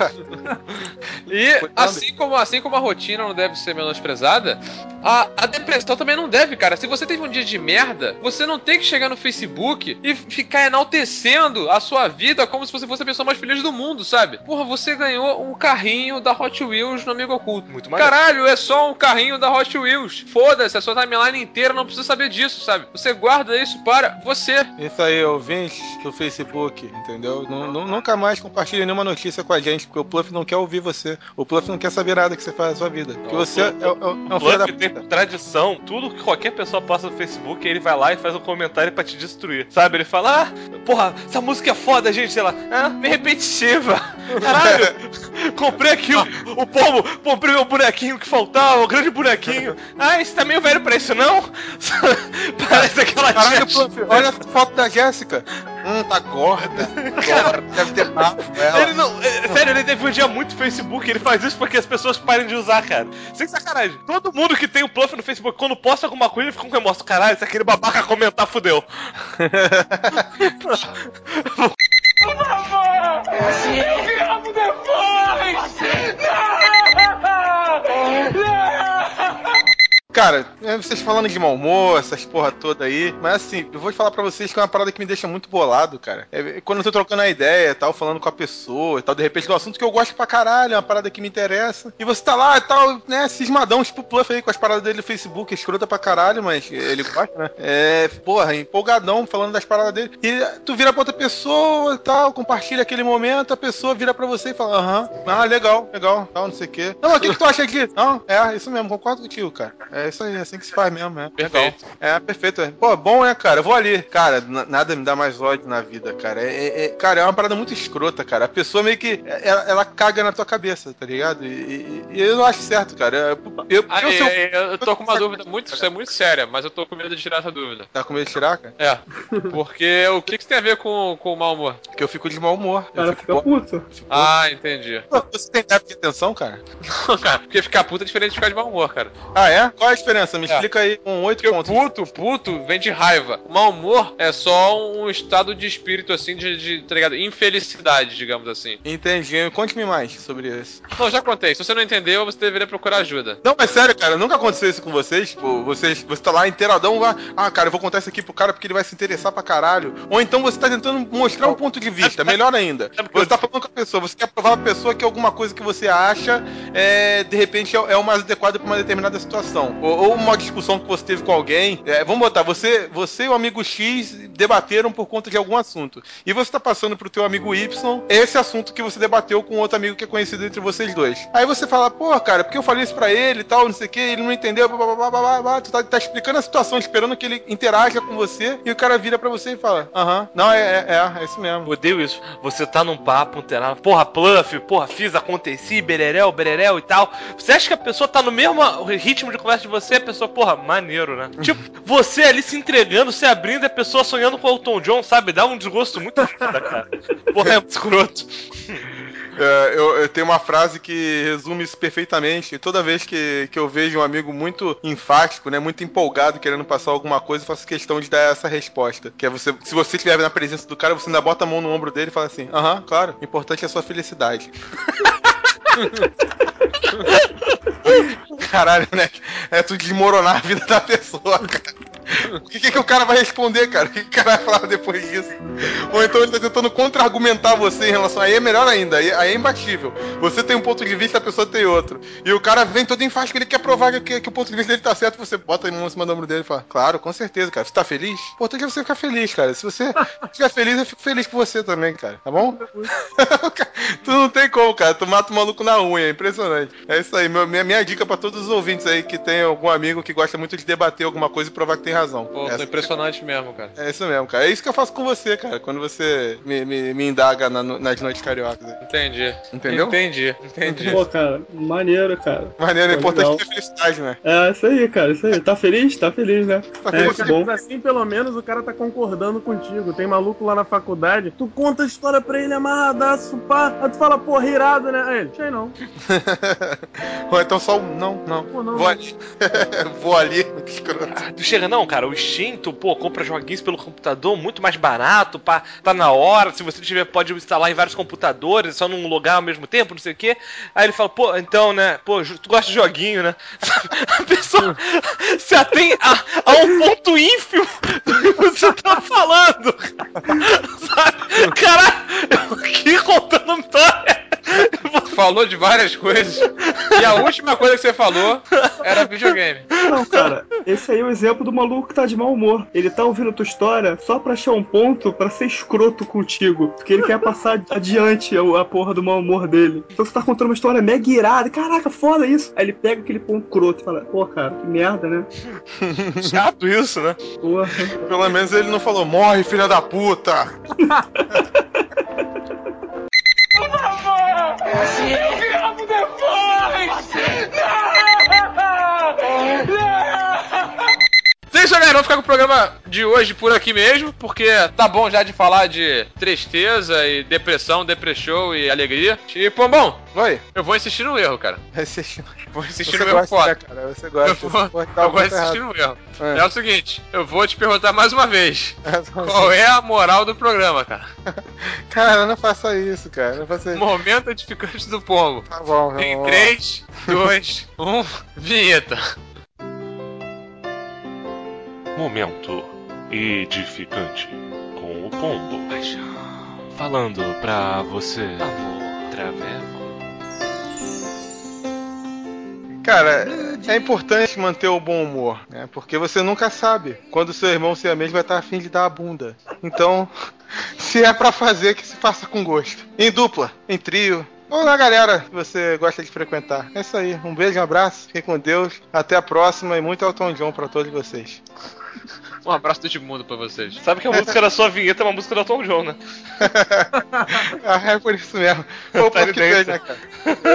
[SPEAKER 1] E assim como a rotina não deve ser menosprezada, a depressão também não deve, cara. Se você teve um dia de merda, você não tem que chegar no Facebook e ficar enaltecendo a sua vida como se você fosse a pessoa mais feliz do mundo, sabe? Porra, você ganhou um carrinho da Hot Wheels no Amigo Oculto.
[SPEAKER 5] Muito maneiro.
[SPEAKER 1] Caralho, é só um carrinho da Hot Wheels. Foda-se, a sua timeline inteira não precisa saber disso, sabe? Você guarda isso para você.
[SPEAKER 3] Isso aí, ouvintes do Facebook, entendeu? Nunca mais compartilhe nenhuma notícia com a gente, porque o Pluff não quer ouvir você. O Pluff não quer saber nada que você faz na sua vida. Porque você é um filho da
[SPEAKER 5] Pluff tem
[SPEAKER 3] puta.
[SPEAKER 5] tradição, tudo que qualquer pessoa posta no Facebook, ele vai lá e faz um comentário pra te destruir. Sabe? Ele fala, porra, essa música é foda, gente, sei lá, meio repetitiva. Caralho, comprei aqui o pombo, comprei meu bonequinho que faltava, o grande bonequinho. Esse tá meio velho pra isso, não? Parece aquela
[SPEAKER 3] Caralho,
[SPEAKER 5] tia.
[SPEAKER 3] Pluff, olha a foto da Jéssica. Tá gorda. Deve ter papo ela.
[SPEAKER 5] Ele não. Sério, ele defendia muito o Facebook. Ele faz isso porque as pessoas parem de usar, cara. Sem sacanagem. Todo mundo que tem o Pluff no Facebook, quando posta alguma coisa, ele fica com remorso. Caralho, se aquele babaca comentar, fudeu.
[SPEAKER 8] Por favor! Eu gravo depois! Não! Não!
[SPEAKER 3] Cara, vocês falando de mau humor, essas porra toda aí, mas assim, eu vou falar pra vocês que é uma parada que me deixa muito bolado, cara. Quando eu tô trocando a ideia e tal, falando com a pessoa e tal, de repente do assunto que eu gosto pra caralho, é uma parada que me interessa, e você tá lá e tal, né, cismadão, tipo o Pluff aí com as paradas dele no Facebook, escrota pra caralho, mas ele gosta, né? Porra, empolgadão falando das paradas dele. E tu vira pra outra pessoa e tal, compartilha aquele momento, a pessoa vira pra você e fala, legal, tal, não sei o quê. Não, mas o que tu acha aqui? Não, isso mesmo, concordo contigo, cara. É isso aí, é assim que se faz mesmo,
[SPEAKER 1] Perfeito.
[SPEAKER 3] Legal. Perfeito. Pô, bom, cara? Eu vou ali. Cara, nada me dá mais ódio na vida, cara. Cara, é uma parada muito escrota, cara. A pessoa meio que, ela caga na tua cabeça, tá ligado? E eu não acho certo, cara.
[SPEAKER 1] Eu tô com uma dúvida muito séria, mas eu tô com medo de tirar essa dúvida.
[SPEAKER 3] Tá com medo de tirar, cara?
[SPEAKER 1] É. Porque o que tem a ver com o mau humor?
[SPEAKER 3] Porque eu fico de mau humor.
[SPEAKER 2] O cara fica puto.
[SPEAKER 1] Entendi.
[SPEAKER 3] Você tem déficit de atenção, cara?
[SPEAKER 1] Não, cara, porque ficar puto é diferente de ficar de mau humor, cara.
[SPEAKER 3] Ah, é? Qual é a diferença? Me explica aí com 8 pontos.
[SPEAKER 1] Puto vem de raiva. O mau humor é só um estado de espírito, assim, tá ligado? Infelicidade, digamos assim.
[SPEAKER 3] Entendi. Conte-me mais sobre isso.
[SPEAKER 1] Não, já contei. Se você não entendeu, você deveria procurar ajuda.
[SPEAKER 3] Não, mas sério, cara, nunca aconteceu isso com vocês? Tipo, você tá lá inteiradão, cara, eu vou contar isso aqui pro cara porque ele vai se interessar pra caralho. Ou então você tá tentando mostrar um ponto de vista, melhor ainda. Você tá falando com a pessoa, você quer provar pra pessoa que alguma coisa que você acha, de repente, é o mais adequado pra uma determinada situação. Ou uma discussão que você teve com alguém. Vamos botar, você e o amigo X debateram por conta de algum assunto. E você tá passando pro teu amigo Y esse assunto que você debateu com outro amigo que é conhecido entre vocês dois. Aí você fala, pô, cara, porque eu falei isso pra ele e tal, não sei o que, ele não entendeu, blá, blá, blá, blá. Tu tá explicando a situação, esperando que ele interaja com você, e o cara vira pra você e fala, não, é isso mesmo.
[SPEAKER 5] Odeio isso. Você tá num papo, porra, Pluff, fiz, aconteci, bererel e tal. Você acha que a pessoa tá no mesmo ritmo de conversa de você, a pessoa, porra, maneiro, né? Tipo, você ali se entregando, se abrindo, e a pessoa sonhando com o Elton John, sabe? Dá um desgosto muito foda, cara. Porra, é muito escroto.
[SPEAKER 3] Eu tenho uma frase que resume isso perfeitamente. Toda vez que eu vejo um amigo muito enfático, né, muito empolgado, querendo passar alguma coisa, eu faço questão de dar essa resposta. Que é se você estiver na presença do cara, você ainda bota a mão no ombro dele e fala assim, claro, o importante é a sua felicidade. Caralho, né? É tu desmoronar a vida da pessoa, cara. O que o cara vai responder, cara? O que o cara vai falar depois disso? Ou então ele tá tentando contra-argumentar você em relação... Aí é melhor ainda, aí é imbatível. Você tem um ponto de vista, a pessoa tem outro. E o cara vem todo enfático, ele quer provar que o ponto de vista dele tá certo, você bota a mão em cima do ombro dele e fala, claro, com certeza, cara. Você tá feliz? O importante é você ficar feliz, cara. Se você ficar feliz, eu fico feliz por você também, cara. Tá bom? Tu não tem como, cara. Tu mata o maluco na unha, é impressionante. É isso aí. Minha dica pra todos os ouvintes aí que tem algum amigo que gosta muito de debater alguma coisa e provar que tem razão.
[SPEAKER 1] Pô, tô impressionante mesmo, cara.
[SPEAKER 3] É isso mesmo, cara. É isso que eu faço com você, cara, quando você me indaga nas noites cariocas.
[SPEAKER 1] Entendi.
[SPEAKER 3] Entendeu?
[SPEAKER 1] Entendi.
[SPEAKER 2] Pô, cara, maneiro, cara.
[SPEAKER 3] Maneiro, é importante
[SPEAKER 2] legal.
[SPEAKER 3] ter felicidade, né?
[SPEAKER 2] É isso aí, cara, isso aí. Tá feliz? Tá feliz, né?
[SPEAKER 3] Tá feliz,
[SPEAKER 2] Que bom.
[SPEAKER 7] Assim, pelo menos, o cara tá concordando contigo. Tem maluco lá na faculdade, tu conta a história pra ele amarradaço, pá. Aí tu fala, porra, irado, né? Aí ele, sei não.
[SPEAKER 3] Ou então só não.
[SPEAKER 7] Pô, não.
[SPEAKER 3] Vou ali. Vou ali. Que escroto.
[SPEAKER 5] Tu chega, não, cara, o Steam, tu, compra joguinhos pelo computador muito mais barato, pá, tá na hora, se você tiver, pode instalar em vários computadores, só não logar ao mesmo tempo, não sei o quê. Aí ele fala, pô, então, né, tu gosta de joguinho, né? A pessoa se atém a um ponto ínfimo do que você tá falando, sabe? Caralho, eu aqui contando história.
[SPEAKER 1] Falou de várias coisas. E a última coisa que você falou era videogame.
[SPEAKER 2] Não, cara, esse aí é o exemplo do maluco que tá de mau humor. Ele tá ouvindo a tua história só pra achar um ponto pra ser escroto contigo. Porque ele quer passar adiante a porra do mau humor dele. Então você tá contando uma história mega irada. Caraca, foda isso. Aí ele pega aquele ponto escroto e fala, pô, cara, que merda, né?
[SPEAKER 5] Chato isso, né?
[SPEAKER 2] Porra.
[SPEAKER 3] Pelo menos ele não falou, morre, filha da puta!
[SPEAKER 8] Por favor! Eu gravo depois!
[SPEAKER 1] É isso, galera. Vamos ficar com o programa de hoje por aqui mesmo, porque tá bom já de falar de tristeza e depressão, depressão e alegria. E, pô, bom,
[SPEAKER 3] Oi?
[SPEAKER 1] eu vou insistir no erro, cara. Vou insistir no erro
[SPEAKER 3] gosta,
[SPEAKER 1] foda.
[SPEAKER 3] né, cara? Você gosta.
[SPEAKER 1] Eu vou insistir no erro. É o seguinte, eu vou te perguntar mais uma vez. Qual é a moral do programa, cara?
[SPEAKER 3] Cara, não faça isso, cara. Não faça isso.
[SPEAKER 1] Momento edificante do pombo.
[SPEAKER 3] Tá bom,
[SPEAKER 1] Em 3, 2, 1, vinheta.
[SPEAKER 5] Momento edificante com o Pombo. Falando pra você, amor traveco.
[SPEAKER 3] Cara, é importante manter o bom humor, né? Porque você nunca sabe quando seu irmão siamês vai estar a fim de dar a bunda. Então, se é pra fazer, que se faça com gosto. Em dupla, em trio, ou na galera que você gosta de frequentar. É isso aí. Um beijo, um abraço, fiquem com Deus. Até a próxima e muito Elton John pra todos vocês.
[SPEAKER 1] Um abraço do Edmundo pra vocês.
[SPEAKER 5] Sabe que a música da sua vinheta é uma música do Elton John, né?
[SPEAKER 3] É por isso mesmo. Foi o
[SPEAKER 5] Tá
[SPEAKER 3] que fez, né, cara?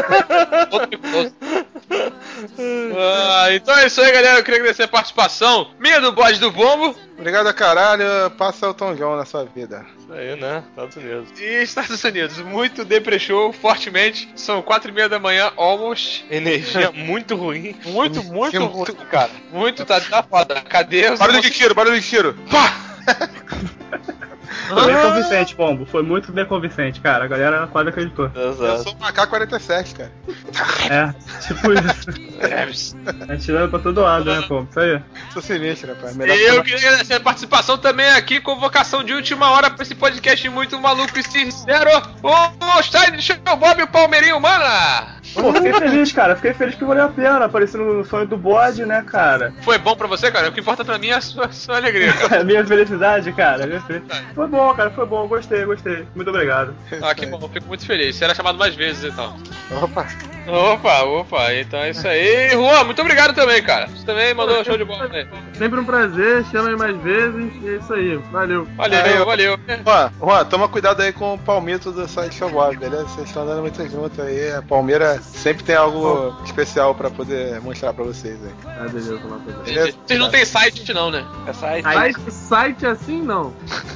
[SPEAKER 1] Então é isso aí, galera. Eu queria agradecer a participação minha do Bode do Bombo.
[SPEAKER 3] Obrigado a caralho. Passa Elton John na sua vida.
[SPEAKER 5] Isso aí, né? Estados Unidos.
[SPEAKER 1] E Estados Unidos, muito deprechou fortemente. São 4:30 da manhã, almost.
[SPEAKER 5] Energia muito ruim.
[SPEAKER 1] Muito ruim, cara. Muito, tá foda. Cadê os...
[SPEAKER 3] Barulho de tiro. Pá!
[SPEAKER 2] Foi bem convincente, Pombo. Foi muito bem convincente, cara. A galera quase acreditou.
[SPEAKER 3] Eu sou um AK-47, cara.
[SPEAKER 2] É, tipo isso. Atirando pra todo lado, né, Pombo? Isso aí.
[SPEAKER 3] Sou sinistro, rapaz.
[SPEAKER 1] E eu queria agradecer a participação também aqui, convocação de última hora pra esse podcast muito maluco e sincero. O Stein, o Bob e o Palmeirinho, mana!
[SPEAKER 2] Pô, fiquei feliz, cara. Fiquei feliz que valeu a pena. Aparecendo no sonho do bode, né, cara?
[SPEAKER 1] Foi bom pra você, cara? O que importa pra mim é a sua alegria, cara.
[SPEAKER 2] Minha felicidade, cara. Foi bom, cara. Foi bom. Gostei. Muito obrigado.
[SPEAKER 1] Ah, que bom. Eu fico muito feliz. Será chamado mais vezes, então.
[SPEAKER 3] Opa.
[SPEAKER 1] Então é isso aí. E Juan, muito obrigado também, cara. Você também mandou show de bola aí.
[SPEAKER 7] Sempre um prazer, chama aí mais vezes. E é isso aí. Valeu.
[SPEAKER 1] Valeu.
[SPEAKER 3] Juan, toma cuidado aí com o palmito do site Showboy, beleza? Vocês estão andando muito junto aí. A Palmeira sempre tem algo especial pra poder mostrar pra vocês aí.
[SPEAKER 7] Ah, beleza, vou lá fazer.
[SPEAKER 3] Beleza?
[SPEAKER 1] Vocês não tem site, não, né?
[SPEAKER 5] É site.
[SPEAKER 7] Site assim não.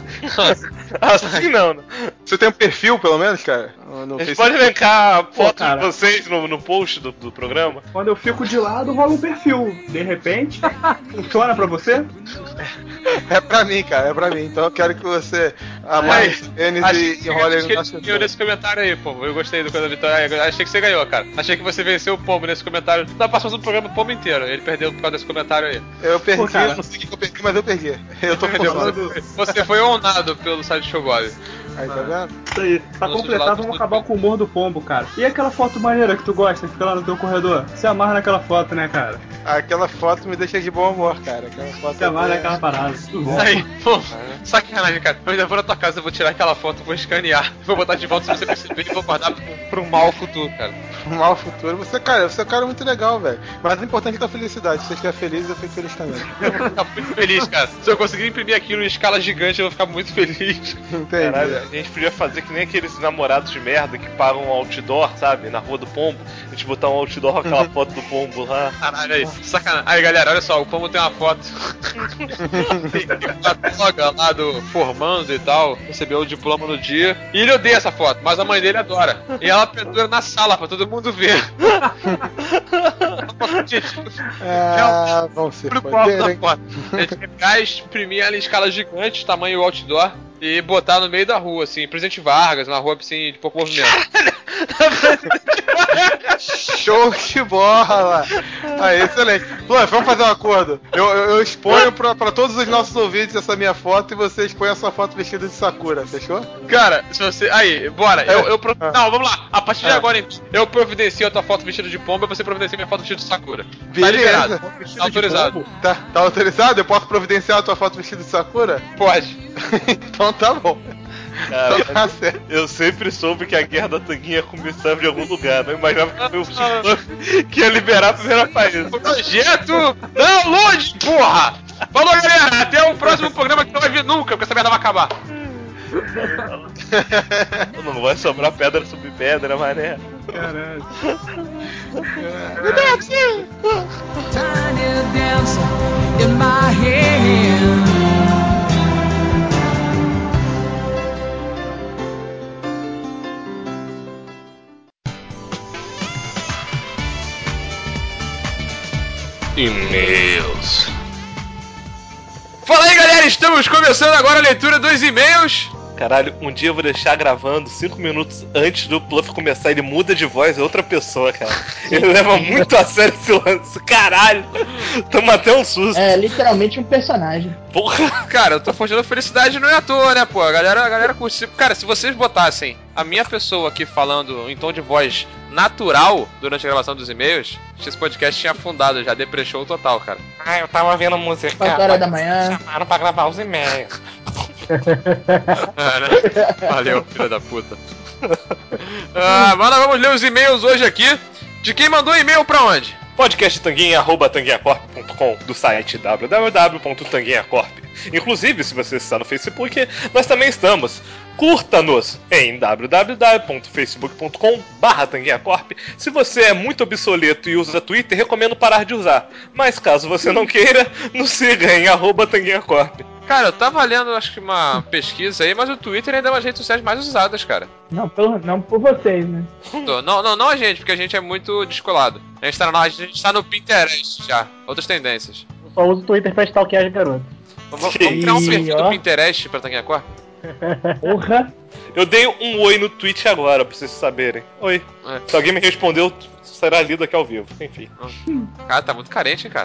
[SPEAKER 5] Assim não, né?
[SPEAKER 3] Você tem um perfil, pelo menos, cara? No
[SPEAKER 5] A gente
[SPEAKER 3] Facebook?
[SPEAKER 5] pode linkar a foto
[SPEAKER 2] cara.
[SPEAKER 5] de vocês no post do programa.
[SPEAKER 2] Quando eu fico de lado, rola um perfil. De repente, funciona pra você?
[SPEAKER 3] É pra mim, cara, é pra mim. Então eu quero que você amarre eles e enrole
[SPEAKER 1] Acho
[SPEAKER 3] no
[SPEAKER 1] que
[SPEAKER 3] nosso
[SPEAKER 1] ele ganhou nesse comentário aí, pô. Eu gostei do coisa da vitória. Achei que você ganhou, cara. Achei que você venceu o Pombo nesse comentário. Tá passando o programa o Pombo inteiro. Ele perdeu por causa desse comentário aí.
[SPEAKER 3] Eu perdi,
[SPEAKER 2] Pô, cara.
[SPEAKER 3] não sei o que eu perdi, mas eu perdi. Eu tô
[SPEAKER 1] Perdeu.
[SPEAKER 3] falando.
[SPEAKER 1] Você foi honrado pelo site Showboy.
[SPEAKER 3] Aí, tá vendo?
[SPEAKER 2] Isso aí. Pra
[SPEAKER 1] Nossa,
[SPEAKER 2] completar,
[SPEAKER 1] lá
[SPEAKER 2] vamos
[SPEAKER 1] do-
[SPEAKER 2] acabar com o humor do Pombo, cara. E aquela foto maneira que tu gosta, que fica lá no teu corredor? Se amarra naquela foto, né, cara?
[SPEAKER 3] Aquela foto me deixa de bom humor, cara. Aquela foto
[SPEAKER 2] Se amarra
[SPEAKER 3] é-
[SPEAKER 2] naquela parada. Tudo bom.
[SPEAKER 1] Aí, pô, sacanagem, cara. Eu ainda vou na tua casa, eu vou tirar aquela foto, vou escanear, vou botar de volta se você perceber e vou guardar pro mal futuro, cara.
[SPEAKER 3] Um mau futuro. Você é um cara muito legal, velho. Mas o importante é a tua felicidade. Se você estiver feliz, eu fico feliz também.
[SPEAKER 1] Eu vou ficar muito feliz, cara. Se eu conseguir imprimir aquilo em escala gigante, eu vou ficar muito feliz.
[SPEAKER 3] Entendi.
[SPEAKER 5] Caralho, a gente podia fazer que nem aqueles namorados de merda que pagam um outdoor, sabe? Na rua do Pombo. A gente botar um outdoor com aquela foto do Pombo lá.
[SPEAKER 1] Caralho, aí, sacanagem. Aí, galera, olha só, o Pombo tem uma foto. Tem uma toga lá do formando e tal. Recebeu o diploma no dia. E ele odeia essa foto, mas a mãe dele adora. E ela pendura na sala pra todo mundo ver.
[SPEAKER 3] Vão se
[SPEAKER 1] Pro copo
[SPEAKER 3] foder,
[SPEAKER 1] da
[SPEAKER 3] hein?
[SPEAKER 1] foto. A gente quer pegar e imprimir ela em escala gigante, tamanho outdoor, e botar no meio da rua, assim, Presidente Vargas, na rua assim, de pouco movimento.
[SPEAKER 3] Show de bola! Aí, excelente. Luan, vamos fazer um acordo. Eu exponho pra todos os nossos ouvintes essa minha foto e você expõe a sua foto vestida de Sakura, fechou?
[SPEAKER 1] Cara, se você. Aí, bora. Não, vamos lá. A partir de agora, então, eu providencio a tua foto vestida de pomba e você providencia minha foto vestida de Sakura. Tá liberado. Tá autorizado.
[SPEAKER 3] Tá autorizado? Eu posso providenciar a tua foto vestida de Sakura?
[SPEAKER 1] Pode.
[SPEAKER 3] Então tá bom.
[SPEAKER 5] Cara,
[SPEAKER 3] Então tá certo.
[SPEAKER 5] eu sempre soube que a guerra da tanguinha começava em algum lugar. Não imaginava que foi o Chico que ia liberar a primeira país.
[SPEAKER 1] Projeto download, porra! Falou, galera. Até o próximo programa que não vai vir nunca, porque essa merda vai acabar.
[SPEAKER 5] Não vai sobrar pedra sobre pedra, mané.
[SPEAKER 2] Caralho.
[SPEAKER 8] Tiny dancer in my hand.
[SPEAKER 5] E-mails.
[SPEAKER 1] Fala aí, galera. Estamos começando agora a leitura dos e-mails.
[SPEAKER 5] Caralho, um dia eu vou deixar gravando 5 minutos antes do Pluff começar. Ele muda de voz, é outra pessoa, cara. Ele leva muito a sério esse lance. Caralho, tamo até um susto.
[SPEAKER 9] É literalmente um personagem.
[SPEAKER 5] Porra.
[SPEAKER 1] Cara, eu tô fugindo felicidade não é à toa, né, pô? A galera curte. Cara, se vocês botassem a minha pessoa aqui falando em tom de voz natural durante a gravação dos e-mails, esse podcast tinha afundado já, deprechou total, cara.
[SPEAKER 5] Ah, eu tava vendo música.
[SPEAKER 9] 4 horas da manhã.
[SPEAKER 5] Chamaram pra gravar os e-mails.
[SPEAKER 1] Valeu, filha da puta. Mas nós vamos ler os e-mails hoje aqui. De quem mandou e-mail pra onde?
[SPEAKER 5] podcasttanguinha@tanguinhacorp.com, do site www.tanguinhacorp. Inclusive, se você está no Facebook, nós também estamos. Curta-nos em www.facebook.com/tanguinhacorp. Se você é muito obsoleto e usa Twitter, recomendo parar de usar. Mas caso você não queira, nos siga em @tanguinhacorp.
[SPEAKER 1] Cara, eu tava lendo, acho que uma pesquisa aí, mas o Twitter ainda é uma das redes sociais mais usadas, cara.
[SPEAKER 9] Não por vocês, né?
[SPEAKER 1] Não a gente, porque a gente é muito descolado. A gente tá no Pinterest já, outras tendências.
[SPEAKER 6] Eu só uso o Twitter pra stalkear as garotas.
[SPEAKER 1] Vamos criar um perfil do Pinterest pra Tanguinha Corp?
[SPEAKER 9] Porra!
[SPEAKER 5] Eu dei um oi no tweet agora, pra vocês saberem. Oi.
[SPEAKER 1] É.
[SPEAKER 5] Se alguém me respondeu, será lido aqui ao vivo. Enfim.
[SPEAKER 1] Cara, tá muito carente, hein, cara.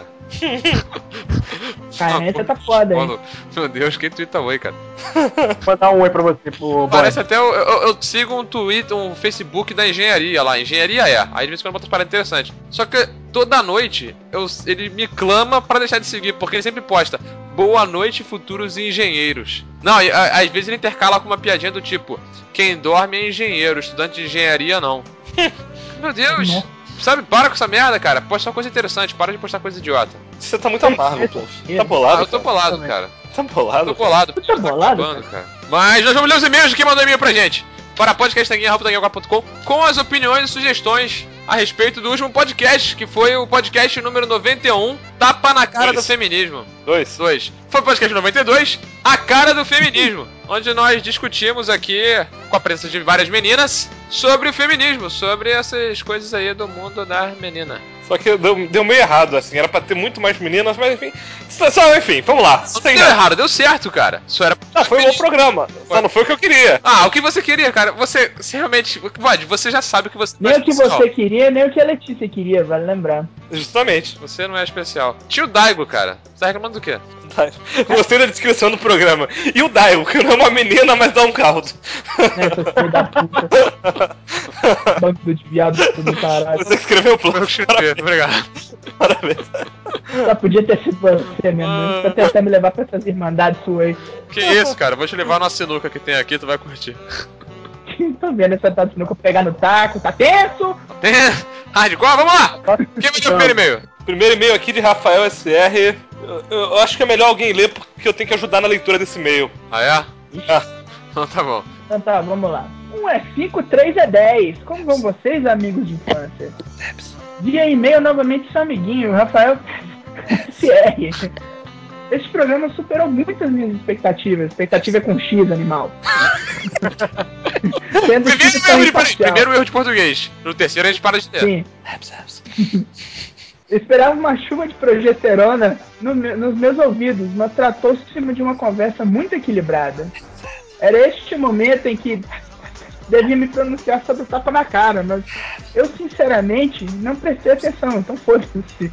[SPEAKER 9] Carência tá foda, hein?
[SPEAKER 1] Meu Deus, quem twitta oi, cara?
[SPEAKER 6] Vou dar um oi pra você, pro
[SPEAKER 1] Parece até eu sigo um Twitter, um Facebook da engenharia lá. Engenharia é. Aí de vez em quando bota umas paradas interessantes. Só que toda noite ele me clama pra deixar de seguir, porque ele sempre posta boa noite, futuros engenheiros. Não, às vezes ele intercala com uma piadinha do tipo: quem dorme é engenheiro, estudante de engenharia não. Meu Deus! Não. Sabe, para com essa merda, cara. Posta só coisa interessante, para de postar coisa idiota.
[SPEAKER 5] Você tá muito amargo, pô. Tá bolado?
[SPEAKER 1] Eu tô bolado, cara.
[SPEAKER 5] Tá bolado?
[SPEAKER 1] Tô bolado.
[SPEAKER 9] Tu tá bolado,
[SPEAKER 1] cara? Mas nós vamos ler os e-mails de quem mandou e-mail pra gente. Para podcasttanguinha.com com as opiniões e sugestões a respeito do último podcast, que foi o podcast número 91, Tapa na Cara do Feminismo. 2. Foi o podcast 92, A Cara do Feminismo, onde nós discutimos aqui, com a presença de várias meninas, sobre o feminismo, sobre essas coisas aí do mundo das meninas.
[SPEAKER 5] Só que deu meio errado, assim, era pra ter muito mais meninas, mas enfim. Enfim, vamos lá.
[SPEAKER 1] Não deu errado, deu certo, cara. Isso era.
[SPEAKER 5] Foi um bom programa. Só não foi o que eu queria.
[SPEAKER 1] O que você queria, cara? Você realmente. Você já sabe que você.
[SPEAKER 9] Nem o que você queria, nem o que a Letícia queria, vale lembrar.
[SPEAKER 5] Justamente.
[SPEAKER 1] Você não é especial. Tio Daigo, cara. Você tá reclamando do quê?
[SPEAKER 5] Gostei da descrição do programa. E o Daigo, que não é uma menina, mas dá um caldo.
[SPEAKER 9] Nessa filha da puta. Banco de viado do caralho.
[SPEAKER 5] Você que escreveu o plano.
[SPEAKER 1] Obrigado.
[SPEAKER 5] Parabéns.
[SPEAKER 9] Só podia ter sido você mesmo. Pra tentar me levar pra essas irmandades suas.
[SPEAKER 1] Que isso, cara? Vou te levar na sinuca que tem aqui, tu vai curtir.
[SPEAKER 9] Tô vendo essa tal de sinuca pegar no taco, tá tenso?
[SPEAKER 1] Hardcore, vamos lá! Quem me deu o primeiro e-mail?
[SPEAKER 5] Primeiro e-mail aqui de Rafael SR. Eu acho que é melhor alguém ler porque eu tenho que ajudar na leitura desse e-mail.
[SPEAKER 1] Ah, é? Então tá bom.
[SPEAKER 9] Então tá, vamos lá. 1 é 5, 3 é 10. Como vão vocês, amigos de infância? Via e-mail novamente seu amiguinho, Rafael SR. Este programa superou muitas minhas expectativas. Expectativa é com X, animal.
[SPEAKER 1] Primeiro erro de português. No terceiro a gente para de ter.
[SPEAKER 9] Sim. Eu esperava uma chuva de progesterona nos meus ouvidos, mas tratou-se de uma conversa muito equilibrada. Era este momento em que devia me pronunciar sobre o tapa na cara, mas eu sinceramente não prestei atenção, então foda-se.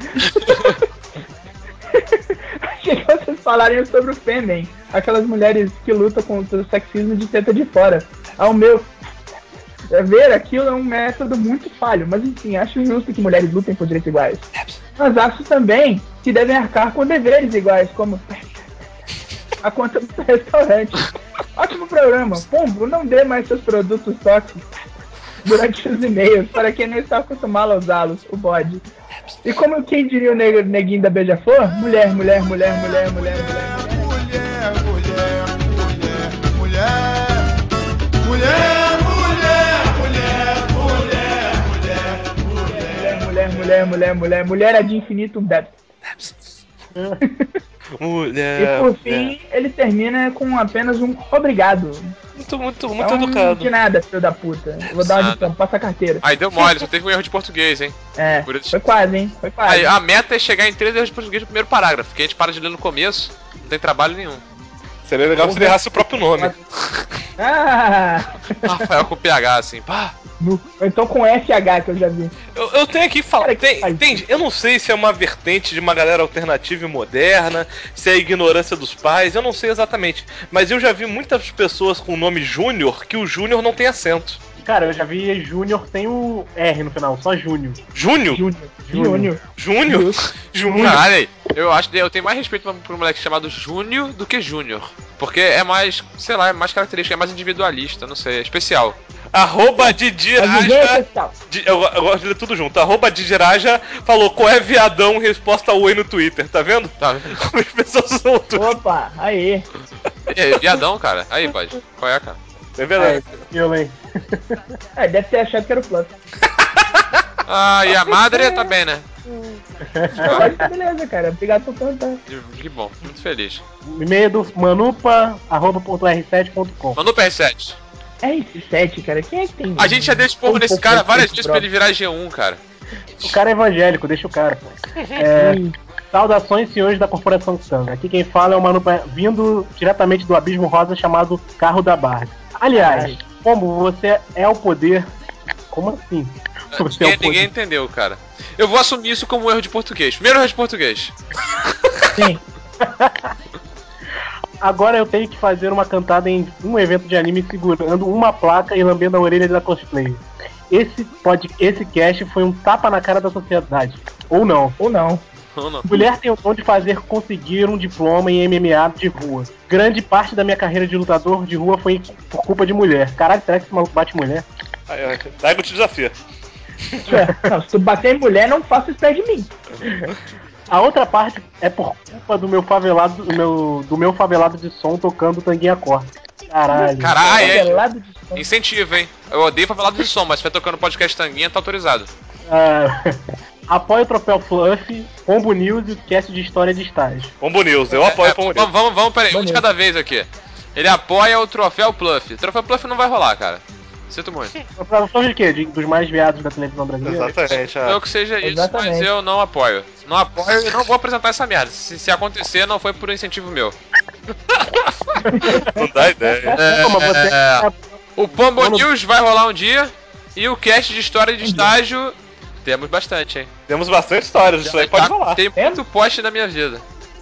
[SPEAKER 9] Achei que vocês falariam sobre o Fêmen, aquelas mulheres que lutam contra o sexismo de teta de fora. Ao meu ver, aquilo é um método muito falho, mas enfim, acho justo que mulheres lutem por direitos iguais. Mas acho também que devem arcar com deveres iguais, como a conta do restaurante. Ótimo programa. Pombo, não dê mais seus produtos tóxicos durante os e-mails para quem não está acostumado a usá-los, o bode. E como quem diria o neguinho da Beija-Flor? Mulher, mulher, mulher, mulher, mulher, mulher. Mulher é de infinito depth.
[SPEAKER 5] Mulher.
[SPEAKER 9] E por fim, ele termina com apenas um obrigado.
[SPEAKER 5] Muito
[SPEAKER 9] então,
[SPEAKER 5] educado.
[SPEAKER 9] De nada, filho da puta. Eu vou dar uma dica, passa a carteira.
[SPEAKER 1] Aí deu mole, só teve um erro de português, hein?
[SPEAKER 9] Foi quase, hein? Foi quase.
[SPEAKER 1] Aí, a meta é chegar em 3 erros de português no primeiro parágrafo, porque a gente para de ler no começo, não tem trabalho nenhum.
[SPEAKER 5] Seria legal se ele errasse o próprio nome.
[SPEAKER 9] Ah!
[SPEAKER 1] Rafael com PH, assim, pá.
[SPEAKER 9] Então com SH que eu já vi.
[SPEAKER 5] Eu tenho aqui que falar.
[SPEAKER 9] Cara, que faz
[SPEAKER 5] Tem, eu não sei se é uma vertente de uma galera alternativa e moderna, se é a ignorância dos pais, eu não sei exatamente. Mas eu já vi muitas pessoas com o nome Júnior que o Júnior não tem acento.
[SPEAKER 10] Cara, eu já vi Júnior sem o R no final, só Júnior.
[SPEAKER 5] Júnior?
[SPEAKER 9] Júnior.
[SPEAKER 5] Júnior? Júnior?
[SPEAKER 1] Caralho, aí, eu tenho mais respeito por um moleque chamado Júnior do que Júnior. Porque é mais, sei lá, é mais característico, é mais individualista, não sei, é especial.
[SPEAKER 5] Arroba Didiraja. Eu gosto de ler tudo junto. Arroba Didiraja falou qual é viadão, resposta oi no Twitter, tá vendo?
[SPEAKER 1] Tá vendo?
[SPEAKER 5] Como as pessoas são tudo.
[SPEAKER 9] Opa, aí.
[SPEAKER 1] E aí, viadão, cara. Aí, pode. Qual é, cara?
[SPEAKER 5] É verdade.
[SPEAKER 10] Eu, hein?
[SPEAKER 9] Deve ter achado que era o Plano.
[SPEAKER 1] Ah, e a madre tá bem, né?
[SPEAKER 9] Beleza, cara. Obrigado por perguntar.
[SPEAKER 1] Que bom, muito feliz.
[SPEAKER 10] E-mail do manupa@r7.com.
[SPEAKER 1] Manda o PS7.
[SPEAKER 9] R7, cara, quem é que tem?
[SPEAKER 1] A gente já deu esporro nesse cara várias vezes pra ele virar G1, cara.
[SPEAKER 10] O cara é evangélico, deixa o cara. Saudações, senhores da Corporação Sanga. Aqui quem fala é o Manupa vindo diretamente do abismo rosa chamado Carro da Barbie. Aliás, como você é o poder... Como assim? Você é o poder.
[SPEAKER 1] Ninguém entendeu, cara. Eu vou assumir isso como um erro de português. Primeiro erro de português.
[SPEAKER 9] Sim.
[SPEAKER 10] Agora eu tenho que fazer uma cantada em um evento de anime segurando uma placa e lambendo a orelha da cosplay. Esse cast foi um tapa na cara da sociedade. Ou não.
[SPEAKER 9] Ou não.
[SPEAKER 10] Mulher tem o dom de fazer conseguir um diploma em MMA de rua. Grande parte da minha carreira de lutador de rua foi por culpa de mulher. Caralho, será que esse maluco bate mulher?
[SPEAKER 5] Daí eu te desafio.
[SPEAKER 9] Não, se tu bater em mulher, não faça isso perto de mim.
[SPEAKER 10] A outra parte é por culpa do meu favelado, do meu favelado de som tocando Tanguinha Corp. Caralho.
[SPEAKER 9] Favelado de som.
[SPEAKER 1] Incentivo, hein? Eu odeio favelado de som, mas se vai tocando podcast Tanguinha, tá autorizado.
[SPEAKER 10] Apoio o Troféu Fluff, Pombo News e o cast de história de estágio.
[SPEAKER 5] Pombo News, eu apoio o Pombo News.
[SPEAKER 1] Vamos, peraí, um de cada vez aqui. Ele apoia o Troféu Pluff. O Troféu Pluff não vai rolar, cara. Sinto muito.
[SPEAKER 10] Troféu de quê? Dos mais viados da televisão brasileira?
[SPEAKER 5] Exatamente.
[SPEAKER 1] Eu que seja isso,
[SPEAKER 9] Exatamente.
[SPEAKER 1] mas eu não apoio. Não apoio e não vou apresentar essa merda. Se acontecer, não foi por incentivo meu.
[SPEAKER 5] Não dá ideia.
[SPEAKER 1] O Pombo News vai rolar um dia. E o cast de história de estágio... Temos bastante, hein?
[SPEAKER 5] Temos bastante histórias, isso aí pode rolar.
[SPEAKER 1] Tem muito post na minha vida.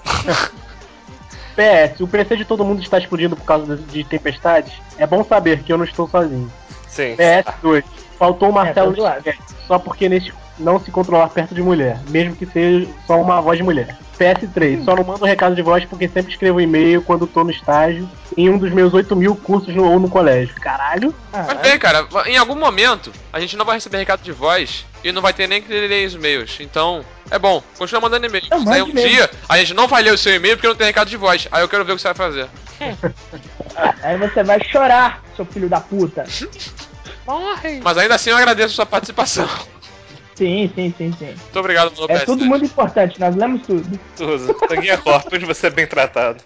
[SPEAKER 10] PS, o PC de todo mundo está explodindo por causa de tempestades. É bom saber que eu não estou sozinho.
[SPEAKER 5] Sim.
[SPEAKER 10] PS2, faltou o Marcelo
[SPEAKER 9] tá do lado.
[SPEAKER 10] só porque neste não se controlar perto de mulher, mesmo que seja só uma voz de mulher. PS3, só não mando recado de voz porque sempre escrevo e-mail quando tô no estágio em um dos meus 8.000 cursos ou no colégio. Caralho.
[SPEAKER 1] Mas bem, cara, em algum momento a gente não vai receber recado de voz e não vai ter nem que ler os e-mails. Então, é bom, continua mandando e-mail. Aí um dia a gente não vai ler o seu e-mail porque não tem recado de voz. Aí eu quero ver o que você vai fazer.
[SPEAKER 9] Aí você vai chorar, seu filho da puta.
[SPEAKER 1] Mas ainda assim eu agradeço a sua participação.
[SPEAKER 9] Sim.
[SPEAKER 1] Muito obrigado pelo
[SPEAKER 9] É
[SPEAKER 1] PS2.
[SPEAKER 9] tudo muito importante, nós lemos tudo.
[SPEAKER 5] Tudo. Tanguinha Corp, onde você é bem tratado.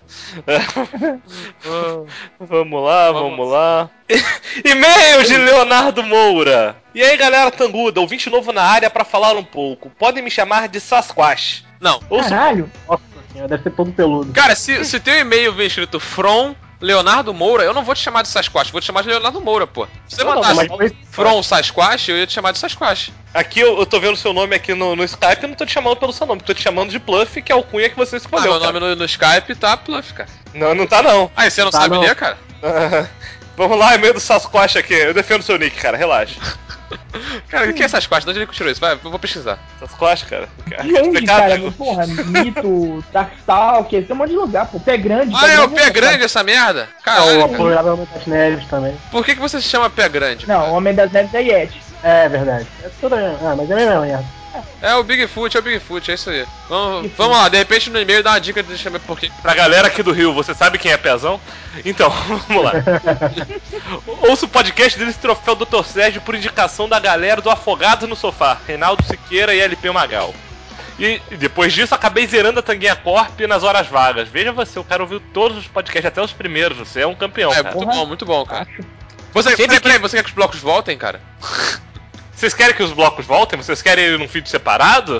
[SPEAKER 5] Vamos lá. E-mail de Leonardo Moura. E aí, galera tanguda, ouvinte novo na área pra falar um pouco. Podem me chamar de Sasquatch.
[SPEAKER 1] Não.
[SPEAKER 9] Caralho.
[SPEAKER 10] Nossa senhora, deve ser todo peludo.
[SPEAKER 1] Cara, se teu e-mail vem escrito From Leonardo Moura, eu não vou te chamar de Sasquatch, vou te chamar de Leonardo Moura, pô. Se você mandasse From Sasquatch, eu ia te chamar de Sasquatch.
[SPEAKER 5] Aqui eu tô vendo o seu nome aqui no Skype e não tô te chamando pelo seu nome, tô te chamando de Pluff, que é o cunha que você escolheu.
[SPEAKER 1] Meu nome no Skype tá Pluff, cara.
[SPEAKER 5] Não tá não.
[SPEAKER 1] Ah, e você não
[SPEAKER 10] Tá,
[SPEAKER 1] sabe
[SPEAKER 10] não.
[SPEAKER 1] ler, cara?
[SPEAKER 5] Vamos lá, e-mail do Sasquatch aqui. Eu defendo o seu nick, cara, relaxa.
[SPEAKER 1] Cara, o que é Sasquatch? De onde ele tirou isso? Vai, eu vou pesquisar.
[SPEAKER 5] Sasquatch, cara.
[SPEAKER 9] De onde, cara? Porra, Mito, Darkstalker, tem um monte de lugar, pô. Pé grande.
[SPEAKER 1] Ah, é o Pé Grande essa merda?
[SPEAKER 10] O
[SPEAKER 1] Caralho.
[SPEAKER 10] apoiado Homem das Neves também.
[SPEAKER 1] Por que você se chama Pé Grande?
[SPEAKER 9] Não, o Homem das Neves é Yeti.
[SPEAKER 10] É verdade. É tudo. Mas é mesmo merda.
[SPEAKER 1] É o Bigfoot, é isso aí. Vamos lá, de repente no e-mail dá uma dica de chamar por quê.
[SPEAKER 5] Pra galera aqui do Rio, você sabe quem é Pezão? Então, vamos lá. Ouço o podcast desse troféu Dr. Sérgio por indicação da galera do Afogados no Sofá, Reinaldo Siqueira e LP Magal. E depois disso acabei zerando a Tanguinha Corp nas horas vagas. Veja você, o cara ouviu todos os podcasts, até os primeiros, você é um campeão,
[SPEAKER 1] É
[SPEAKER 5] cara.
[SPEAKER 1] muito bom, cara. Peraí, você quer que os blocos voltem, cara?
[SPEAKER 5] Vocês querem que os blocos voltem? Vocês querem ir num feed separado?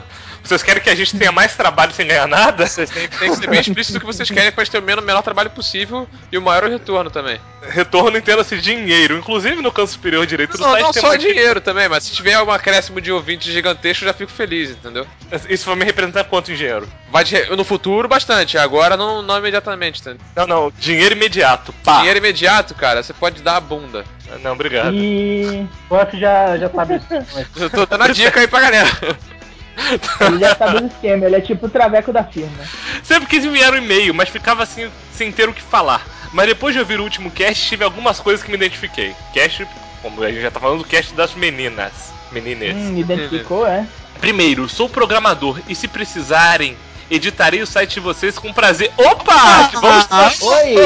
[SPEAKER 5] Vocês querem que a gente tenha mais trabalho sem ganhar nada?
[SPEAKER 1] Vocês têm que ser bem explícito o que vocês querem pra gente ter o menor trabalho possível e o maior retorno também.
[SPEAKER 5] Retorno entenda-se dinheiro. Inclusive no canto superior direito do
[SPEAKER 1] Não,
[SPEAKER 5] site
[SPEAKER 1] não
[SPEAKER 5] tem
[SPEAKER 1] só
[SPEAKER 5] uma
[SPEAKER 1] dinheiro também, mas se tiver um acréscimo de ouvintes gigantesco, eu já fico feliz, entendeu?
[SPEAKER 5] Isso vai me representar quanto em dinheiro?
[SPEAKER 1] No futuro, bastante. Agora, não imediatamente, entendeu?
[SPEAKER 5] Não. Dinheiro imediato. Pá.
[SPEAKER 1] Dinheiro imediato, cara, você pode dar a bunda.
[SPEAKER 5] Não, obrigado.
[SPEAKER 10] E o F já sabe isso. Mas...
[SPEAKER 1] Eu tô dando a dica aí pra galera.
[SPEAKER 9] Ele já sabe do esquema, ele é tipo o traveco da firma.
[SPEAKER 5] Sempre quis enviar um e-mail, mas ficava assim, sem ter o que falar. Mas depois de ouvir o último cast, tive algumas coisas que me identifiquei. Cast, como a gente já tá falando do cast das meninas.
[SPEAKER 9] Identificou, é?
[SPEAKER 5] Primeiro, sou programador e se precisarem, editarei o site de vocês com prazer. Opa! Vamos...
[SPEAKER 9] Oi!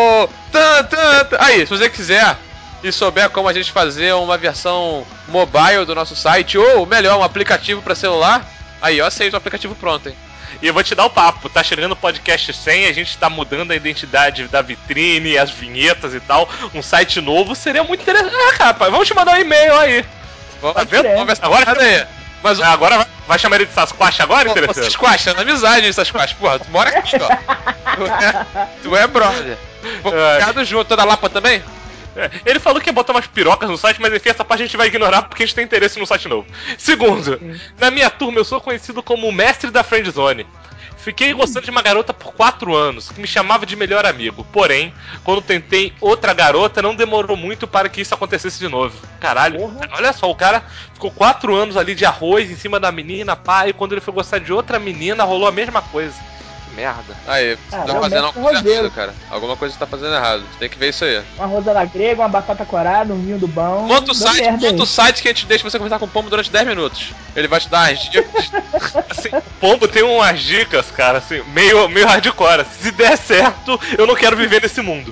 [SPEAKER 1] Aí, se você quiser e souber como a gente fazer uma versão mobile do nosso site, ou melhor, um aplicativo pra celular, aí eu aceito o aplicativo pronto, hein?
[SPEAKER 5] E eu vou te dar o papo, tá chegando o podcast 100, a gente tá mudando a identidade da vitrine, as vinhetas e tal, um site novo, seria muito interessante. Rapaz, vamos te mandar um e-mail aí. Tá vendo? Vamos ver agora aí. Mas agora vai chamar ele de Sasquatch agora, interessante?
[SPEAKER 1] Sasquatch, é na amizade, hein, Sasquatch. Porra, tu mora aqui, ó. Tu é brother. Ficado junto, toda lapa também?
[SPEAKER 5] Ele falou que ia botar umas pirocas no site, mas enfim, essa parte a gente vai ignorar porque a gente tem interesse no site novo. Segundo, na minha turma eu sou conhecido como o mestre da friendzone. Fiquei gostando de uma garota por 4 anos, que me chamava de melhor amigo. Porém, quando tentei outra garota, não demorou muito para que isso acontecesse de novo. Caralho, olha só, o cara ficou 4 anos ali de arroz em cima da menina, pá, e quando ele foi gostar de outra menina, rolou a mesma coisa. Que merda.
[SPEAKER 1] Aí, você tá fazendo alguma coisa errada, cara. Alguma coisa você tá fazendo errado. Tem que ver isso aí.
[SPEAKER 9] Uma rosada grega, uma batata corada, um vinho do bom.
[SPEAKER 1] Monta o site que a gente deixa você conversar com o Pombo durante 10 minutos. Ele vai te dar as dicas.
[SPEAKER 5] Assim, o Pombo tem umas dicas, cara, assim, meio hardcore. Se der certo, eu não quero viver nesse mundo.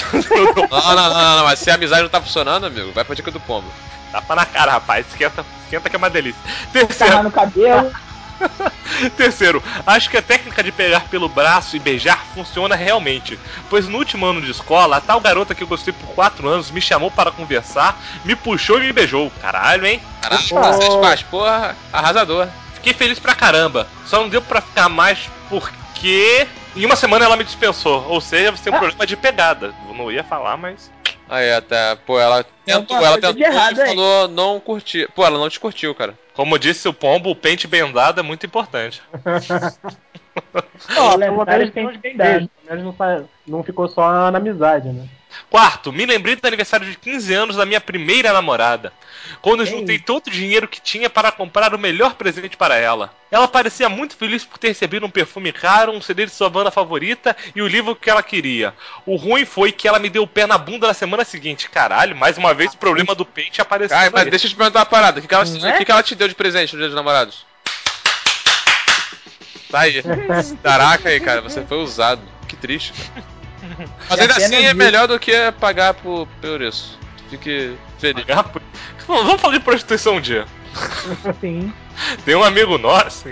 [SPEAKER 1] Não, mas se a amizade não tá funcionando, amigo, vai pra dica do Pombo.
[SPEAKER 5] Tapa na cara, rapaz. Esquenta que é uma delícia.
[SPEAKER 9] Terceiro. No cabelo.
[SPEAKER 5] Terceiro, acho que a técnica de pegar pelo braço e beijar funciona realmente, pois no último ano de escola, a tal garota que eu gostei por 4 anos me chamou para conversar, me puxou e me beijou. Caralho, hein?
[SPEAKER 1] Caralho, vocês faz, porra, arrasador.
[SPEAKER 5] Fiquei feliz pra caramba, só não deu pra ficar mais porque em uma semana ela me dispensou, ou seja, você tem um problema de pegada. Eu não ia falar, mas...
[SPEAKER 1] Aí até, pô, ela tentou e falou não curtir. Pô, ela não te curtiu, cara.
[SPEAKER 5] Como disse o Pombo, o pente bem dado é muito importante.
[SPEAKER 10] Não ficou só na amizade, né?
[SPEAKER 5] Quarto, me lembrei do aniversário de 15 anos da minha primeira namorada, quando eu juntei todo o dinheiro que tinha para comprar o melhor presente para ela. Ela parecia muito feliz por ter recebido um perfume caro, um CD de sua banda favorita e o livro que ela queria. O ruim foi que ela me deu o pé na bunda na semana seguinte. Caralho, mais uma vez o problema do pente apareceu.
[SPEAKER 1] Ai, mas deixa eu te perguntar uma parada. O que ela te deu de presente no Dia dos Namorados? Tá aí. Caraca aí, cara, você foi usado. Que triste. Mas ainda assim é melhor do que pagar por isso. Fique feliz.
[SPEAKER 5] Vamos falar de prostituição um dia.
[SPEAKER 9] Sim.
[SPEAKER 5] Tem um amigo nosso.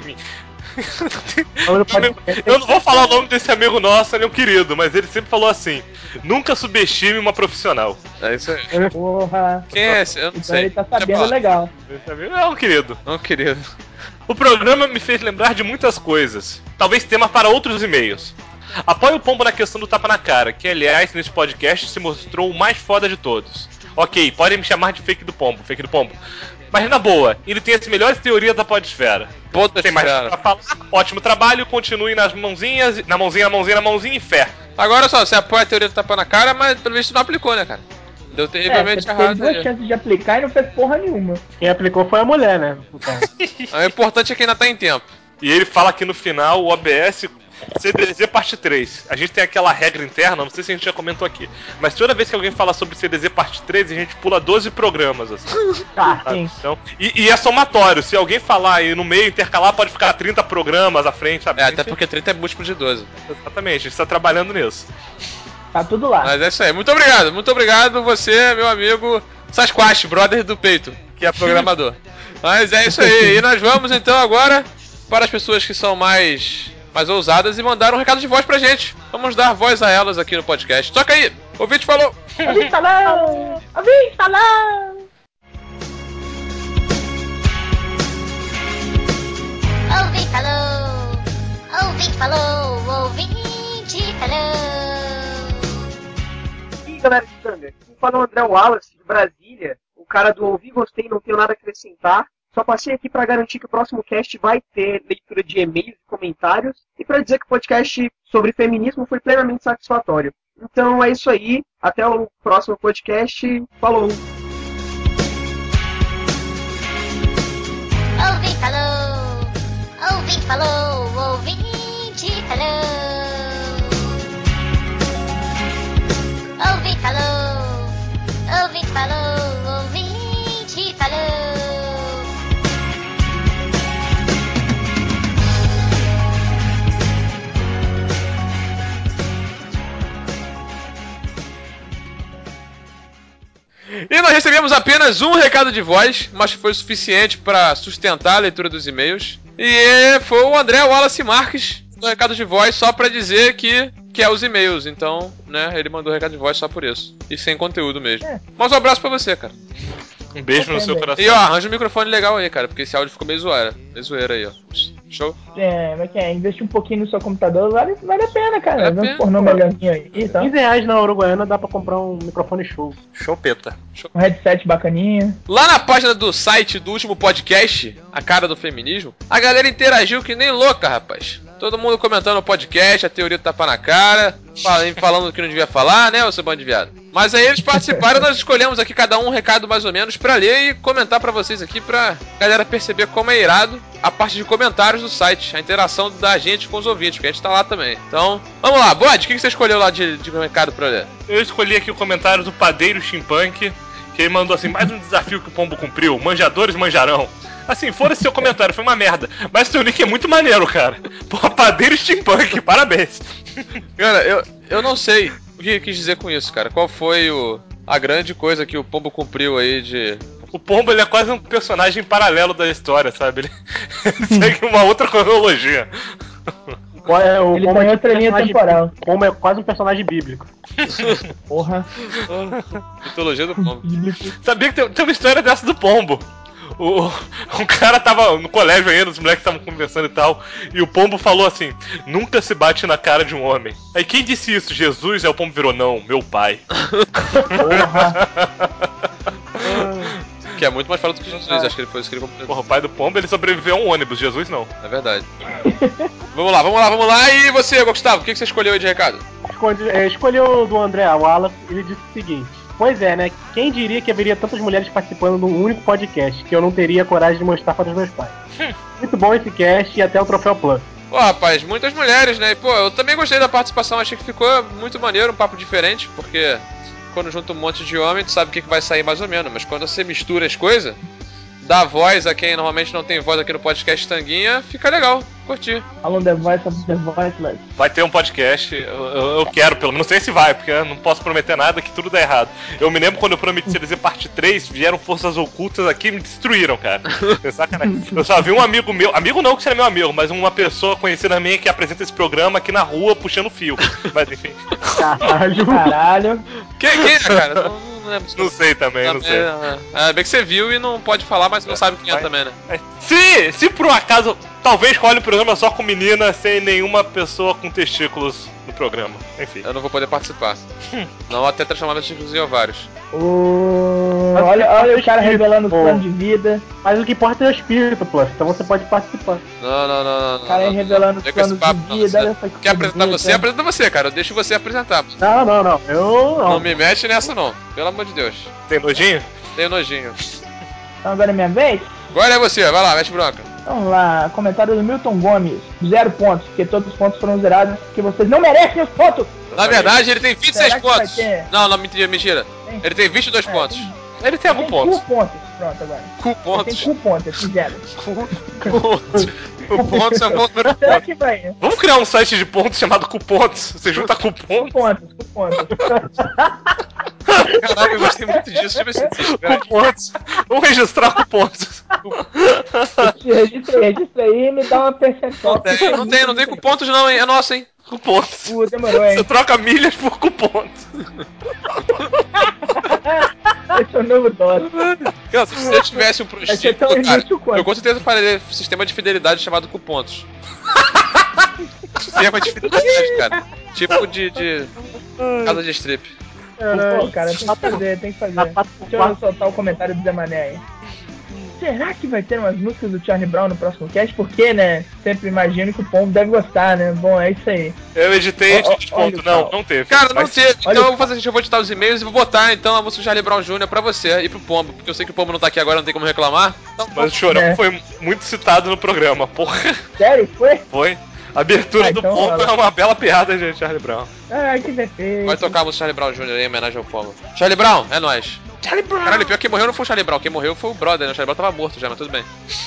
[SPEAKER 5] Eu não vou falar o nome desse amigo nosso, ele é um querido, mas ele sempre falou assim: nunca subestime uma profissional.
[SPEAKER 1] É isso aí.
[SPEAKER 9] Porra.
[SPEAKER 1] Quem é esse? Eu não
[SPEAKER 9] então
[SPEAKER 1] sei.
[SPEAKER 9] Ele tá sabendo legal.
[SPEAKER 5] Esse amigo é um querido.
[SPEAKER 1] É um querido.
[SPEAKER 5] O programa me fez lembrar de muitas coisas. Talvez tema para outros e-mails. Apoio o Pombo na questão do tapa na cara, que aliás nesse podcast se mostrou o mais foda de todos. Ok, podem me chamar de fake do Pombo. Mas na boa, ele tem as melhores teorias da podesfera. Tem mais pra falar. Ótimo trabalho, continue nas mãozinhas, na mãozinha e fé.
[SPEAKER 1] Agora só, você apoia a teoria do tapa na cara, mas pelo visto não aplicou, né, cara? Deu terrivelmente errado.
[SPEAKER 9] Teve 2 chances de aplicar e não fez porra nenhuma.
[SPEAKER 10] Quem aplicou foi a mulher, né?
[SPEAKER 1] O importante é que ainda tá em tempo.
[SPEAKER 5] E ele fala aqui no final, o OBS CDZ parte 3. A gente tem aquela regra interna, não sei se a gente já comentou aqui, mas toda vez que alguém fala sobre CDZ parte 3, a gente pula 12 programas, assim.
[SPEAKER 9] Sim.
[SPEAKER 5] Então, e é somatório, se alguém falar e no meio intercalar, pode ficar 30 programas à frente, sabe?
[SPEAKER 1] Até porque 30 é múltiplo de 12.
[SPEAKER 5] Exatamente, a gente tá trabalhando nisso.
[SPEAKER 9] Tá tudo lá.
[SPEAKER 1] Mas é isso aí, muito obrigado você, meu amigo Sasquatch, brother do peito, que é programador. Mas é isso aí, e nós vamos então agora para as pessoas que são mais ousadas e mandaram um recado de voz pra gente. Vamos dar voz a elas aqui no podcast. Toca aí! Ouvinte falou!
[SPEAKER 9] Ouvinte falou! Ouvinte falou!
[SPEAKER 11] Ouvinte falou, ouvinte falou, ouvinte falou.
[SPEAKER 12] E galera de Tanga, quem fala é o André Wallace, de Brasília, o cara do Ouvi Gostei, não tenho nada a acrescentar. Só passei aqui para garantir que o próximo cast vai ter leitura de e-mails e comentários e para dizer que o podcast sobre feminismo foi plenamente satisfatório. Então é isso aí, até o próximo podcast, falou!
[SPEAKER 11] Ouvinte falou, ouvinte falou, ouvinte falou. Ouvinte falou, ouvinte falou, ouvinte falou.
[SPEAKER 1] E nós recebemos apenas um recado de voz, mas foi o suficiente para sustentar a leitura dos e-mails. E foi o André Wallace Marques, do recado de voz, só para dizer que quer os e-mails. Então, né, ele mandou recado de voz só por isso. E sem conteúdo mesmo. Mas um abraço pra você, cara.
[SPEAKER 5] Um beijo no seu coração.
[SPEAKER 1] E ó, arranja um microfone legal aí, cara, porque esse áudio ficou meio zoeira aí, ó. Show?
[SPEAKER 9] Mas investir um pouquinho no seu computador vale a pena, cara.
[SPEAKER 1] Vale a
[SPEAKER 9] Vê um
[SPEAKER 1] pena,
[SPEAKER 9] pornô
[SPEAKER 1] pô.
[SPEAKER 9] melhorzinho aí e tal.
[SPEAKER 10] R$15 na Uruguaiana dá pra comprar um microfone show.
[SPEAKER 5] Chopeta.
[SPEAKER 9] Um headset bacaninha.
[SPEAKER 1] Lá na página do site do último podcast, A Cara do Feminismo, a galera interagiu que nem louca, rapaz. Todo mundo comentando o podcast, a teoria do tapa na cara, falando que não devia falar, né, ô seu bando de viado. Mas aí eles participaram, nós escolhemos aqui cada um recado mais ou menos pra ler e comentar pra vocês aqui, pra galera perceber como é irado a parte de comentários do site, a interação da gente com os ouvintes, porque a gente tá lá também. Então, vamos lá, Bode, o que você escolheu lá de recado pra ler?
[SPEAKER 5] Eu escolhi aqui o comentário do Padeiro Chimpunk, que ele mandou assim, mais um desafio que o Pombo cumpriu, manjadores manjarão. Assim, fora esse seu comentário, foi uma merda. Mas seu nick é muito maneiro, cara. Pô, Padeiro Steampunk, parabéns.
[SPEAKER 1] Cara, eu não sei o que quis dizer com isso, cara. Qual foi a grande coisa que o Pombo cumpriu aí de...
[SPEAKER 5] O Pombo, ele é quase um personagem paralelo da história, sabe? Ele segue uma outra cronologia.
[SPEAKER 9] Ele tem outra linha temporal.
[SPEAKER 10] O Pombo é quase um personagem bíblico.
[SPEAKER 9] Porra.
[SPEAKER 1] Mitologia do Pombo.
[SPEAKER 5] Sabia que tem uma história dessa do Pombo. O cara tava no colégio ainda, os moleques estavam conversando e tal, e o Pombo falou assim, nunca se bate na cara de um homem. Aí quem disse isso? Jesus? Aí o Pombo virou, não, meu pai.
[SPEAKER 1] Que é muito mais falado do que Jesus, acho que ele foi isso que ele completou.
[SPEAKER 5] Porra, o pai do Pombo, ele sobreviveu a um ônibus, Jesus não.
[SPEAKER 1] É verdade. Vamos lá. E você, Gustavo, o que você escolheu aí de recado?
[SPEAKER 10] Escolheu do André Wallace, ele disse o seguinte: pois é, né? Quem diria que haveria tantas mulheres participando de um único podcast que eu não teria coragem de mostrar para os meus pais? Muito bom esse cast e até o Troféu Plus.
[SPEAKER 1] Pô, rapaz, muitas mulheres, né? E, pô, eu também gostei da participação, achei que ficou muito maneiro, um papo diferente, porque quando junta um monte de homem, tu sabe o que vai sair mais ou menos, mas quando você mistura as coisas, dá voz a quem normalmente não tem voz aqui no podcast Tanguinha, fica legal, curti.
[SPEAKER 9] Along the voice of the voiceless.
[SPEAKER 5] Vai ter um podcast, eu quero, pelo menos, não sei se vai, porque eu não posso prometer nada que tudo dá errado. Eu me lembro quando eu prometi fazer parte 3, vieram forças ocultas aqui e me destruíram, cara. É sacanagem. Eu só vi um amigo meu, amigo não que seja meu amigo, mas uma pessoa conhecida minha que apresenta esse programa aqui na rua puxando fio. Mas enfim.
[SPEAKER 9] Caralho.
[SPEAKER 1] Quem é, cara? Não lembro.
[SPEAKER 5] Não sei também, não sei.
[SPEAKER 1] Bem que você viu e não pode falar, mas não sabe quem é também, né?
[SPEAKER 5] Se por um acaso, talvez role o programa só com menina, sem nenhuma pessoa com testículos no programa. Enfim.
[SPEAKER 1] Eu não vou poder participar. Não até transformar meus testículos em ovários.
[SPEAKER 9] Olha o cara revelando o plano de vida.
[SPEAKER 10] Mas o que importa é o espírito, pô. Então você pode participar.
[SPEAKER 1] Não.
[SPEAKER 9] O cara aí revelando os planos de vida.
[SPEAKER 1] Quer apresentar você? Apresenta você, cara. Eu deixo você apresentar.
[SPEAKER 10] Não. Eu não.
[SPEAKER 1] Não me mexe nessa, não. Pelo amor de Deus.
[SPEAKER 5] Tem nojinho?
[SPEAKER 1] Tenho nojinho.
[SPEAKER 9] Então agora é minha vez?
[SPEAKER 1] Agora é você, vai lá, mete bronca.
[SPEAKER 9] Vamos lá, comentário do Milton Gomes. 0 pontos, porque todos os pontos foram zerados, porque vocês não merecem os pontos!
[SPEAKER 1] Na verdade, ele tem 26
[SPEAKER 9] Será que
[SPEAKER 1] pontos.
[SPEAKER 9] vai ter?
[SPEAKER 1] Não, mentira. Ele tem 22 pontos.
[SPEAKER 5] Ele tem algum ponto.
[SPEAKER 9] pontos, pronto agora.
[SPEAKER 1] Pontos.
[SPEAKER 9] Tem pontos, esse zero.
[SPEAKER 1] Pontos é um bom número.
[SPEAKER 9] Será que vai?
[SPEAKER 5] Vamos criar um site de pontos chamado Cupontos. Você junta cupom.
[SPEAKER 9] Pontos.
[SPEAKER 1] Caralho, eu gostei muito disso. Deixa eu ver se existe.
[SPEAKER 5] Cupontos. Vamos registrar cupontos.
[SPEAKER 9] Registra aí e me dá uma percentual.
[SPEAKER 1] Não tem cupontos não, hein? É nosso, hein?
[SPEAKER 5] Cupontos.
[SPEAKER 9] Demorou, hein?
[SPEAKER 5] Você troca milhas por cupontos.
[SPEAKER 9] Esse é o novo DOS.
[SPEAKER 1] Cara, se eu tivesse um
[SPEAKER 9] Vai ser
[SPEAKER 1] prostíbulo,
[SPEAKER 9] tão
[SPEAKER 1] cara,
[SPEAKER 9] inútil quanto.
[SPEAKER 1] eu com certeza faria um sistema de fidelidade chamado cupontos. Sistema de fidelidade, cara. Tipo de casa de strip.
[SPEAKER 9] Pô, cara, tem que fazer. Deixa eu soltar o comentário do Zé Mané aí. Será que vai ter umas músicas do Charlie Brown no próximo cast? Porque, né? Sempre imagino que o povo deve gostar, né? Bom, é isso aí.
[SPEAKER 5] Eu editei e ponto. Não teve.
[SPEAKER 1] Cara, não teve. Então
[SPEAKER 9] olha
[SPEAKER 1] eu vou fazer assim, eu vou editar os e-mails e vou botar então a música do Charlie Brown Jr. pra você e pro Pombo. Porque eu sei que o Pombo não tá aqui agora, não tem como reclamar. Então,
[SPEAKER 5] Mas o Chorão foi muito citado no programa, porra.
[SPEAKER 9] Sério? Foi?
[SPEAKER 5] Foi. A abertura do
[SPEAKER 9] então
[SPEAKER 5] Pombo é uma bela piada de Charlie Brown.
[SPEAKER 9] Ai, que defeito.
[SPEAKER 1] vai tocar a música do Charlie Brown Jr. aí em homenagem ao Pombo. Charlie Brown, é nóis.
[SPEAKER 5] Charlie Brown!
[SPEAKER 1] Caralho, pior que quem morreu não foi o Charlie Brown, quem morreu foi o brother, né? O Charlie Brown tava morto já, mas tudo bem.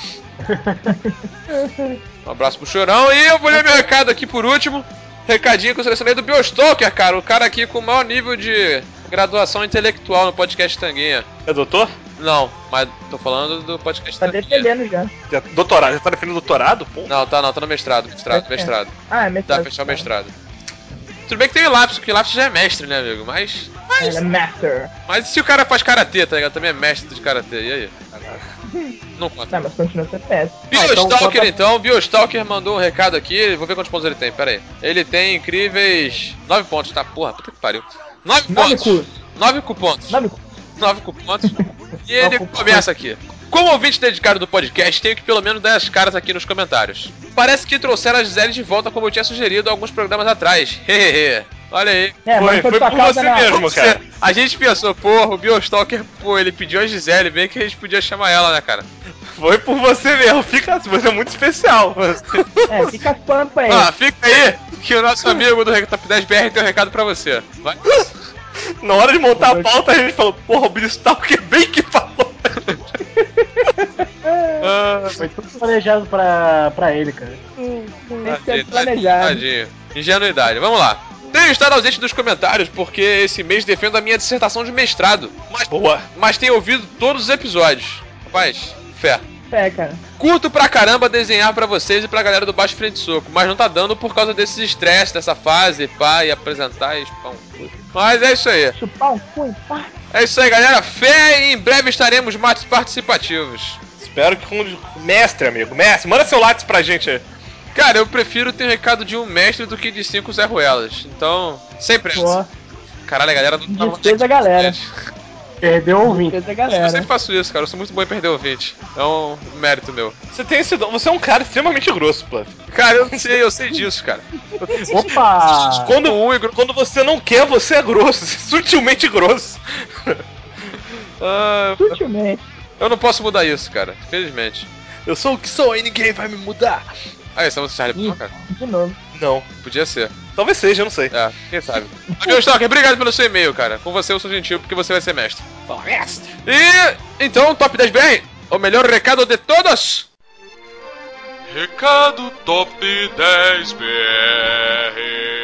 [SPEAKER 1] Um abraço pro Chorão e eu vou ler meu recado aqui por último. Recadinho que eu selecionei do Biostalker, cara. O cara aqui com o maior nível de graduação intelectual no podcast Tanguinha.
[SPEAKER 5] É doutor?
[SPEAKER 1] Não, mas tô falando do podcast
[SPEAKER 9] Tá
[SPEAKER 1] Tanguinha.
[SPEAKER 9] defendendo já.
[SPEAKER 5] Doutorado? Já tá defendendo doutorado? Pô.
[SPEAKER 1] Não, tá no mestrado.
[SPEAKER 9] Ah, é mestrado.
[SPEAKER 1] Dá pra fechar o mestrado. Tudo bem que tem o Lapsus, porque o Lapsus já é mestre, né, amigo? Mas
[SPEAKER 9] Ele é master.
[SPEAKER 1] e se o cara faz karatê, tá ligado? Também é mestre de karatê, e aí? Não conta.
[SPEAKER 9] Não, mas continua sendo PS.
[SPEAKER 1] Biostalker, então, Biostalker mandou um recado aqui, vou ver quantos pontos ele tem, pera aí. Ele tem incríveis 9 pontos, tá? Porra, puta que pariu. 9 pontos. 9 pontos. 9 pontos. E ele começa aqui. Como ouvinte dedicado do podcast, tenho que pelo menos dar as caras aqui nos comentários. Parece que trouxeram a Gisele de volta como eu tinha sugerido alguns programas atrás. Hehehe. Olha aí.
[SPEAKER 9] Mas
[SPEAKER 5] foi por você mesmo, cara.
[SPEAKER 1] A gente pensou, porra, o Biostalker, pô, ele pediu a Gisele, bem que a gente podia chamar ela, né, cara?
[SPEAKER 5] Foi por você mesmo, você é muito especial.
[SPEAKER 9] Fica as pampas aí.
[SPEAKER 1] Fica aí, que o nosso amigo do Top 10 BR tem um recado pra você. Vai.
[SPEAKER 5] Na hora de montar a pauta, a gente falou, porra, o Biostalker bem que falou.
[SPEAKER 10] Foi tudo planejado pra ele, cara.
[SPEAKER 9] Tem que ser planejado.
[SPEAKER 1] Tadinho. Ingenuidade. Vamos lá. Tenho estado ausente dos comentários porque esse mês defendo a minha dissertação de mestrado. Mas tenho ouvido todos os episódios. Rapaz, fé.
[SPEAKER 9] É, cara.
[SPEAKER 1] Curto pra caramba desenhar pra vocês e pra galera do Baixo Frente Soco, mas não tá dando por causa desses estresses, dessa fase, pá, e apresentar e chupar um cu. Mas é isso aí.
[SPEAKER 9] Chupar um cu, pá.
[SPEAKER 1] É isso aí, galera. Fé e em breve estaremos mais participativos.
[SPEAKER 5] Espero que com o mestre, amigo. Mestre, manda seu lápis pra gente aí.
[SPEAKER 1] Cara, eu prefiro ter recado de um mestre do que de 5 Zé Ruelas. Então, sempre essa. Caralho, a galera não tá
[SPEAKER 9] Despesa a galera.
[SPEAKER 10] Perdeu o ouvinte.
[SPEAKER 9] Despesa a galera.
[SPEAKER 1] Eu sempre faço isso, cara. Eu sou muito bom em perder ouvinte. É um mérito meu.
[SPEAKER 5] Você tem esse dom. Você é um cara extremamente grosso, Pluff.
[SPEAKER 1] Cara, eu sei disso, cara.
[SPEAKER 10] Opa!
[SPEAKER 5] Quando você não quer, você é grosso. Sutilmente grosso.
[SPEAKER 9] Sutilmente.
[SPEAKER 1] Eu não posso mudar isso, cara. Infelizmente.
[SPEAKER 5] Eu sou o que sou e ninguém vai me mudar.
[SPEAKER 1] Ah, essa é você Charlie Brown, cara?
[SPEAKER 9] De novo.
[SPEAKER 5] Não.
[SPEAKER 1] Podia ser.
[SPEAKER 5] Talvez seja, eu não sei.
[SPEAKER 1] É, quem sabe. Amigo Stalker, obrigado pelo seu e-mail, cara. Com você eu sou gentil porque você vai ser mestre.
[SPEAKER 5] Mestre!
[SPEAKER 1] E então, Top 10 BR, o melhor recado de todos. Recado Top 10 BR.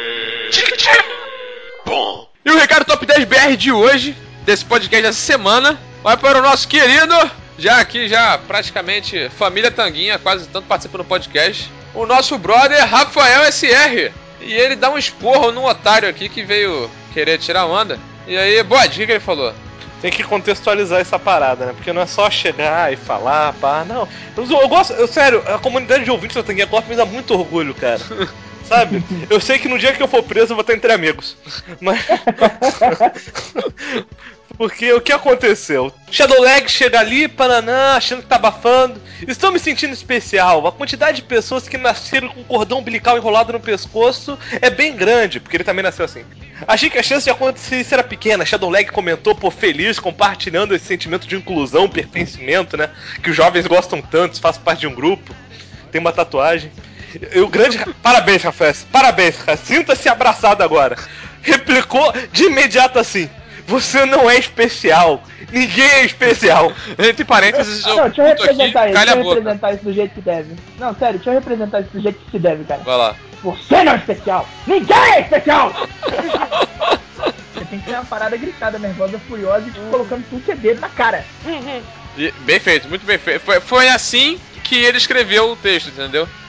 [SPEAKER 1] Bom. E o recado Top 10 BR de hoje, desse podcast dessa semana, vai para o nosso querido, já praticamente família Tanguinha, quase tanto participa no podcast, o nosso brother Rafael SR. E ele dá um esporro num otário aqui que veio querer tirar onda. E aí, bode, o que ele falou?
[SPEAKER 5] Tem que contextualizar essa parada, né? Porque não é só chegar e falar, pá, não. Eu gosto, sério, a comunidade de ouvintes da Tanguinha Corp me dá muito orgulho, cara. Sabe? Eu sei que no dia que eu for preso eu vou estar entre amigos. Mas. Porque o que aconteceu? Shadowlag chega ali, Paraná, achando que tá abafando. Estou me sentindo especial. A quantidade de pessoas que nasceram com cordão umbilical enrolado no pescoço é bem grande, porque ele também nasceu assim. Achei que a chance de acontecer isso era pequena. Shadowlag comentou, pô, feliz, compartilhando esse sentimento de inclusão, pertencimento, né? Que os jovens gostam tanto, faz parte de um grupo. Tem uma tatuagem. Parabéns, Rafael. Parabéns, cara. Sinta-se abraçado agora. Replicou de imediato assim: você não é especial. Ninguém é especial.
[SPEAKER 1] Entre parênteses,
[SPEAKER 9] não, deixa eu representar isso. Deixa eu representar isso do jeito que deve. Não, sério, deixa eu representar isso do jeito que se deve, cara.
[SPEAKER 1] Vai lá.
[SPEAKER 9] Você não é especial. Ninguém é especial. Você tem que ter uma parada gritada, nervosa, furiosa e te colocando tudo CD na cara.
[SPEAKER 1] Bem feito, muito bem feito. Foi assim que ele escreveu o texto, entendeu?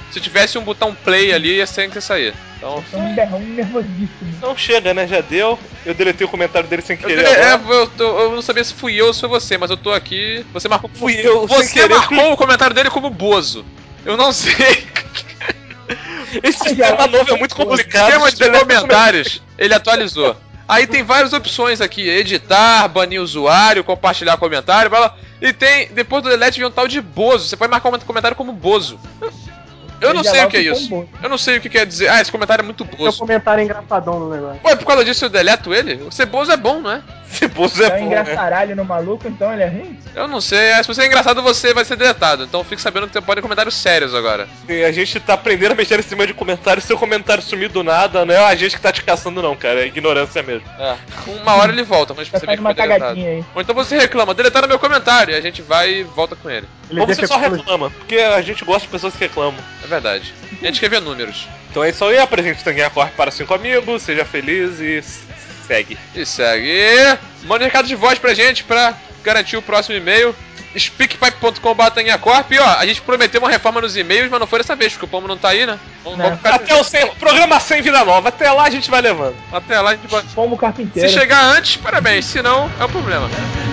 [SPEAKER 1] Se tivesse um botão play ali, ia ser que sair. Então,
[SPEAKER 9] Um nervosíssimo.
[SPEAKER 5] Então chega, né? Já deu. Eu deletei o comentário dele sem querer.
[SPEAKER 1] Eu não sabia se fui eu ou se foi você, mas eu tô aqui. Você marcou.
[SPEAKER 5] Fui eu, sem
[SPEAKER 1] Você
[SPEAKER 5] querer.
[SPEAKER 1] marcou o comentário dele como Bozo. Eu não sei.
[SPEAKER 5] Esse sistema novo é muito complicado.
[SPEAKER 1] O sistema de comentários, ele atualizou. Aí tem várias opções aqui: editar, banir usuário, compartilhar comentário, blá, blá. E tem, depois do delete, vem um tal de Bozo. Você pode marcar um comentário como Bozo. Eu não sei o que é isso. Eu não sei o que quer dizer. Ah, esse comentário é muito Bozo.
[SPEAKER 10] Seu comentário é engraçadão no negócio.
[SPEAKER 1] Ué, por causa disso eu deleto ele? O ser Bozo é bom, não é?
[SPEAKER 5] Ser Bozo é
[SPEAKER 9] É um
[SPEAKER 5] bom, né?
[SPEAKER 9] engraçaralho no maluco, então ele é ruim?
[SPEAKER 1] Eu não sei. Se você é engraçado, você vai ser deletado. Então fique sabendo que você pode comentários sérios agora.
[SPEAKER 5] E a gente tá aprendendo a mexer em cima de comentário. Seu comentário sumir do nada, não é a gente que tá te caçando, não, cara. É ignorância mesmo.
[SPEAKER 1] É. Uma hora ele volta, mas você vê que
[SPEAKER 9] uma
[SPEAKER 1] foi deletado.
[SPEAKER 9] cagadinha aí.
[SPEAKER 1] Ou então você reclama, deletaram meu comentário. E a gente vai e volta com ele.
[SPEAKER 5] Ou você só reclama, porque a gente gosta de pessoas que reclamam.
[SPEAKER 1] É verdade. A gente quer ver números.
[SPEAKER 5] Então é isso aí, apresente o Tanguinha Corp para 5 amigos, seja feliz e segue.
[SPEAKER 1] E segue. E manda um recado de voz pra gente pra garantir o próximo e-mail. speakpipe.com/tanguinhacorp. E ó, a gente prometeu uma reforma nos e-mails, mas não foi dessa vez, porque o Pomo não tá aí, né? Vamos ficar...
[SPEAKER 5] Até o 100, programa 100 Vida Nova, até lá a gente vai levando.
[SPEAKER 1] Até lá a gente vai...
[SPEAKER 9] Pomo carpinteiro.
[SPEAKER 1] Se chegar antes, parabéns, se não, é o problema.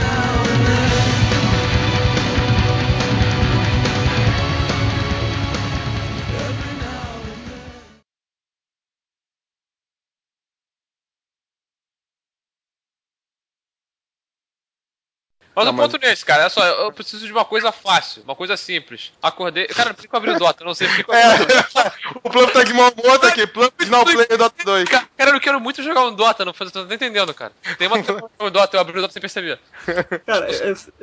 [SPEAKER 1] Mas o ponto não é esse, cara. Olha só, eu preciso de uma coisa fácil, uma coisa simples. Acordei. Cara, não fico abrindo Dota, não sei se fico abrindo.
[SPEAKER 3] O Plump tá de mau humor, tá aqui. Plump Now Play Dota 2.
[SPEAKER 1] Cara, eu quero muito jogar um Dota, não tô entendendo, cara. Tem uma Dota, eu abri o Dota sem perceber.
[SPEAKER 2] Cara,